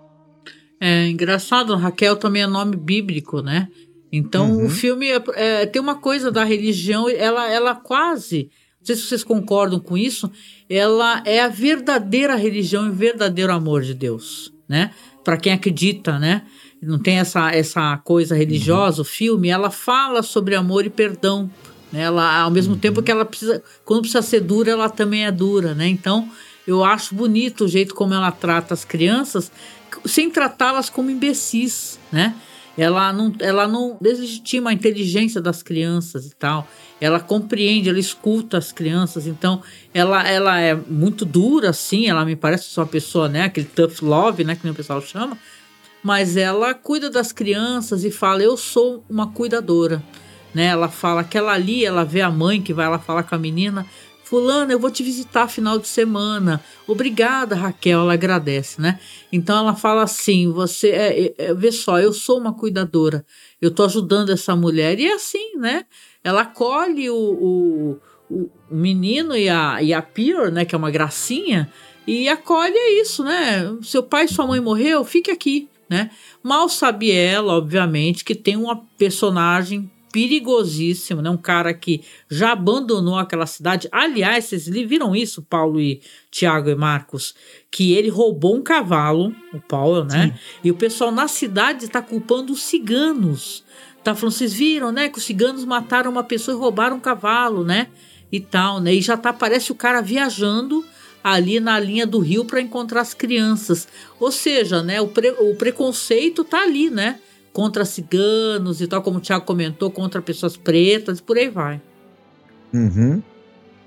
É engraçado, Raquel também é nome bíblico, né? Então Uhum. o filme é- é, tem uma coisa da religião, ela, ela quase, não sei se vocês concordam com isso, ela é a verdadeira religião e o verdadeiro amor de Deus, né? Para quem acredita, né? Não tem essa, essa coisa religiosa, o filme, ela fala sobre amor e perdão, né? Ela, ao mesmo tempo que ela precisa, quando precisa ser dura, ela também é dura, né? Então eu acho bonito o jeito como ela trata as crianças, sem tratá-las como imbecis, né? Ela não, ela não deslegitima a inteligência das crianças e tal. Ela compreende, ela escuta as crianças. Então, ela, ela é muito dura, sim. Ela me parece ser uma pessoa, né? Aquele tough love, né? Que nem o pessoal chama. Mas ela cuida das crianças e fala, eu sou uma cuidadora, né? Ela fala que ela ali, ela vê a mãe que vai lá falar com a menina, fulana, eu vou te visitar final de semana, obrigada, Raquel, ela agradece, né? Então ela fala assim, você, é, é, é, vê só, eu sou uma cuidadora, eu tô ajudando essa mulher, e é assim, né? Ela acolhe o, o, o menino e a, e a Pier, né, que é uma gracinha, e acolhe isso, né? Seu pai e sua mãe morreu, fique aqui, né? Mal sabe ela, obviamente, que tem uma personagem perigosíssimo, né? Um cara que já abandonou aquela cidade. Aliás, vocês viram isso, Paulo e Tiago e Marcos? Que ele roubou um cavalo, o Powell, né? Sim. E o pessoal na cidade está culpando os ciganos. Tá falando, vocês viram, né? Que os ciganos mataram uma pessoa e roubaram um cavalo, né? E tal, né? E já tá, parece o cara viajando ali na linha do rio para encontrar as crianças. Ou seja, né? O, pre, o preconceito tá ali, né? Contra ciganos e tal, como o Thiago comentou, contra pessoas pretas e por aí vai. Uhum.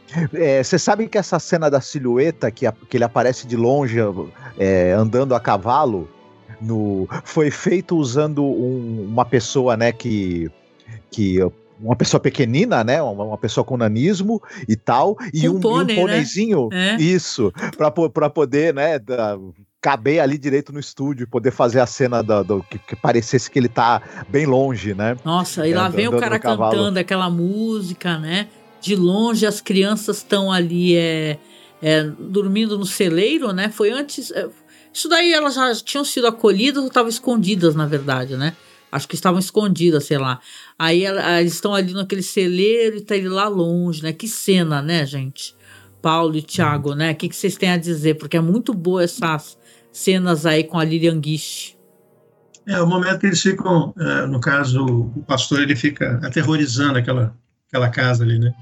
É, você sabe que essa cena da silhueta, que, a, que ele aparece de longe é, andando a cavalo, no, foi feito usando um, uma pessoa, né, que, que uma pessoa pequenina, né, uma, uma pessoa com nanismo e tal, e um, um, pônei, e um pôneizinho, né? Isso, para poder, né, da, caber ali direito no estúdio, poder fazer a cena do, do, que, que parecesse que ele tá bem longe, né? Nossa, e lá vem o cara cantando aquela música, né? De longe as crianças estão ali é, é, dormindo no celeiro, né? Foi antes... É, isso daí elas já tinham sido acolhidas ou estavam escondidas, na verdade, né? Acho que estavam escondidas, sei lá. Aí ela, eles estão ali naquele celeiro e tá ele lá longe, né? Que cena, né, gente? Paulo e Thiago, hum. né? O que, que vocês têm a dizer? Porque é muito boa essas cenas aí com a Lilian Gish. É, o momento que eles ficam... É, no caso, o pastor, ele fica aterrorizando aquela, aquela casa ali, né?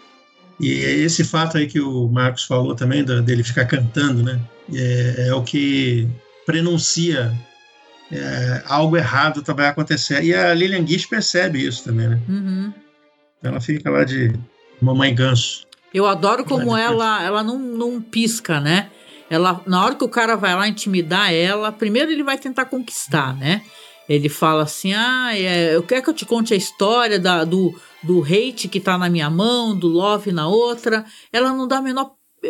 E esse fato aí que o Marcos falou também, da, dele ficar cantando, né? É, é o que prenuncia... É, algo errado vai acontecer. E a Lilian Gish percebe isso também, né? Uhum. Ela fica lá de mamãe ganso. Eu adoro como ela, ela não, não pisca, né? Ela, na hora que o cara vai lá intimidar ela, primeiro ele vai tentar conquistar, né? Ele fala assim, ah, é, eu quero que eu te conte a história da, do, do hate que tá na minha mão, do love na outra. Ela não dá a menor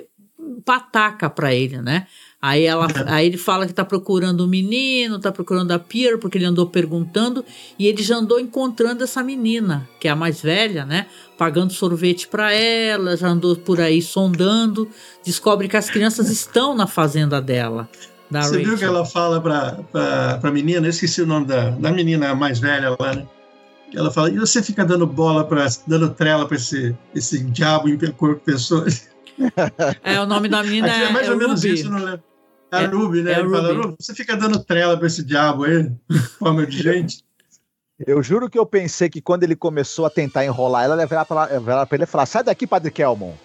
pataca pra ele, né? Aí, ela, aí ele fala que tá procurando o menino, tá procurando a Pierre, porque ele andou perguntando, e ele já andou encontrando essa menina, que é a mais velha, né? Pagando sorvete para ela, já andou por aí sondando, descobre que as crianças estão na fazenda dela. Da Você Rachel. Viu que ela fala pra, pra, pra menina, eu esqueci o nome da, da menina mais velha lá, né? Ela fala, e você fica dando bola, pra, dando trela pra esse, esse diabo em corpo de pessoas? É, o nome da menina é, é mais é ou menos Ruby. Isso, não lembro. A É, Ruby, né? é Ele fala, Ruby. você fica dando trela pra esse diabo aí, em forma de gente. Eu juro que eu pensei que quando ele começou a tentar enrolar ela, ela ia virar pra, virar pra ele e falar, sai daqui, Padre Kelmon.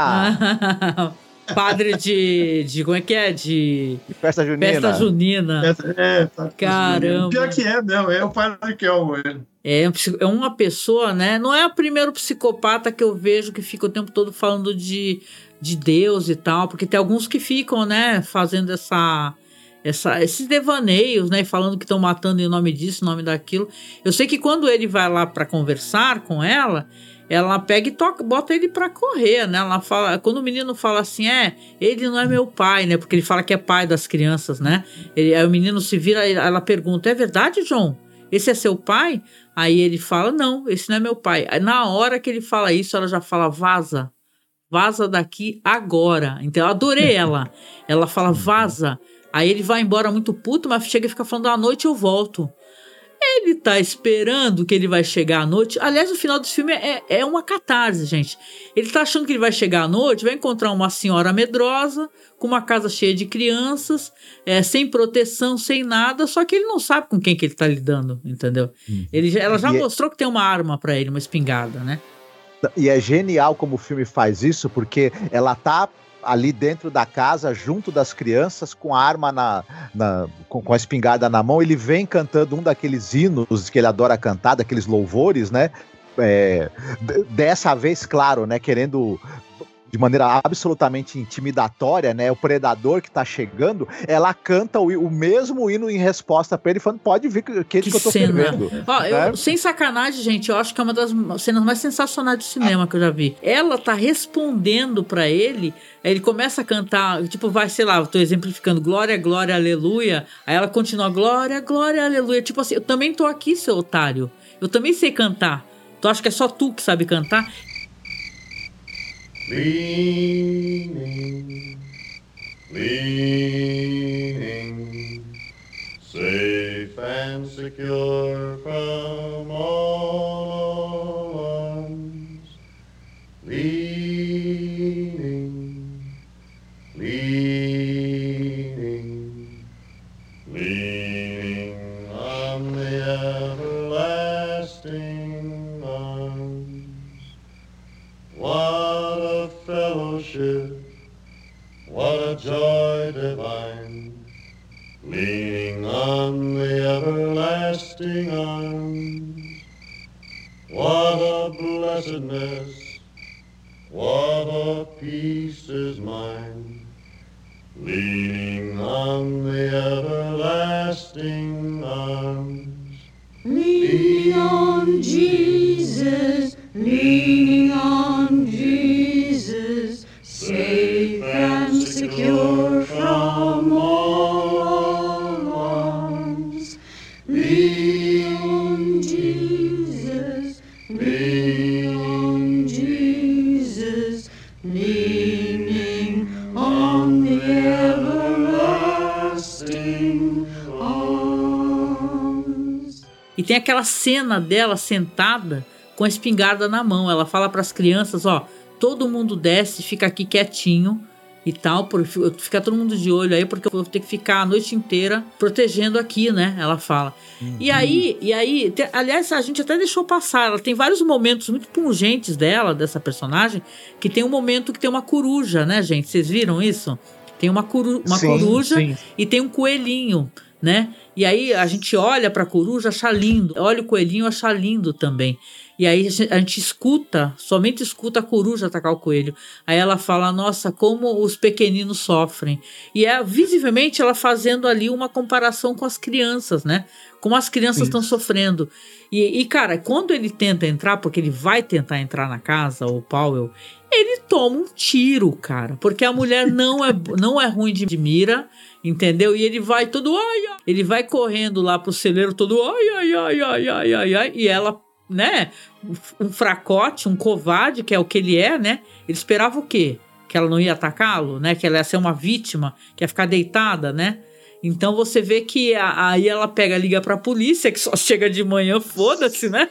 Ah, Padre de, de... Como é que é? De... festa junina. Festa junina. É, tá, Caramba. Pior que é, não, é o Padre Kelmon. É, é uma pessoa, né? Não é o primeiro psicopata que eu vejo que fica o tempo todo falando de, de Deus e tal, porque tem alguns que ficam, né, fazendo essa, essa, esses devaneios, né, falando que estão matando em nome disso, em nome daquilo. Eu sei que quando ele vai lá para conversar com ela, ela pega e toca, bota ele pra correr, né? Ela fala, quando o menino fala assim, é, ele não é meu pai, né? Porque ele fala que é pai das crianças, né? Ele, aí o menino se vira, ela pergunta, é verdade, John? Esse é seu pai? Aí ele fala, não, esse não é meu pai. Aí, na hora que ele fala isso, ela já fala, vaza. Vaza daqui agora. Então eu adorei ela. Ela fala, vaza. Aí ele vai embora muito puto, mas chega e fica falando, à noite eu volto. Ele tá esperando que ele vai chegar à noite. Aliás, o final desse filme é, é uma catarse, gente. Ele tá achando que ele vai chegar à noite, vai encontrar uma senhora medrosa, com uma casa cheia de crianças, é, sem proteção, sem nada, só que ele não sabe com quem que ele tá lidando, entendeu? Uhum. Ele, ela já e mostrou é... que tem uma arma pra ele, uma espingarda, né? E é genial como o filme faz isso, porque ela tá ali dentro da casa, junto das crianças, com a arma na, na com, com a espingarda na mão, ele vem cantando um daqueles hinos que ele adora cantar, daqueles louvores, né? É, dessa vez, claro, né? Querendo de maneira absolutamente intimidatória, né? O predador que tá chegando, ela canta o, o mesmo hino em resposta pra ele, falando, pode vir que, que, que eu tô fervendo. Ó, né? eu, sem sacanagem, gente, eu acho que é uma das cenas mais sensacionais do cinema que eu já vi. Ela tá respondendo pra ele, aí ele começa a cantar, tipo, vai, sei lá, eu tô exemplificando, glória, glória, aleluia, aí ela continua, glória, glória, aleluia, tipo assim, eu também tô aqui, seu otário, eu também sei cantar, tu acha que é só tu que sabe cantar? Leaning, leaning, safe and secure from all alarms. Leaning, leaning, leaning on the everlasting arms. What a fellowship, what a joy divine, leaning on the everlasting arms. What a blessedness, What a peace is mine, leaning on the everlasting arms. Leaning on Jesus, leaning on Jesus, safe and secure from all alarms. Leaning on Jesus, leaning on Jesus, leaning on the everlasting arms. E tem aquela cena dela sentada com a espingarda na mão. Ela fala para as crianças, ó, todo mundo desce, fica aqui quietinho e tal, por, fica todo mundo de olho aí, porque eu vou ter que ficar a noite inteira protegendo aqui, né? Ela fala. Uhum. E aí, e aí tem, aliás, a gente até deixou passar, ela tem vários momentos muito pungentes dela, dessa personagem, que tem um momento que tem uma coruja, né, gente? Vocês viram isso? Tem uma, coru, uma sim, coruja sim. E tem um coelhinho, né? E aí a gente olha pra coruja, acha lindo. Olha o coelhinho, acha lindo também. E aí a gente escuta, somente escuta a coruja atacar o coelho. Aí ela fala, nossa, como os pequeninos sofrem. E é visivelmente ela fazendo ali uma comparação com as crianças, né? Como as crianças estão sofrendo. E, e, cara, quando ele tenta entrar, porque ele vai tentar entrar na casa, o Powell, ele toma um tiro, cara. Porque a mulher não é, não é ruim de mira, entendeu? E ele vai todo, ai, ai. Ele vai correndo lá pro celeiro todo, ai, ai, ai, ai, ai, ai, ai. E ela, né, um fracote, um covarde, que é o que ele é, né? Ele esperava o quê? Que ela não ia atacá-lo, né? Que ela ia ser uma vítima, que ia ficar deitada, né? Então você vê que a, aí ela pega, liga pra polícia, que só chega de manhã, foda-se, né?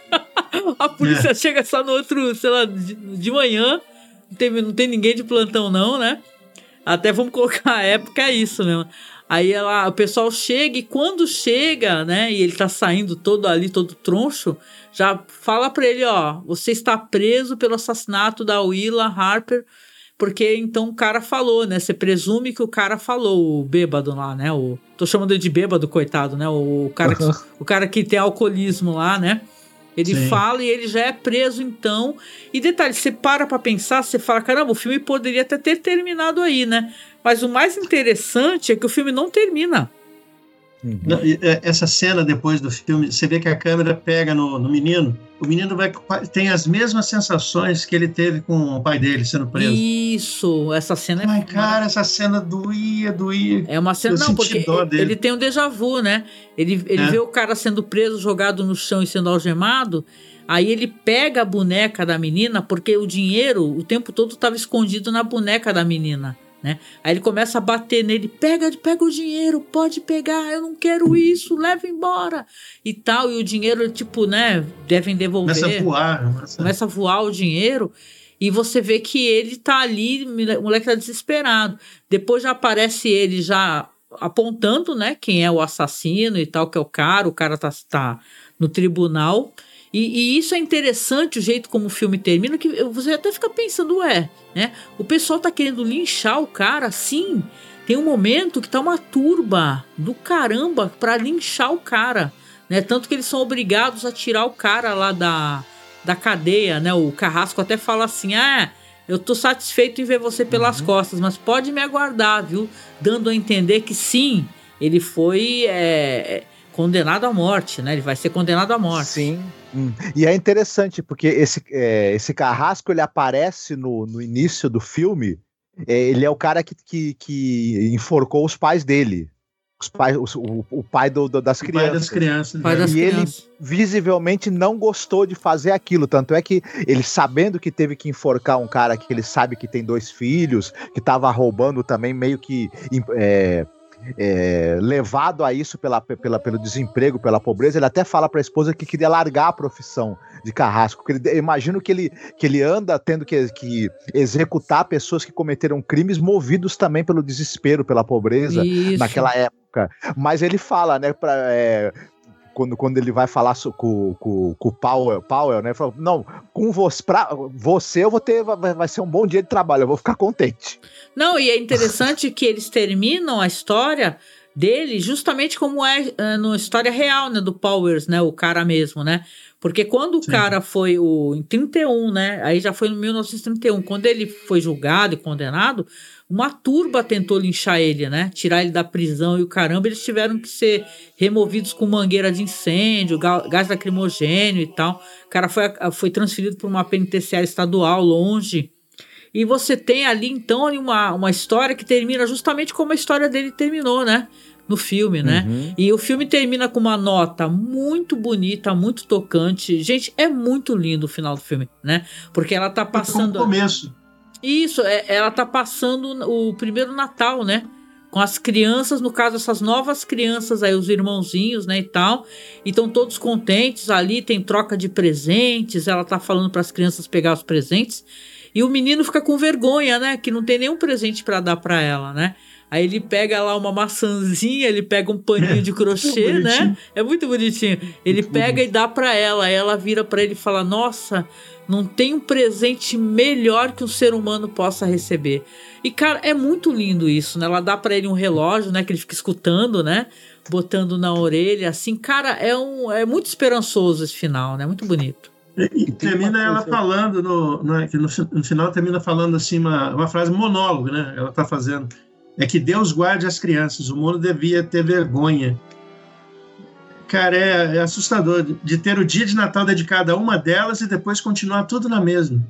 A polícia é. chega só no outro, sei lá, de, de manhã, não tem, não tem ninguém de plantão não, né? Até vamos colocar a época, é isso mesmo. Aí ela, o pessoal chega e quando chega, né, e ele tá saindo todo ali, todo troncho, já fala pra ele, ó, você está preso pelo assassinato da Willa Harper, porque então o cara falou, né, você presume que o cara falou, o bêbado lá, né, o, tô chamando ele de bêbado, coitado, né, o cara que, o cara que tem alcoolismo lá, né, ele Sim. fala e ele já é preso então, e detalhe, você para pra pensar, você fala, caramba, o filme poderia até ter terminado aí, né, mas o mais interessante é que o filme não termina. Uhum. Essa cena depois do filme, você vê que a câmera pega no, no menino, o menino vai, tem as mesmas sensações que ele teve com o pai dele sendo preso. Isso, essa cena Ai, é... cara, essa cena doía, doía. É uma cena, eu não, porque ele tem um déjà vu, né? Ele, ele é. vê o cara sendo preso, jogado no chão e sendo algemado, aí ele pega a boneca da menina, porque o dinheiro o tempo todo estava escondido na boneca da menina. Né? Aí ele começa a bater nele, pega, pega o dinheiro, pode pegar, eu não quero isso, leva embora e tal, e o dinheiro, tipo, né, devem devolver, começa a voar começa... começa a voar o dinheiro, e você vê que ele tá ali, o moleque tá desesperado, depois já aparece ele já apontando, né, quem é o assassino e tal, que é o cara, o cara tá, tá no tribunal. E, e isso é interessante, o jeito como o filme termina, que você até fica pensando, ué, né? O pessoal tá querendo linchar o cara, sim. Tem um momento que tá uma turba do caramba pra linchar o cara, né? Tanto que eles são obrigados a tirar o cara lá da, da cadeia, né? O Carrasco até fala assim, ah, eu tô satisfeito em ver você pelas uhum. costas, mas pode me aguardar, viu? Dando a entender que sim, ele foi... É, condenado à morte, né? Ele vai ser condenado à morte. Sim. Hum. E é interessante, porque esse, é, esse Carrasco, ele aparece no, no início do filme, é, ele é o cara que, que, que enforcou os pais dele. Os pais, o, o, o pai do, do, das o crianças. Pai das crianças. E pai das ele crianças. visivelmente não gostou de fazer aquilo, tanto é que ele, sabendo que teve que enforcar um cara que ele sabe que tem dois filhos, que estava roubando também, meio que... É, É, levado a isso pela, pela, pelo desemprego, pela pobreza, ele até fala para a esposa que queria largar a profissão de carrasco. Ele, eu imagino que ele, que ele anda tendo que, que executar pessoas que cometeram crimes movidos também pelo desespero, pela pobreza isso. naquela época. Mas ele fala, né, pra, é, quando, quando ele vai falar com, com, com o Powell, Powell, né, fala, não, com você, pra você eu vou ter, vai, vai ser um bom dia de trabalho, eu vou ficar contente. Não, e é interessante que eles terminam a história dele, justamente como é, é na história real, né, do Powers, né, o cara mesmo, né? Porque quando o Sim. cara foi o, em trinta e um, né, aí já foi em mil novecentos e trinta e um, quando ele foi julgado e condenado, uma turba tentou linchar ele, né, tirar ele da prisão e o caramba, eles tiveram que ser removidos com mangueira de incêndio, gás lacrimogênio e tal. O cara foi, foi transferido para uma penitenciária estadual longe. E você tem ali, então, uma, uma história que termina justamente como a história dele terminou, né? No filme, né? Uhum. E o filme termina com uma nota muito bonita, muito tocante. Gente, é muito lindo o final do filme, né? Porque ela tá passando... É o começo. Isso, é, ela tá passando o primeiro Natal, né? Com as crianças, no caso, essas novas crianças aí, os irmãozinhos, né, e tal. E estão todos contentes ali, tem troca de presentes, ela tá falando para as crianças pegar os presentes. E o menino fica com vergonha, né? Que não tem nenhum presente para dar para ela, né? Aí ele pega lá uma maçãzinha, ele pega um paninho de crochê, né? É muito bonitinho. Ele muito pega bonito. E dá para ela. Aí ela vira para ele e fala: nossa, não tem um presente melhor que um ser humano possa receber. E, cara, é muito lindo isso, né? Ela dá para ele um relógio, né? Que ele fica escutando, né? Botando na orelha, assim. Cara, é, um, é muito esperançoso esse final, né? Muito bonito. E, e termina ela falando, no, no, no, no final termina falando assim uma, uma frase monólogo, né? Ela tá fazendo. É que Deus guarde as crianças, o mundo devia ter vergonha. Cara, é, é assustador de ter o dia de Natal dedicado a uma delas e depois continuar tudo na mesma.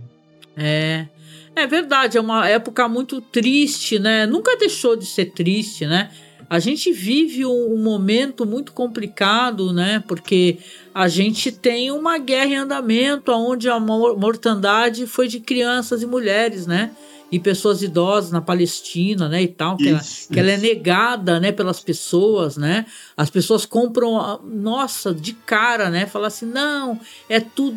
É, é verdade, é uma época muito triste, né? Nunca deixou de ser triste, né? A gente vive um, um momento muito complicado, né? Porque a gente tem uma guerra em andamento, onde a mortandade foi de crianças e mulheres, né? E pessoas idosas na Palestina, né, e tal, que, isso, ela, que ela é negada, né, pelas pessoas, né, as pessoas compram, nossa, de cara, né, falam assim, não, é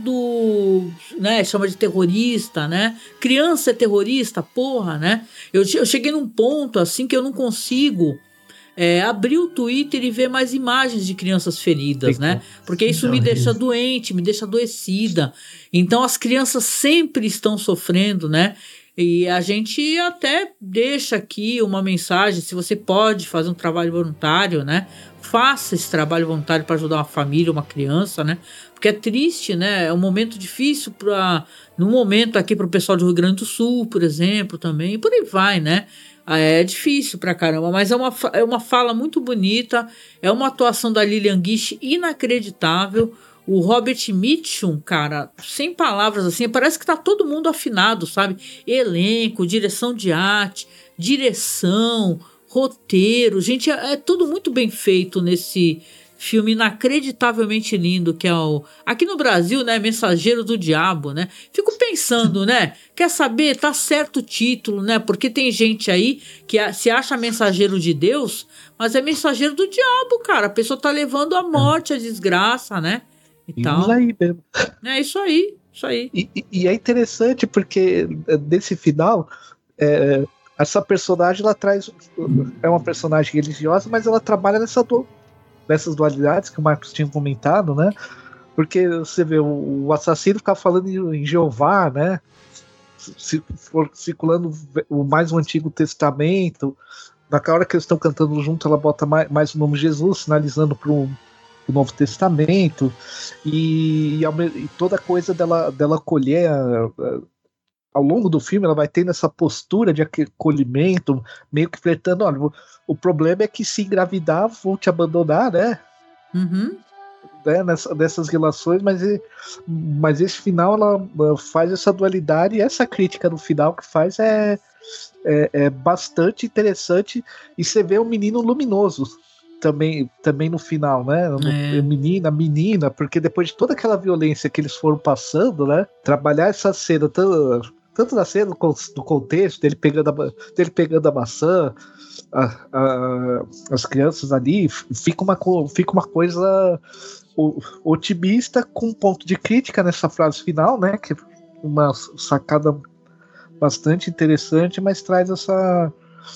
tudo, né, chama de terrorista, né, criança é terrorista, porra, né, eu, eu cheguei num ponto, assim, que eu não consigo é, abrir o Twitter e ver mais imagens de crianças feridas, né, porque isso me deixa doente, me deixa adoecida, então as crianças sempre estão sofrendo, né. E a gente até deixa aqui uma mensagem, se você pode fazer um trabalho voluntário, né? Faça esse trabalho voluntário para ajudar uma família, uma criança, né? Porque é triste, né? É um momento difícil para, no momento aqui para o pessoal do Rio Grande do Sul, por exemplo, também, e por aí vai, né? É difícil pra caramba, mas é uma, é uma fala muito bonita, é uma atuação da Lillian Gish inacreditável. O Robert Mitchum, cara, sem palavras assim, parece que tá todo mundo afinado, sabe? Elenco, direção de arte, direção, roteiro. Gente, é, é tudo muito bem feito nesse filme inacreditavelmente lindo, que é o... Aqui no Brasil, né, Mensageiro do Diabo, né? Fico pensando, né? Quer saber? Tá certo o título, né? Porque tem gente aí que se acha mensageiro de Deus, mas é mensageiro do diabo, cara. A pessoa tá levando a morte, a desgraça, né? E tal. Aí mesmo. É isso aí, isso aí. E, e é interessante porque nesse final, é, essa personagem ela traz. É uma personagem religiosa, mas ela trabalha nessa du, nessas dualidades que o Marcos tinha comentado, né? Porque você vê, o, o assassino fica falando em, em Jeová, né? Se for circulando o mais o Antigo Testamento. Na hora que eles estão cantando junto, ela bota mais, mais o nome Jesus, sinalizando para um. O Novo Testamento e, e toda coisa dela, dela acolher a, a, ao longo do filme, ela vai tendo essa postura de acolhimento, meio que flertando, olha, o, o problema é que se engravidar vão te abandonar, né? Uhum. Né? Nessa, nessas relações, mas, mas esse final ela faz essa dualidade e essa crítica no final que faz é, é, é bastante interessante e você vê um menino luminoso Também, também no final, né? É. Menina, menina, porque depois de toda aquela violência que eles foram passando, né? Trabalhar essa cena, tanto, tanto na cena do contexto, dele pegando a, dele pegando a maçã, a, a, as crianças ali, fica uma, fica uma coisa otimista com um ponto de crítica nessa frase final, né? Que é uma sacada bastante interessante, mas traz essa.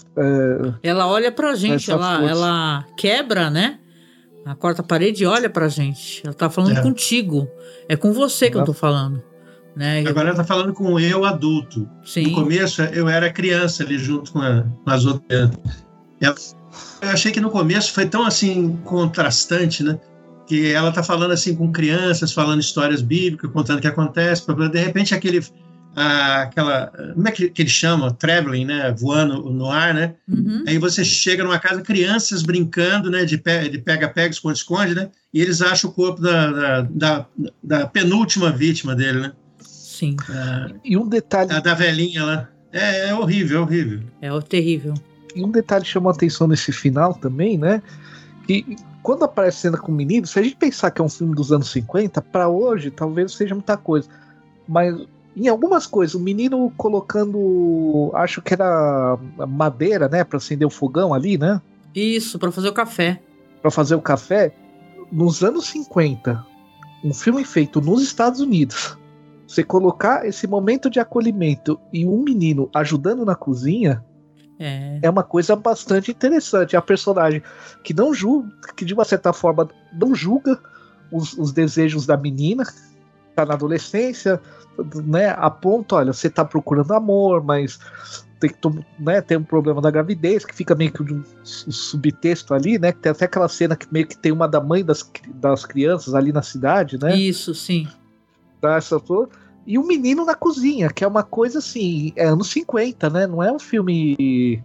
É, ela olha pra gente, ela, ela quebra, né? A quarta parede e olha pra gente. Ela tá falando é. contigo. É com você é. que eu tô falando. Né? Agora ela tá falando com eu adulto. Sim. No começo eu era criança ali junto com, a, com as outras. Ela Eu achei que no começo foi tão assim contrastante, né? Que ela tá falando assim com crianças, falando histórias bíblicas, contando o que acontece, de repente aquele, ah, aquela, como é que, que ele chama? Traveling, né? Voando no ar, né? Uhum. Aí você chega numa casa, crianças brincando, né? De pe- de pega-pega, esconde-esconde, né? E eles acham o corpo da, da, da, da penúltima vítima dele, né? Sim. Ah, E um detalhe. a da velhinha lá. É, é horrível, é horrível. É o terrível. E um detalhe que chamou a atenção nesse final também, né? Que quando aparece a cena com o menino, se a gente pensar que é um filme dos anos cinquenta, pra hoje talvez seja muita coisa. Mas em algumas coisas, o menino colocando, acho que era madeira, né? Pra acender o fogão ali, né? Isso, pra fazer o café. Pra fazer o café. Nos anos cinquenta, um filme feito nos Estados Unidos, você colocar esse momento de acolhimento e um menino ajudando na cozinha. É. É uma coisa bastante interessante. A personagem que não julga, que de uma certa forma não julga os, os desejos da menina, tá na adolescência, né? Aponta, olha, você tá procurando amor, mas tem, que, né, tem um problema da gravidez, que fica meio que um, um subtexto ali, né? Que tem até aquela cena que meio que tem uma da mãe das, das crianças ali na cidade, né? Isso, sim. Tá, essa toda. E o menino na cozinha, que é uma coisa assim, é anos cinquenta, né? Não é um filme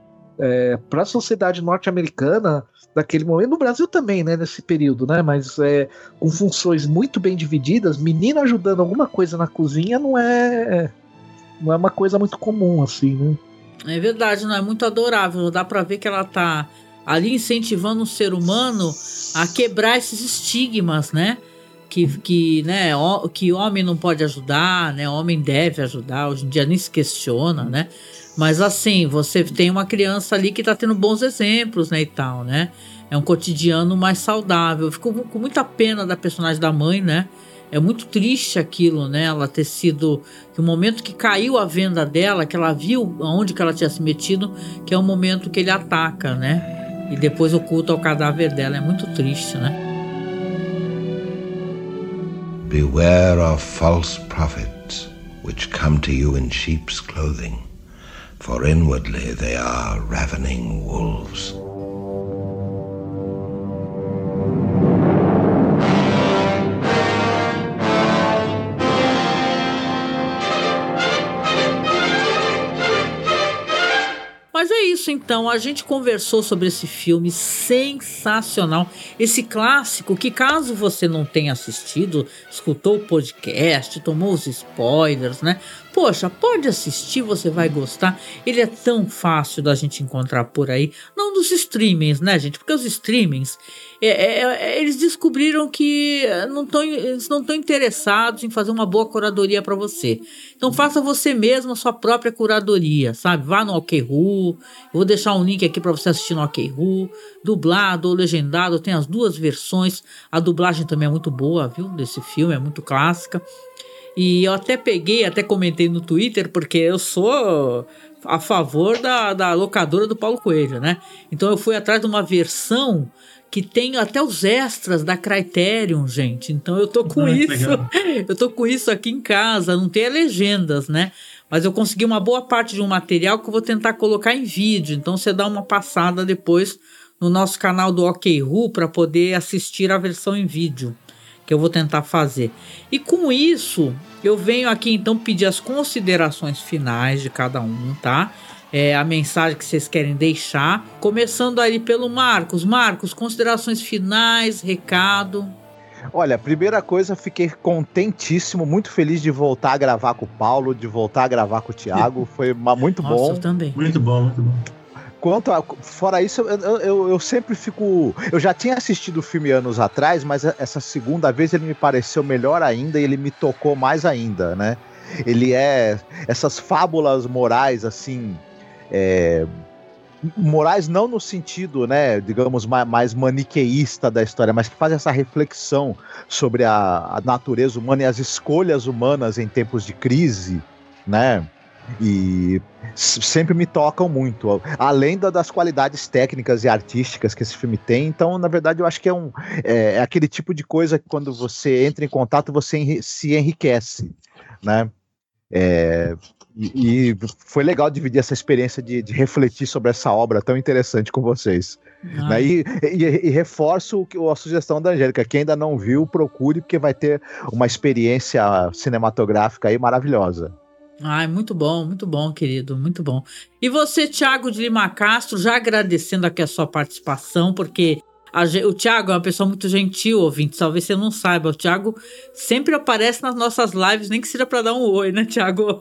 é, para a sociedade norte-americana daquele momento, no Brasil também, né? Nesse período, né? Mas é, com funções muito bem divididas, menino ajudando alguma coisa na cozinha não é, não é uma coisa muito comum, assim, né? É verdade, não é muito adorável. Dá pra ver que ela tá ali incentivando o ser humano a quebrar esses estigmas, né? Que, que, né, que homem não pode ajudar, né, homem deve ajudar, hoje em dia nem se questiona, né, mas assim, você tem uma criança ali que tá tendo bons exemplos, né, e tal, né, é um cotidiano mais saudável. Eu fico com muita pena da personagem da mãe, né, é muito triste aquilo, né, ela ter sido, que o momento que caiu a venda dela, que ela viu aonde que ela tinha se metido, que é o momento que ele ataca, né, e depois oculta o cadáver dela, é muito triste, né. Beware of false prophets, which come to you in sheep's clothing, for inwardly they are ravening wolves. Mas é isso então, a gente conversou sobre esse filme sensacional, esse clássico que, caso você não tenha assistido, escutou o podcast, tomou os spoilers, né? Poxa, pode assistir, você vai gostar. Ele é tão fácil da gente encontrar por aí, não dos streamings, né, gente? Porque os streamings, é, é, eles descobriram que não tão, eles não estão interessados em fazer uma boa curadoria para você. Então faça você mesmo a sua própria curadoria, sabe? Vá no OkRU, eu vou deixar um link aqui para você assistir no OkRU, dublado ou legendado, tem as duas versões. A dublagem também é muito boa, viu? Desse filme, é muito clássica. E eu até peguei, até comentei no Twitter, porque eu sou a favor da, da locadora do Paulo Coelho, né? Então eu fui atrás de uma versão que tem até os extras da Criterion, gente. Então eu tô com ah, isso, eu tô com isso aqui em casa, não tem legendas, né? Mas eu consegui uma boa parte de um material que eu vou tentar colocar em vídeo. Então você dá uma passada depois no nosso canal do OkRU para poder assistir a versão em vídeo, que eu vou tentar fazer. E com isso, eu venho aqui então pedir as considerações finais de cada um, tá? É, a mensagem que vocês querem deixar. Começando ali pelo Marcos. Marcos, considerações finais, recado. Olha, primeira coisa, fiquei contentíssimo, muito feliz de voltar a gravar com o Paulo, de voltar a gravar com o Thiago. Foi uma, muito Nossa, bom. Eu também. Muito bom, muito bom. Quanto a, fora isso, eu, eu, eu sempre fico... Eu já tinha assistido o filme anos atrás, mas essa segunda vez ele me pareceu melhor ainda e ele me tocou mais ainda, né? Ele é... Essas fábulas morais, assim... É, morais não no sentido, né, digamos, mais, mais maniqueísta da história, mas que faz essa reflexão sobre a, a natureza humana e as escolhas humanas em tempos de crise, né? E sempre me tocam muito, além da, das qualidades técnicas e artísticas que esse filme tem. Então, na verdade, eu acho que é, um, é, é aquele tipo de coisa que quando você entra em contato, você enri- se enriquece, né? É, e, e foi legal dividir essa experiência de, de refletir sobre essa obra tão interessante com vocês. Né? E, e, e reforço a sugestão da Angélica, quem ainda não viu, procure, porque vai ter uma experiência cinematográfica aí maravilhosa. Ai, muito bom, muito bom, querido, muito bom. E você, Thiago de Lima Castro, já agradecendo aqui a sua participação, porque a, o Thiago é uma pessoa muito gentil, ouvinte, talvez você não saiba, o Thiago sempre aparece nas nossas lives, nem que seja para dar um oi, né, Thiago?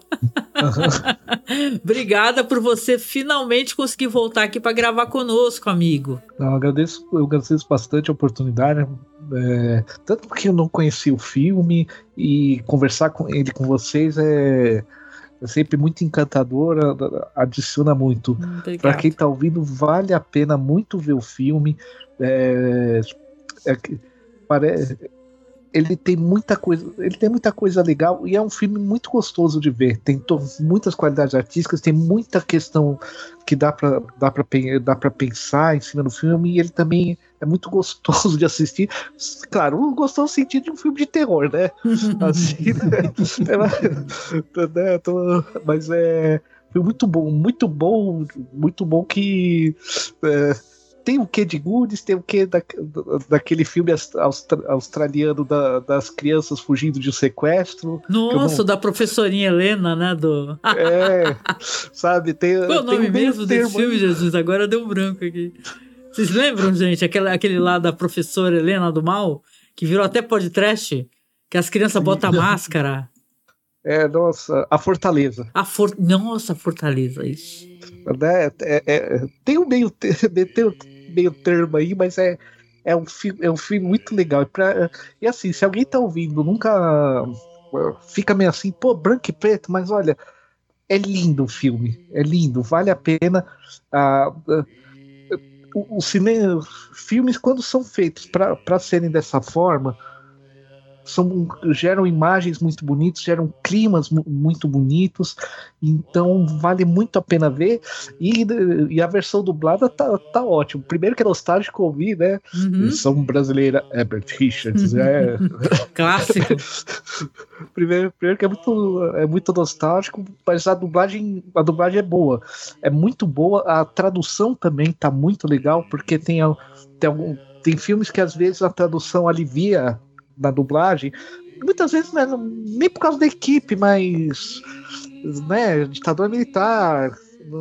Obrigada por você finalmente conseguir voltar aqui para gravar conosco, amigo. Não, eu agradeço, eu agradeço bastante a oportunidade, é, tanto porque eu não conheci o filme e conversar com ele com vocês é... é sempre muito encantadora, adiciona muito. Para quem tá ouvindo, vale a pena muito ver o filme. É, é, parece, ele tem muita coisa, ele tem muita coisa legal e é um filme muito gostoso de ver. Tem to, muitas qualidades artísticas, tem muita questão que dá para dá para dá para pensar em cima do filme, e ele também é muito gostoso de assistir. Claro, gostoso no sentido de um filme de terror, né? Assim, né? Mas é muito bom, muito bom, muito bom que é, tem o quê de Goonies, tem o quê da, daquele filme austra, australiano da, das crianças fugindo de um sequestro. Nossa, não... da professorinha Helena, né? Do... É, sabe? Tem, qual é o nome tem um mesmo termo, desse filme, Jesus? Agora deu um branco aqui. Vocês lembram, gente? Aquele, aquele lá da professora Helena do Mal, que virou até podcast, que as crianças botam a máscara. É, nossa, a Fortaleza. A for... Nossa, a Fortaleza, isso. É, é, é, tem um meio, tem um meio termo aí, mas é, é, um filme, é um filme muito legal. E, pra, e assim, se alguém tá ouvindo, nunca fica meio assim, pô, branco e preto, mas olha, é lindo o filme, é lindo, vale a pena. Ah, o, o cinema, filmes, quando são feitos para serem dessa forma, São, geram imagens muito bonitas, geram climas mu- muito bonitos, então vale muito a pena ver. E, e a versão dublada tá, tá ótimo. Primeiro que é nostálgico ouvir, né? Uhum. Versão brasileira, Herbert Richards, é clássico. primeiro, primeiro que é muito, é muito nostálgico, mas a dublagem, a dublagem é boa, é muito boa. A tradução também tá muito legal, porque tem, tem, algum, tem filmes que às vezes a tradução alivia na dublagem, muitas vezes né, nem por causa da equipe, mas né, ditadura militar,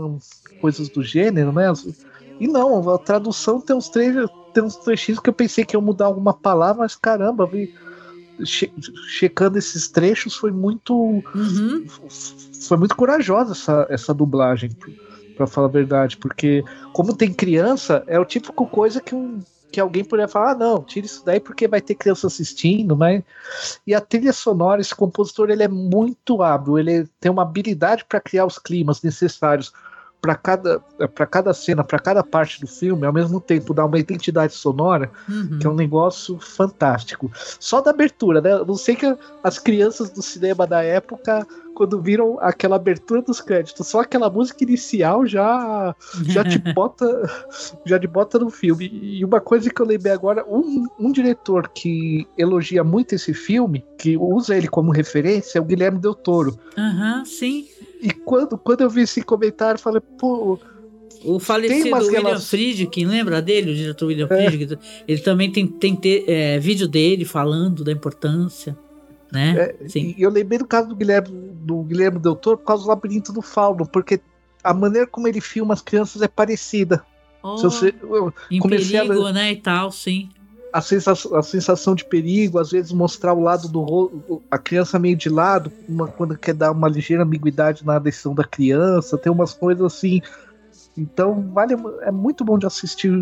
coisas do gênero, né? E não, a tradução tem uns trechos, tem uns trechinhos que eu pensei que ia mudar alguma palavra, mas caramba, vi, che, checando esses trechos foi muito uhum. foi muito corajosa essa, essa dublagem, pra falar a verdade, porque como tem criança, é o típico coisa que um que alguém poderia falar, ah, não, tira isso daí porque vai ter criança assistindo, mas... E a trilha sonora, esse compositor, ele é muito hábil, ele tem uma habilidade para criar os climas necessários para cada, para cada cena, para cada parte do filme, ao mesmo tempo dar uma identidade sonora, uhum. que é um negócio fantástico. Só da abertura, né? Eu não sei que as crianças do cinema da época, quando viram aquela abertura dos créditos, só aquela música inicial já, já te bota já te bota no filme. E uma coisa que eu lembrei agora, um, um diretor que elogia muito esse filme, que usa ele como referência, é o Guilherme Del Toro. Aham, uhum, sim. E quando, quando eu vi esse comentário, eu falei, pô... O falecido William relações... Friedkin, lembra dele, o diretor William é. Friedkin? Ele também tem, tem ter, é, vídeo dele falando da importância, né? É, Sim. E eu lembrei do caso do Guilherme, do Guilherme Del Toro por causa do Labirinto do Fauno, porque a maneira como ele filma as crianças é parecida. Oh, Se você, eu em perigo, a... né, e tal, sim. A sensação, a sensação de perigo, às vezes mostrar o lado do rosto, a criança meio de lado, uma, quando quer dar uma ligeira ambiguidade na decisão da criança, tem umas coisas assim. Então vale, é muito bom de assistir,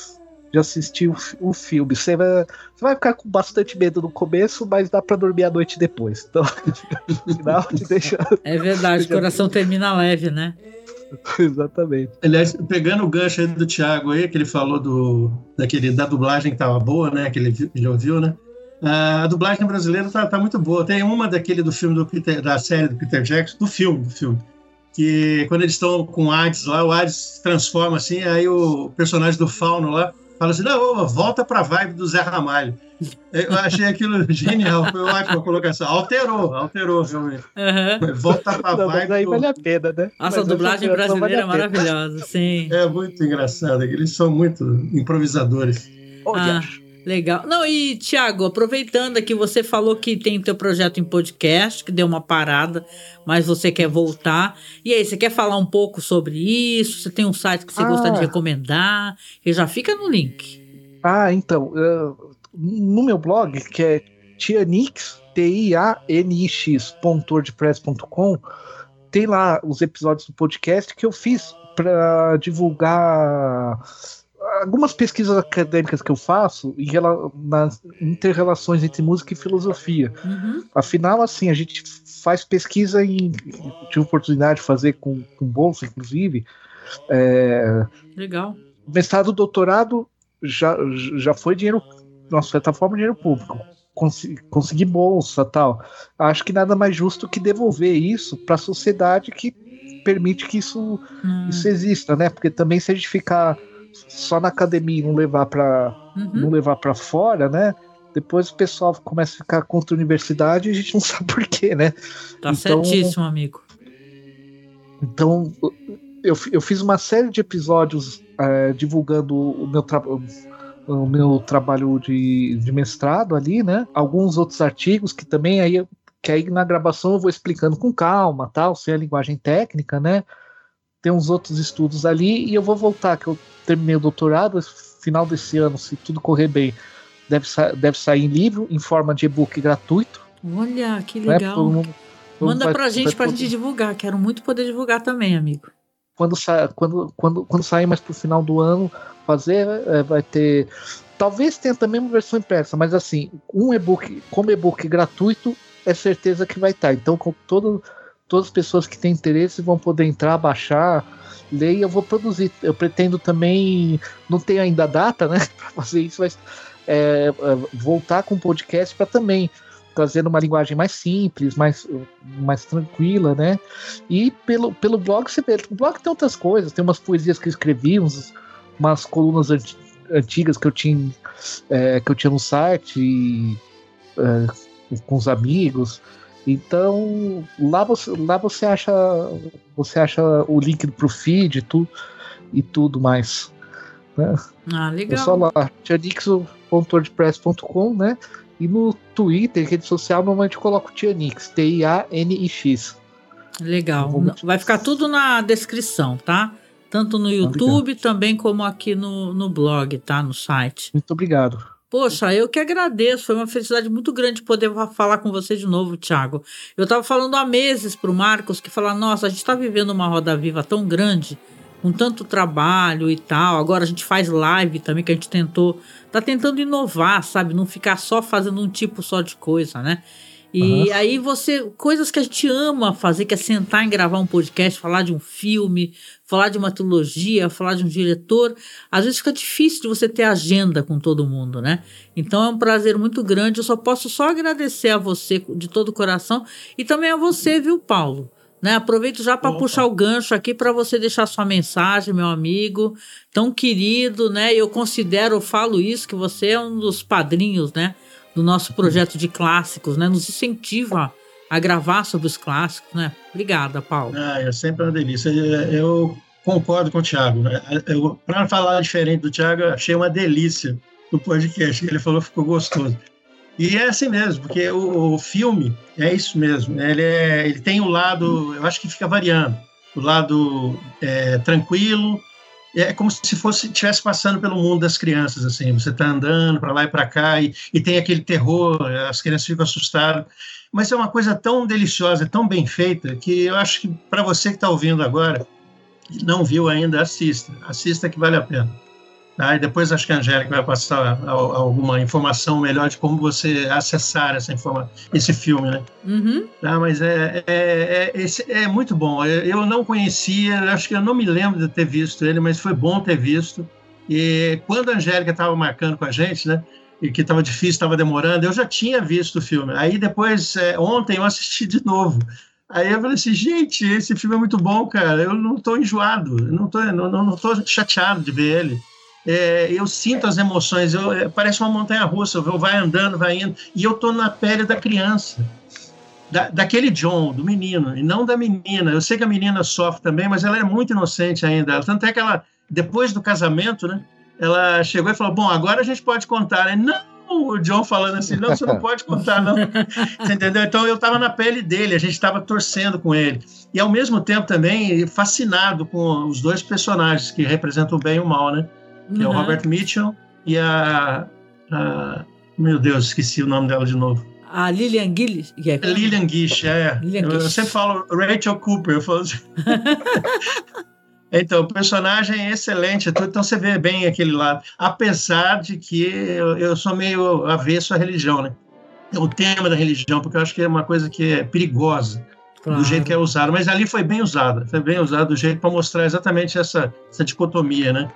de assistir o, o filme. Você vai, você vai ficar com bastante medo no começo, mas dá pra dormir a noite depois. Então, no final, deixa. É verdade, deixa... o coração termina leve, né? Exatamente. Aliás, pegando o gancho aí do Thiago aí, que ele falou do, daquele, da dublagem que tava boa, né? Que ele, ele ouviu, né? A dublagem brasileira tá, tá muito boa. Tem uma daquele do filme do Peter, da série do Peter Jackson, do filme, do filme. Que quando eles estão com o Hades lá, o Hades se transforma assim, aí o personagem do Fauno lá fala assim, não, volta pra vibe do Zé Ramalho. Eu achei aquilo genial, foi uma ótima colocação. Alterou, alterou, realmente. Uhum. Volta pra Não, vibe mas aí do... vale a pena, né? Nossa, Mas a dublagem essa brasileira é vale a pena. maravilhosa, sim. É muito engraçado, eles são muito improvisadores. Ah, legal. Não, e Thiago, aproveitando que você falou que tem teu projeto em podcast, que deu uma parada, mas você quer voltar. E aí, você quer falar um pouco sobre isso? Você tem um site que você Ah. gosta de recomendar? E já fica no link. Ah, então, uh, no meu blog, que é tianix, T I A N I X, ponto wordpress ponto com, tem lá os episódios do podcast que eu fiz para divulgar algumas pesquisas acadêmicas que eu faço em rela- nas interrelações entre música e filosofia. Uhum. Afinal, assim, a gente faz pesquisa em... Tive oportunidade de fazer com, com bolsa, inclusive. É, Legal. mestrado, doutorado já, já foi dinheiro, nossa, de certa forma, dinheiro público. Consegui, consegui bolsa e tal. Acho que nada mais justo que devolver isso para a sociedade que permite que isso, Hum. isso exista, né? Porque também se a gente ficar só na academia e não levar para Uhum. não levar para fora, né? Depois o pessoal começa a ficar contra a universidade e a gente não sabe por quê, né? Tá certíssimo, amigo. Então, eu, eu fiz uma série de episódios é, divulgando o meu, tra o meu trabalho de, de mestrado ali, né? Alguns outros artigos que também aí, que aí na gravação eu vou explicando com calma, tal, sem a linguagem técnica, né? Tem uns outros estudos ali e eu vou voltar, que eu terminei o doutorado, final desse ano, se tudo correr bem, deve, sa deve sair em livro, em forma de e-book gratuito. Olha, que né? legal. Todo mundo- todo Manda mundo pra vai- gente vai pra poder- gente divulgar. Quero muito poder divulgar também, amigo. Quando, sa quando, quando, quando sair mais pro final do ano, fazer, é, vai ter. Talvez tenha também uma versão impressa, mas assim, um e-book, como e-book gratuito, é certeza que vai estar. Então, com todo, todas as pessoas que têm interesse vão poder entrar, baixar, ler e eu vou produzir. Eu pretendo também, não tenho ainda a data, né, para fazer isso, mas é, é, voltar com o podcast para também trazer uma linguagem mais simples, mais, mais tranquila, né? E pelo, pelo blog você vê, o blog tem outras coisas, tem umas poesias que eu escrevi, uns, umas colunas anti, antigas que eu tinha, é, que eu tinha no site, e, é, com os amigos. Então lá você, lá você acha você acha o link pro feed e tudo, e tudo mais. Né? Ah, legal. É só lá, tianix ponto wordpress ponto com, né? E no Twitter, rede social, normalmente eu coloco Tianix, T I A N I X. Legal. Vai ficar tudo na descrição, tá? Tanto no YouTube, também como aqui no, no blog, tá? No site. Muito obrigado. Poxa, eu que agradeço. Foi uma felicidade muito grande poder falar com você de novo, Thiago. Eu tava falando há meses pro Marcos, que fala, nossa, a gente tá vivendo uma roda viva tão grande, com tanto trabalho e tal. Agora a gente faz live também, que a gente tentou, tá tentando inovar, sabe? Não ficar só fazendo um tipo só de coisa, né? E uhum. aí você, coisas que a gente ama fazer, que é sentar e gravar um podcast, falar de um filme, falar de uma trilogia, falar de um diretor, às vezes fica difícil de você ter agenda com todo mundo, né? Então é um prazer muito grande, eu só posso só agradecer a você de todo o coração e também a você, viu, Paulo? Né, aproveito já para puxar o gancho aqui para você deixar sua mensagem, meu amigo, tão querido, né? Eu considero, eu falo isso, que você é um dos padrinhos, né, do nosso projeto de clássicos, né? Nos incentiva a gravar sobre os clássicos, né? Obrigada, Paulo. Ah, é sempre uma delícia. Eu concordo com o Thiago. Para falar diferente do Thiago, eu achei uma delícia o podcast que ele falou, ficou gostoso. E é assim mesmo, porque o, o filme é isso mesmo. Ele, é, ele tem o lado, eu acho que fica variando. O lado é, tranquilo, é como se fosse estivesse passando pelo mundo das crianças. Assim, você está andando para lá e para cá e, e tem aquele terror, as crianças ficam assustadas. Mas é uma coisa tão deliciosa, tão bem feita, que eu acho que para você que está ouvindo agora, e não viu ainda, assista. Assista que vale a pena. Tá? E depois acho que a Angélica vai passar alguma informação melhor de como você acessar essa informa esse filme, né? Uhum. Tá? Mas é, é, é, esse é muito bom. Eu não conhecia, acho que eu não me lembro de ter visto ele, mas foi bom ter visto. E quando a Angélica estava marcando com a gente, né? E que estava difícil, estava demorando, eu já tinha visto o filme. Aí depois, é, ontem eu assisti de novo. Aí eu falei assim, gente, esse filme é muito bom, cara. Eu não estou enjoado, eu não estou não, não tô chateado de ver ele. é, eu sinto as emoções, eu, é, parece uma montanha-russa, vai andando, vai indo, e eu tô na pele da criança, da, daquele John, do menino, e não da menina. Eu sei que a menina sofre também, mas ela é muito inocente ainda, tanto é que ela, depois do casamento, né, ela chegou e falou, bom, agora a gente pode contar, né? Não! O John falando assim, não, você não pode contar, não. Você entendeu? Então eu estava na pele dele, a gente estava torcendo com ele. E ao mesmo tempo também fascinado com os dois personagens que representam o bem e o mal, né? Que uhum. é o Robert Mitchum e a, a... Meu Deus, esqueci o nome dela de novo. A Lillian Gish. Yeah. Lillian Gish, é. Lillian eu, Gish. eu sempre falo Rachel Cooper, eu falo assim. Então, o personagem é excelente, então você vê bem aquele lado. Apesar de que eu, eu sou meio avesso à religião, né? O tema da religião, porque eu acho que é uma coisa que é perigosa, claro. Do jeito que é usado. Mas ali foi bem usada, foi bem usado do jeito para mostrar exatamente essa, essa dicotomia, né?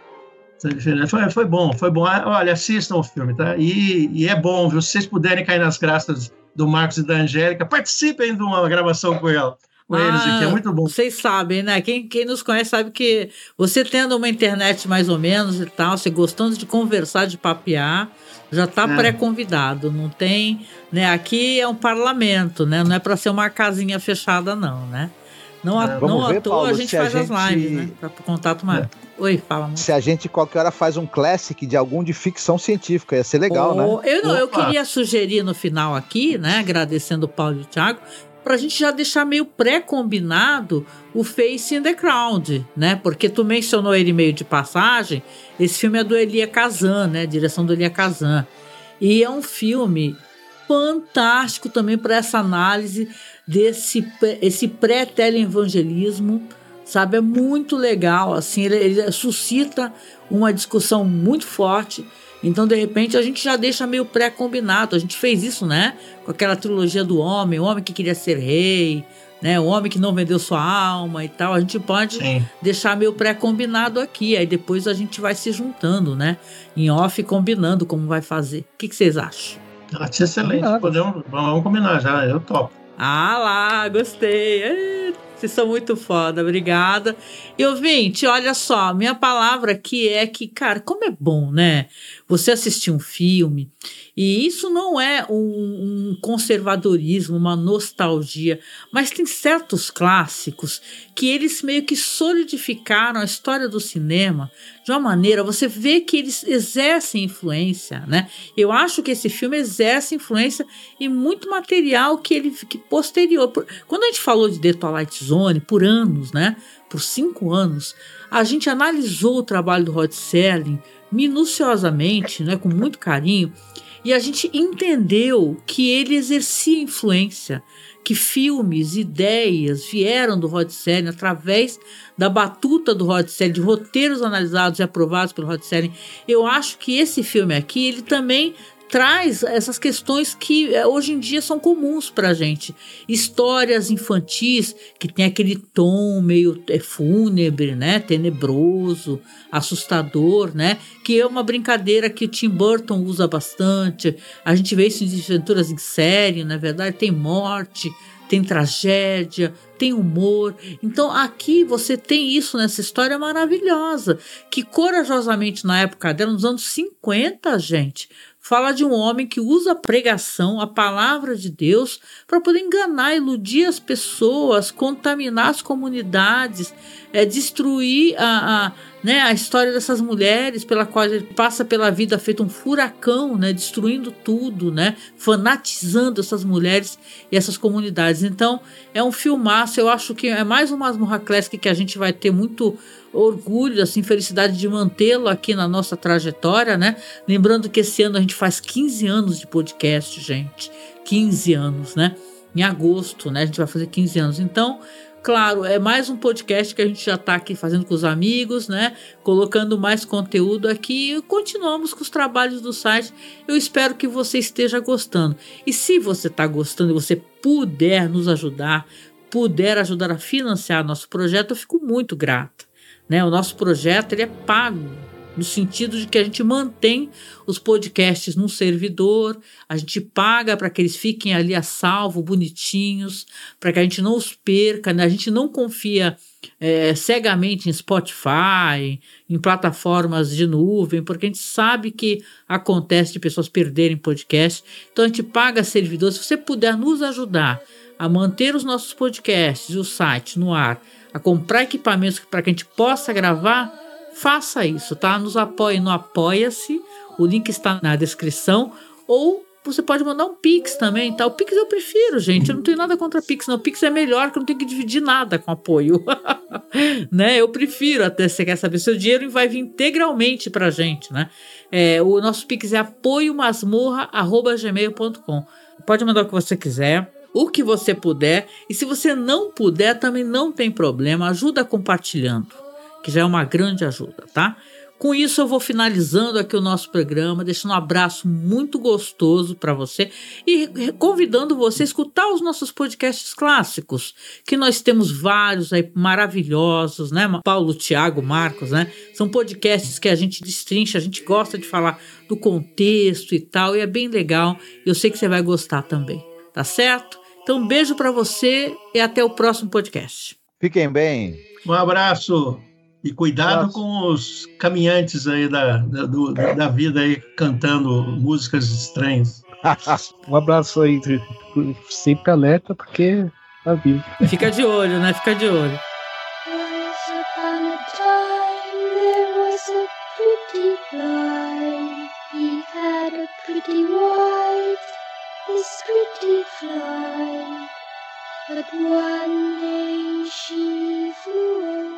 Foi, foi bom, foi bom. Olha, assistam o filme, tá? E, e é bom, viu? Se vocês puderem cair nas graças do Marcos e da Angélica, participem de uma gravação com ela. Com eles ah, aqui, é muito bom. Vocês sabem, né? Quem, quem nos conhece sabe que você tendo uma internet mais ou menos e tal, você gostando de conversar, de papear, já está é. pré-convidado. Não tem, né? Aqui é um parlamento, né? Não é para ser uma casinha fechada, não, né? Não, é. não à toa a gente faz a gente... as lives, né? Para contato mais. É. Oi, fala. Mano. Se a gente qualquer hora faz um classic de algum de ficção científica, ia ser legal, oh, né? Eu, não, eu queria sugerir no final aqui, né? Agradecendo o Paulo e o Thiago, pra gente já deixar meio pré-combinado o Face in the Crowd, né? Porque tu mencionou ele meio de passagem. Esse filme é do Elia Kazan, né? Direção do Elia Kazan. E é um filme fantástico também para essa análise desse esse pré-televangelismo, sabe? É muito legal, assim, ele, ele suscita uma discussão muito forte. Então, de repente, a gente já deixa meio pré-combinado. A gente fez isso, né? Com aquela trilogia do homem, o homem que queria ser rei, né? O homem que não vendeu sua alma e tal. A gente pode Sim. deixar meio pré-combinado aqui. Aí depois a gente vai se juntando, né? Em off, combinando como vai fazer. O que, que vocês acham? Acho excelente. Podemos, vamos combinar já, eu topo. Ah lá, gostei. Ei, vocês são muito foda, obrigada. E ouvinte, olha só, minha palavra aqui é que, cara, como é bom, né? Você assistir um filme, e isso não é um, um conservadorismo, uma nostalgia, mas tem certos clássicos que eles meio que solidificaram a história do cinema de uma maneira, você vê que eles exercem influência, né? Eu acho que esse filme exerce influência em muito material que ele que posterior. Quando a gente falou de The Twilight Zone, por anos, né? Por cinco anos, a gente analisou o trabalho do Rod Serling minuciosamente, né, com muito carinho, e a gente entendeu que ele exercia influência, que filmes, ideias vieram do Rod Serling através da batuta do Rod Serling, de roteiros analisados e aprovados pelo Rod Serling. Eu acho que esse filme aqui, ele também traz essas questões que hoje em dia são comuns pra gente. Histórias infantis que tem aquele tom meio é, fúnebre, né? Tenebroso, assustador, né? Que é uma brincadeira que o Tim Burton usa bastante. A gente vê isso em aventuras em série, na verdade, tem morte, tem tragédia, tem humor. Então aqui você tem isso nessa história maravilhosa, que corajosamente na época dela, nos anos cinquenta, gente, fala de um homem que usa a pregação, a palavra de Deus, para poder enganar, iludir as pessoas, contaminar as comunidades, é, destruir a, a, né, a história dessas mulheres pela qual ele passa pela vida feito um furacão, né, destruindo tudo, né, fanatizando essas mulheres e essas comunidades. Então, é um filmaço. Eu acho que é mais uma Masmorra Classic que a gente vai ter muito orgulho, assim, felicidade de mantê-lo aqui na nossa trajetória, né? Lembrando que esse ano a gente faz quinze anos de podcast, gente. quinze anos, né? Em agosto, né? A gente vai fazer quinze anos. Então, claro, é mais um podcast que a gente já está aqui fazendo com os amigos, né? Colocando mais conteúdo aqui e continuamos com os trabalhos do site. Eu espero que você esteja gostando. E se você está gostando e você puder nos ajudar, puder ajudar a financiar nosso projeto, eu fico muito grata. Né, o nosso projeto ele é pago, no sentido de que a gente mantém os podcasts num servidor, a gente paga para que eles fiquem ali a salvo, bonitinhos, para que a gente não os perca, né? A gente não confia é, cegamente em Spotify, em plataformas de nuvem, porque a gente sabe que acontece de pessoas perderem podcast. Então a gente paga servidores. Se você puder nos ajudar a manter os nossos podcasts e o site no ar, a comprar equipamentos para que a gente possa gravar, faça isso, tá? Nos apoie no Apoia-se, o link está na descrição, ou você pode mandar um Pix também, tá? O Pix eu prefiro, gente, eu não tenho nada contra Pix, não. O Pix é melhor, que eu não tenho que dividir nada com apoio, né? Eu prefiro, até se você quer saber, seu dinheiro vai vir integralmente pra gente, né? É, o nosso Pix é apoio masmorra arroba gmail ponto com. Pode mandar o que você quiser, o que você puder, e se você não puder, também não tem problema, ajuda compartilhando, que já é uma grande ajuda, tá? Com isso eu vou finalizando aqui o nosso programa, deixando um abraço muito gostoso para você e convidando você a escutar os nossos podcasts clássicos, que nós temos vários aí maravilhosos, né? Paulo, Thiago, Marcos, né? São podcasts que a gente destrincha, a gente gosta de falar do contexto e tal, e é bem legal, eu sei que você vai gostar também, tá certo? Então um beijo para você e até o próximo podcast. Fiquem bem. Um abraço. E cuidado Nossa. com os caminhantes aí da, da, do, da vida aí, cantando músicas estranhas. Um abraço aí, sempre alerta, porque tá vivo. Fica de olho, né? Fica de olho. Once upon a time there was a pretty fly. He had a pretty wife, this pretty fly. But one day she flew away.